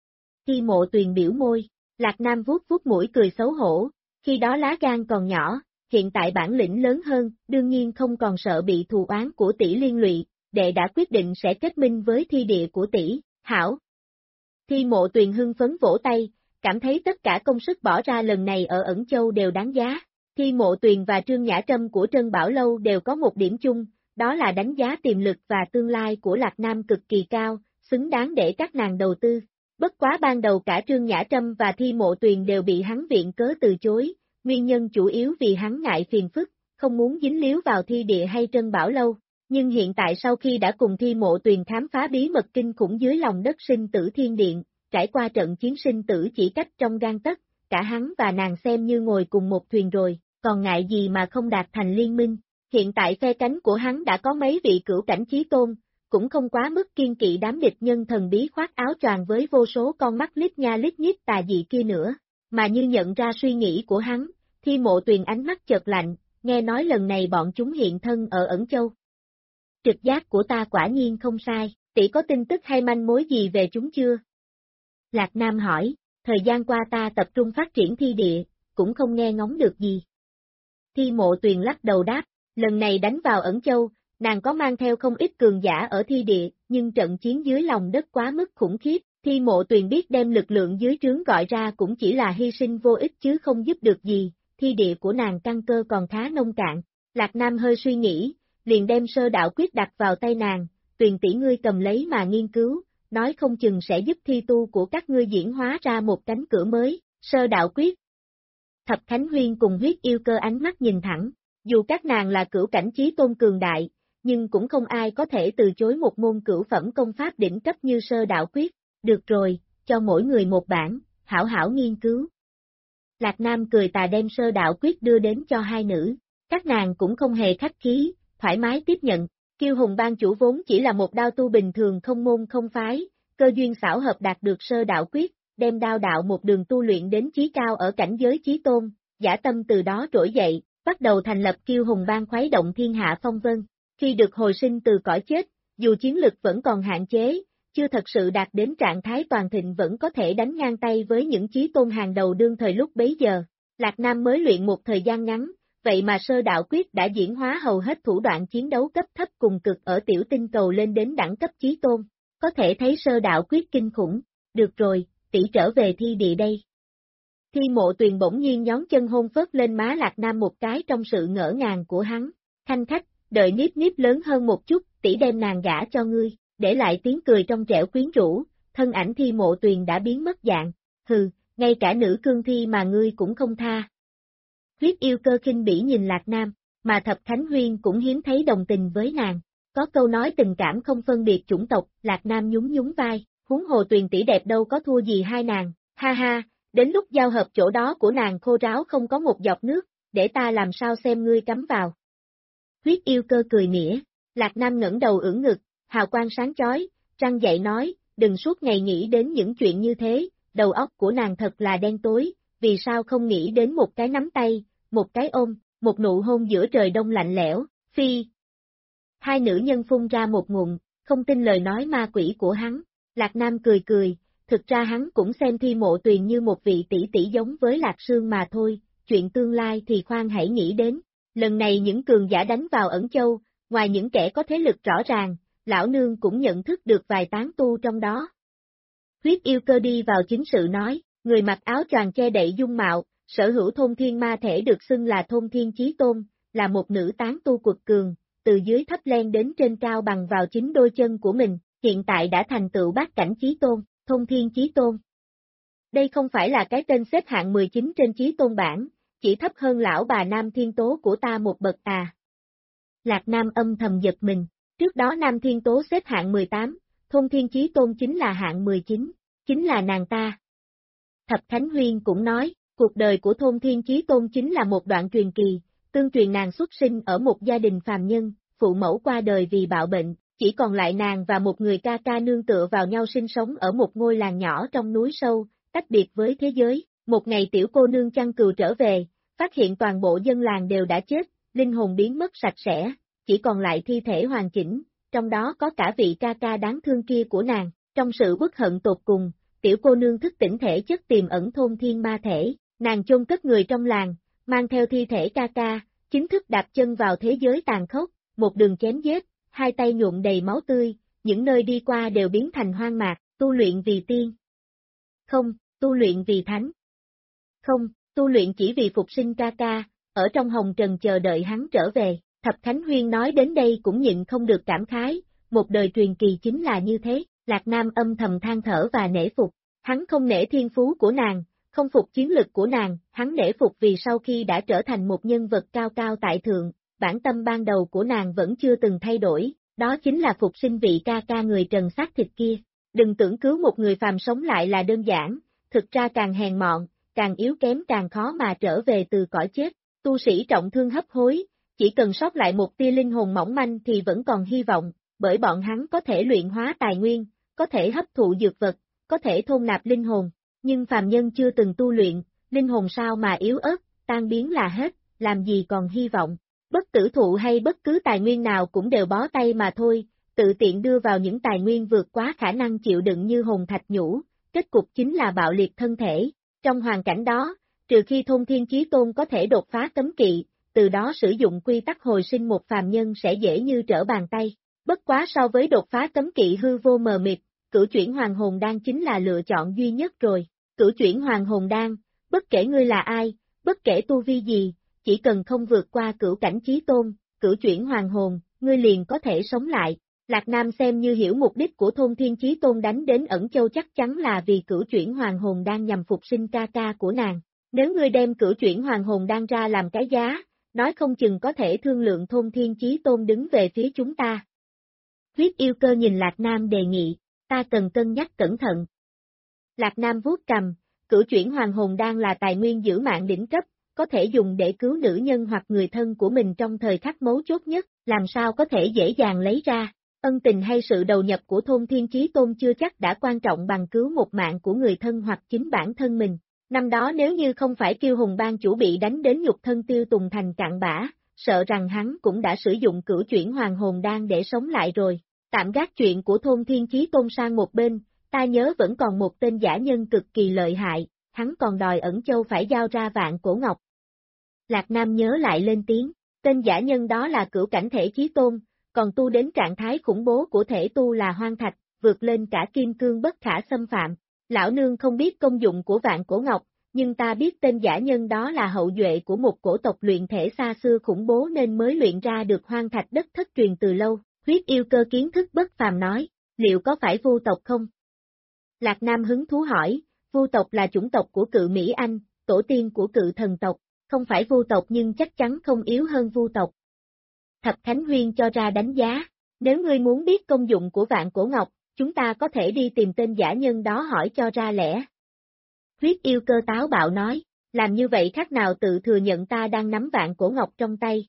Thi Mộ Tuyền biểu môi, Lạc Nam vuốt vuốt mũi cười xấu hổ, khi đó lá gan còn nhỏ, hiện tại bản lĩnh lớn hơn, đương nhiên không còn sợ bị thù oán của tỷ liên lụy, đệ đã quyết định sẽ kết minh với thi địa của tỷ, hảo. Thi Mộ Tuyền hưng phấn vỗ tay, cảm thấy tất cả công sức bỏ ra lần này ở Ẩn Châu đều đáng giá. Thi Mộ Tuyền và Trương Nhã Trâm của Trân Bảo Lâu đều có một điểm chung, đó là đánh giá tiềm lực và tương lai của Lạc Nam cực kỳ cao, xứng đáng để các nàng đầu tư. Bất quá ban đầu cả Trương Nhã Trâm và Thi Mộ Tuyền đều bị hắn viện cớ từ chối, nguyên nhân chủ yếu vì hắn ngại phiền phức, không muốn dính líu vào thi địa hay Trân Bảo Lâu. Nhưng hiện tại sau khi đã cùng Thi Mộ Tuyền khám phá bí mật kinh khủng dưới lòng đất sinh tử thiên điện, trải qua trận chiến sinh tử chỉ cách trong gang tấc, cả hắn và nàng xem như ngồi cùng một thuyền rồi, còn ngại gì mà không đạt thành liên minh. Hiện tại phe cánh của hắn đã có mấy vị cửu cảnh chí tôn, cũng không quá mức kiên kỵ đám địch nhân thần bí khoác áo choàng với vô số con mắt lít nha lít nhít tà dị kia nữa, mà như nhận ra suy nghĩ của hắn, Thi Mộ Tuyền ánh mắt chợt lạnh, nghe nói lần này bọn chúng hiện thân ở Ẩn Châu. Trực giác của ta quả nhiên không sai, tỷ có tin tức hay manh mối gì về chúng chưa? Lạc Nam hỏi, thời gian qua ta tập trung phát triển thi địa, cũng không nghe ngóng được gì. Thi Mộ Tuyền lắc đầu đáp, lần này đánh vào Ẩn Châu, nàng có mang theo không ít cường giả ở thi địa, nhưng trận chiến dưới lòng đất quá mức khủng khiếp, Thi Mộ Tuyền biết đem lực lượng dưới trướng gọi ra cũng chỉ là hy sinh vô ích chứ không giúp được gì, thi địa của nàng căn cơ còn khá nông cạn. Lạc Nam hơi suy nghĩ, liền đem sơ đạo quyết đặt vào tay nàng, Tuyền tỷ ngươi cầm lấy mà nghiên cứu, nói không chừng sẽ giúp thi tu của các ngươi diễn hóa ra một cánh cửa mới, sơ đạo quyết. Thập Khánh Huyên cùng Huyết Yêu Cơ ánh mắt nhìn thẳng, dù các nàng là cửu cảnh chí tôn cường đại, nhưng cũng không ai có thể từ chối một môn cửu phẩm công pháp đỉnh cấp như sơ đạo quyết, được rồi, cho mỗi người một bản, hảo hảo nghiên cứu. Lạc Nam cười tà đem sơ đạo quyết đưa đến cho hai nữ, các nàng cũng không hề khách khí, thoải mái tiếp nhận. Kiêu Hùng Bang chủ vốn chỉ là một đao tu bình thường không môn không phái, cơ duyên xảo hợp đạt được sơ đạo quyết, đem đao đạo một đường tu luyện đến chí cao ở cảnh giới chí tôn, dã tâm từ đó trỗi dậy, bắt đầu thành lập Kiêu Hùng Bang khuấy động thiên hạ phong vân. Khi được hồi sinh từ cõi chết, dù chiến lực vẫn còn hạn chế, chưa thật sự đạt đến trạng thái toàn thịnh vẫn có thể đánh ngang tay với những chí tôn hàng đầu đương thời lúc bấy giờ. Lạc Nam mới luyện một thời gian ngắn, vậy mà sơ đạo quyết đã diễn hóa hầu hết thủ đoạn chiến đấu cấp thấp cùng cực ở tiểu tinh cầu lên đến đẳng cấp chí tôn, có thể thấy sơ đạo quyết kinh khủng. Được rồi, tỷ trở về thi địa đây. Thi Mộ Tuyền bỗng nhiên nhón chân hôn phớt lên má Lạc Nam một cái trong sự ngỡ ngàng của hắn, khanh khách, đợi Niếp Niếp lớn hơn một chút, tỷ đem nàng gả cho ngươi, để lại tiếng cười trong trẻo quyến rũ, thân ảnh Thi Mộ Tuyền đã biến mất dạng, hừ, ngay cả nữ cương thi mà ngươi cũng không tha. Huyết Yêu Cơ khinh bỉ nhìn Lạc Nam, mà Thập Khánh Huyên cũng hiếm thấy đồng tình với nàng, có câu nói tình cảm không phân biệt chủng tộc, Lạc Nam nhún nhún vai, huống hồ Tuyền tỷ đẹp đâu có thua gì hai nàng, ha ha, đến lúc giao hợp chỗ đó của nàng khô ráo không có một giọt nước, để ta làm sao xem ngươi cắm vào. Huyết Yêu Cơ cười mỉa, Lạc Nam ngẩng đầu ưỡn ngực, hào quang sáng chói, răng dậy nói, đừng suốt ngày nghĩ đến những chuyện như thế, đầu óc của nàng thật là đen tối, vì sao không nghĩ đến một cái nắm tay, một cái ôm, một nụ hôn giữa trời đông lạnh lẽo, phi. Hai nữ nhân phun ra một ngụm, không tin lời nói ma quỷ của hắn, Lạc Nam cười cười, thực ra hắn cũng xem Thi Mộ Tuyền như một vị tỷ tỷ giống với Lạc Sương mà thôi, chuyện tương lai thì khoan hãy nghĩ đến, lần này những cường giả đánh vào Ẩn Châu, ngoài những kẻ có thế lực rõ ràng, lão nương cũng nhận thức được vài tán tu trong đó. Huyết Yêu Cơ đi vào chính sự nói, người mặc áo choàng che đậy dung mạo, sở hữu thôn thiên ma thể được xưng là thôn thiên chí tôn, là một nữ tán tu quật cường, từ dưới thấp len đến trên cao bằng vào chính đôi chân của mình, hiện tại đã thành tựu bát cảnh chí tôn, thôn thiên chí tôn. Đây không phải là cái tên xếp hạng 19 trên chí tôn bảng, chỉ thấp hơn lão bà Nam Thiên Tố của ta một bậc à. Lạc Nam âm thầm giật mình, trước đó Nam Thiên Tố xếp hạng 18, thôn thiên chí tôn chính là hạng 19, chính là nàng ta. Thập Khánh Huyên cũng nói, cuộc đời của thôn thiên chí tôn chính là một đoạn truyền kỳ, tương truyền nàng xuất sinh ở một gia đình phàm nhân, phụ mẫu qua đời vì bạo bệnh, chỉ còn lại nàng và một người ca ca nương tựa vào nhau sinh sống ở một ngôi làng nhỏ trong núi sâu, tách biệt với thế giới. Một ngày tiểu cô nương chăn cừu trở về, phát hiện toàn bộ dân làng đều đã chết, linh hồn biến mất sạch sẽ, chỉ còn lại thi thể hoàn chỉnh, trong đó có cả vị ca ca đáng thương kia của nàng. Trong sự uất hận tột cùng, tiểu cô nương thức tỉnh thể chất tiềm ẩn thôn thiên ma thể, nàng chôn cất người trong làng, mang theo thi thể ca ca, chính thức đạp chân vào thế giới tàn khốc, một đường chém giết, hai tay nhuộm đầy máu tươi, những nơi đi qua đều biến thành hoang mạc, tu luyện vì tiên. Không, tu luyện vì thánh. Không, tu luyện chỉ vì phục sinh ca ca, ở trong hồng trần chờ đợi hắn trở về. Thập Khánh Huyên nói đến đây cũng nhịn không được cảm khái, một đời truyền kỳ chính là như thế. Lạc Nam âm thầm than thở và nể phục, hắn không nể thiên phú của nàng, không phục chiến lực của nàng, hắn nể phục vì sau khi đã trở thành một nhân vật cao cao tại thượng, bản tâm ban đầu của nàng vẫn chưa từng thay đổi, đó chính là phục sinh vị ca ca người trần xác thịt kia. Đừng tưởng cứu một người phàm sống lại là đơn giản, thực ra càng hèn mọn, càng yếu kém càng khó mà trở về từ cõi chết. Tu sĩ trọng thương hấp hối, chỉ cần sót lại một tia linh hồn mỏng manh thì vẫn còn hy vọng, bởi bọn hắn có thể luyện hóa tài nguyên, có thể hấp thụ dược vật, có thể thôn nạp linh hồn, nhưng phàm nhân chưa từng tu luyện, linh hồn sao mà yếu ớt, tan biến là hết, làm gì còn hy vọng. Bất tử thụ hay bất cứ tài nguyên nào cũng đều bó tay mà thôi, tự tiện đưa vào những tài nguyên vượt quá khả năng chịu đựng như hồn thạch nhũ, kết cục chính là bạo liệt thân thể. Trong hoàn cảnh đó, trừ khi Thôn Thiên Chí Tôn có thể đột phá cấm kỵ, từ đó sử dụng quy tắc hồi sinh một phàm nhân sẽ dễ như trở bàn tay. Bất quá so với đột phá cấm kỵ hư vô mờ mịt, cửu chuyển hoàng hồn đan chính là lựa chọn duy nhất rồi. Cửu chuyển hoàng hồn đan, bất kể ngươi là ai, bất kể tu vi gì, chỉ cần không vượt qua cửu cảnh chí tôn, cửu chuyển hoàng hồn, ngươi liền có thể sống lại. Lạc Nam xem như hiểu mục đích của Thôn Thiên Chí Tôn đánh đến Ẩn Châu chắc chắn là vì cửu chuyển hoàng hồn đan nhằm phục sinh ca ca của nàng. Nếu ngươi đem cửu chuyển hoàng hồn đan ra làm cái giá, nói không chừng có thể thương lượng Thôn Thiên Chí Tôn đứng về phía chúng ta. Huyết yêu cơ nhìn Lạc Nam đề nghị, ta cần cân nhắc cẩn thận. Lạc Nam vuốt cầm, cửu chuyển hoàng hồn đan là tài nguyên giữ mạng đỉnh cấp, có thể dùng để cứu nữ nhân hoặc người thân của mình trong thời khắc mấu chốt nhất, làm sao có thể dễ dàng lấy ra. Ân tình hay sự đầu nhập của Thôn Thiên Chí Tôn chưa chắc đã quan trọng bằng cứu một mạng của người thân hoặc chính bản thân mình. Năm đó nếu như không phải Kiêu Hùng Bang chủ bị đánh đến nhục thân tiêu tùng thành cạn bã, sợ rằng hắn cũng đã sử dụng cửu chuyển hoàng hồn đan để sống lại rồi. Tạm gác chuyện của Thôn Thiên Chí Tôn sang một bên, ta nhớ vẫn còn một tên giả nhân cực kỳ lợi hại, hắn còn đòi Ẩn Châu phải giao ra Vạn Cổ Ngọc. Lạc Nam nhớ lại lên tiếng, tên giả nhân đó là cửu cảnh thể chí tôn, còn tu đến trạng thái khủng bố của thể tu là hoang thạch, vượt lên cả kim cương bất khả xâm phạm. Lão nương không biết công dụng của Vạn Cổ Ngọc, nhưng ta biết tên giả nhân đó là hậu duệ của một cổ tộc luyện thể xa xưa khủng bố nên mới luyện ra được hoang thạch đất thất truyền từ lâu. Huyết yêu cơ kiến thức bất phàm nói, liệu có phải vu tộc không? Lạc Nam hứng thú hỏi, vu tộc là chủng tộc của Cự Mỹ Anh, tổ tiên của Cự Thần tộc, không phải vu tộc nhưng chắc chắn không yếu hơn vu tộc. Thập Khánh Huyên cho ra đánh giá, nếu ngươi muốn biết công dụng của Vạn Cổ Ngọc, chúng ta có thể đi tìm tên giả nhân đó hỏi cho ra lẽ. Huyết yêu cơ táo bạo nói, làm như vậy khác nào tự thừa nhận ta đang nắm Vạn Cổ Ngọc trong tay.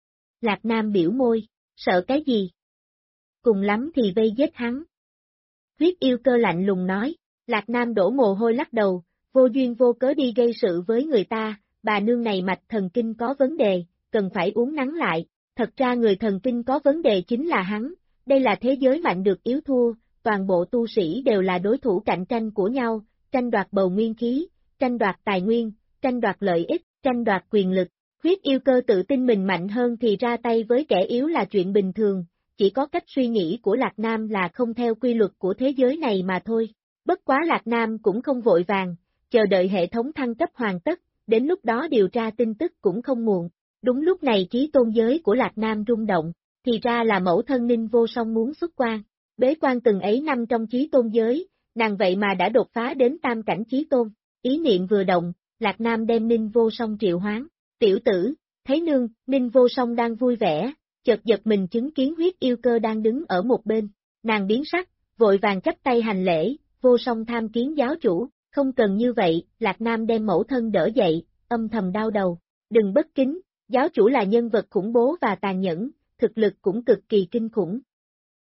Lạc Nam biểu môi, sợ cái gì? Cùng lắm thì vây giết hắn. Huyết yêu cơ lạnh lùng nói, Lạc Nam đổ mồ hôi lắc đầu, vô duyên vô cớ đi gây sự với người ta, bà nương này mạch thần kinh có vấn đề, cần phải uống nắng lại. Thật ra người thần kinh có vấn đề chính là hắn, đây là thế giới mạnh được yếu thua, toàn bộ tu sĩ đều là đối thủ cạnh tranh của nhau, tranh đoạt bầu nguyên khí, tranh đoạt tài nguyên, tranh đoạt lợi ích, tranh đoạt quyền lực. Huyết yêu cơ tự tin mình mạnh hơn thì ra tay với kẻ yếu là chuyện bình thường, chỉ có cách suy nghĩ của Lạc Nam là không theo quy luật của thế giới này mà thôi. Bất quá Lạc Nam cũng không vội vàng, chờ đợi hệ thống thăng cấp hoàn tất, đến lúc đó điều tra tin tức cũng không muộn. Đúng lúc này chí tôn giới của Lạc Nam rung động, thì ra là mẫu thân Ninh Vô Song muốn xuất quan. Bế quan từng ấy năm trong chí tôn giới, nàng vậy mà đã đột phá đến tam cảnh chí tôn. Ý niệm vừa động, Lạc Nam đem Ninh Vô Song triệu hoán. Tiểu tử, thấy nương, Ninh Vô Song đang vui vẻ, chợt giật mình chứng kiến huyết yêu cơ đang đứng ở một bên. Nàng biến sắc, vội vàng chắp tay hành lễ, Vô Song tham kiến giáo chủ, không cần như vậy, Lạc Nam đem mẫu thân đỡ dậy, âm thầm đau đầu. Đừng bất kính. Giáo chủ là nhân vật khủng bố và tàn nhẫn, thực lực cũng cực kỳ kinh khủng.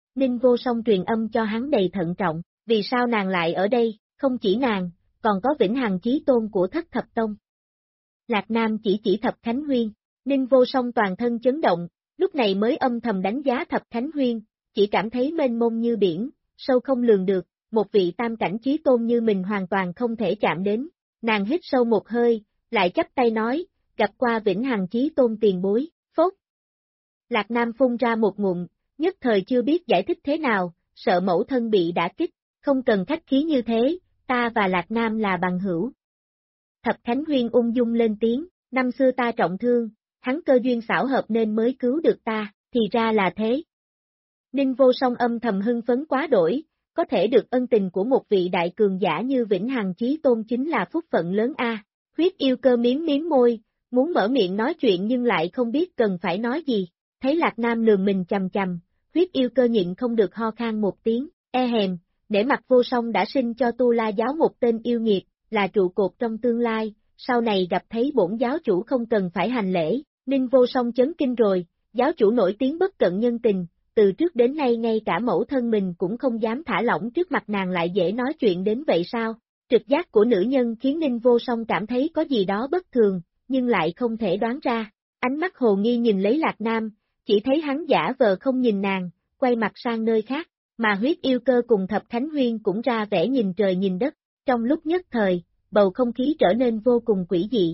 Ninh Vô Song truyền âm cho hắn đầy thận trọng, vì sao nàng lại ở đây, không chỉ nàng, còn có Vĩnh Hằng Chí Tôn của Thất Thập Tông. Lạc Nam chỉ Thập Khánh Huyên, Ninh Vô Song toàn thân chấn động, lúc này mới âm thầm đánh giá Thập Khánh Huyên, chỉ cảm thấy mênh mông như biển, sâu không lường được, một vị tam cảnh chí tôn như mình hoàn toàn không thể chạm đến. Nàng hít sâu một hơi, lại chắp tay nói, gặp qua Vĩnh Hằng Chí Tôn tiền bối, phốt. Lạc Nam phun ra một ngụm, nhất thời chưa biết giải thích thế nào, sợ mẫu thân bị đả kích, không cần khách khí như thế, ta và Lạc Nam là bằng hữu. Thập Khánh Huyên ung dung lên tiếng, năm xưa ta trọng thương, hắn cơ duyên xảo hợp nên mới cứu được ta, thì ra là thế. Ninh Vô Song âm thầm hưng phấn quá đổi, có thể được ân tình của một vị đại cường giả như Vĩnh Hằng Chí Tôn chính là phúc phận lớn a. Huyết yêu cơ miếm môi, muốn mở miệng nói chuyện nhưng lại không biết cần phải nói gì, thấy Lạc Nam lườm mình chằm chằm, huyết yêu cơ nhịn không được ho khan một tiếng, hèm, để mặt Vô Song đã sinh cho Tu La giáo một tên yêu nghiệt, là trụ cột trong tương lai, sau này gặp thấy bổn giáo chủ không cần phải hành lễ, Ninh Vô Song chấn kinh rồi, giáo chủ nổi tiếng bất cận nhân tình, từ trước đến nay ngay cả mẫu thân mình cũng không dám thả lỏng trước mặt nàng lại dễ nói chuyện đến vậy sao? Trực giác của nữ nhân khiến Ninh Vô Song cảm thấy có gì đó bất thường, nhưng lại không thể đoán ra, ánh mắt hồ nghi nhìn lấy Lạc Nam, chỉ thấy hắn giả vờ không nhìn nàng, quay mặt sang nơi khác, mà huyết yêu cơ cùng Thập Khánh Huyên cũng ra vẻ nhìn trời nhìn đất, trong lúc nhất thời, bầu không khí trở nên vô cùng quỷ dị.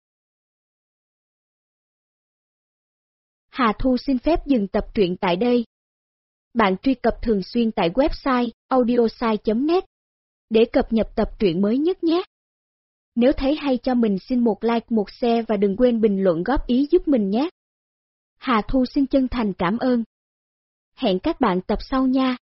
Hà Thu xin phép dừng tập truyện tại đây. Bạn truy cập thường xuyên tại website audiosai.net để cập nhật tập truyện mới nhất nhé. Nếu thấy hay cho mình xin một like một share và đừng quên bình luận góp ý giúp mình nhé. Hà Thu xin chân thành cảm ơn. Hẹn các bạn tập sau nha.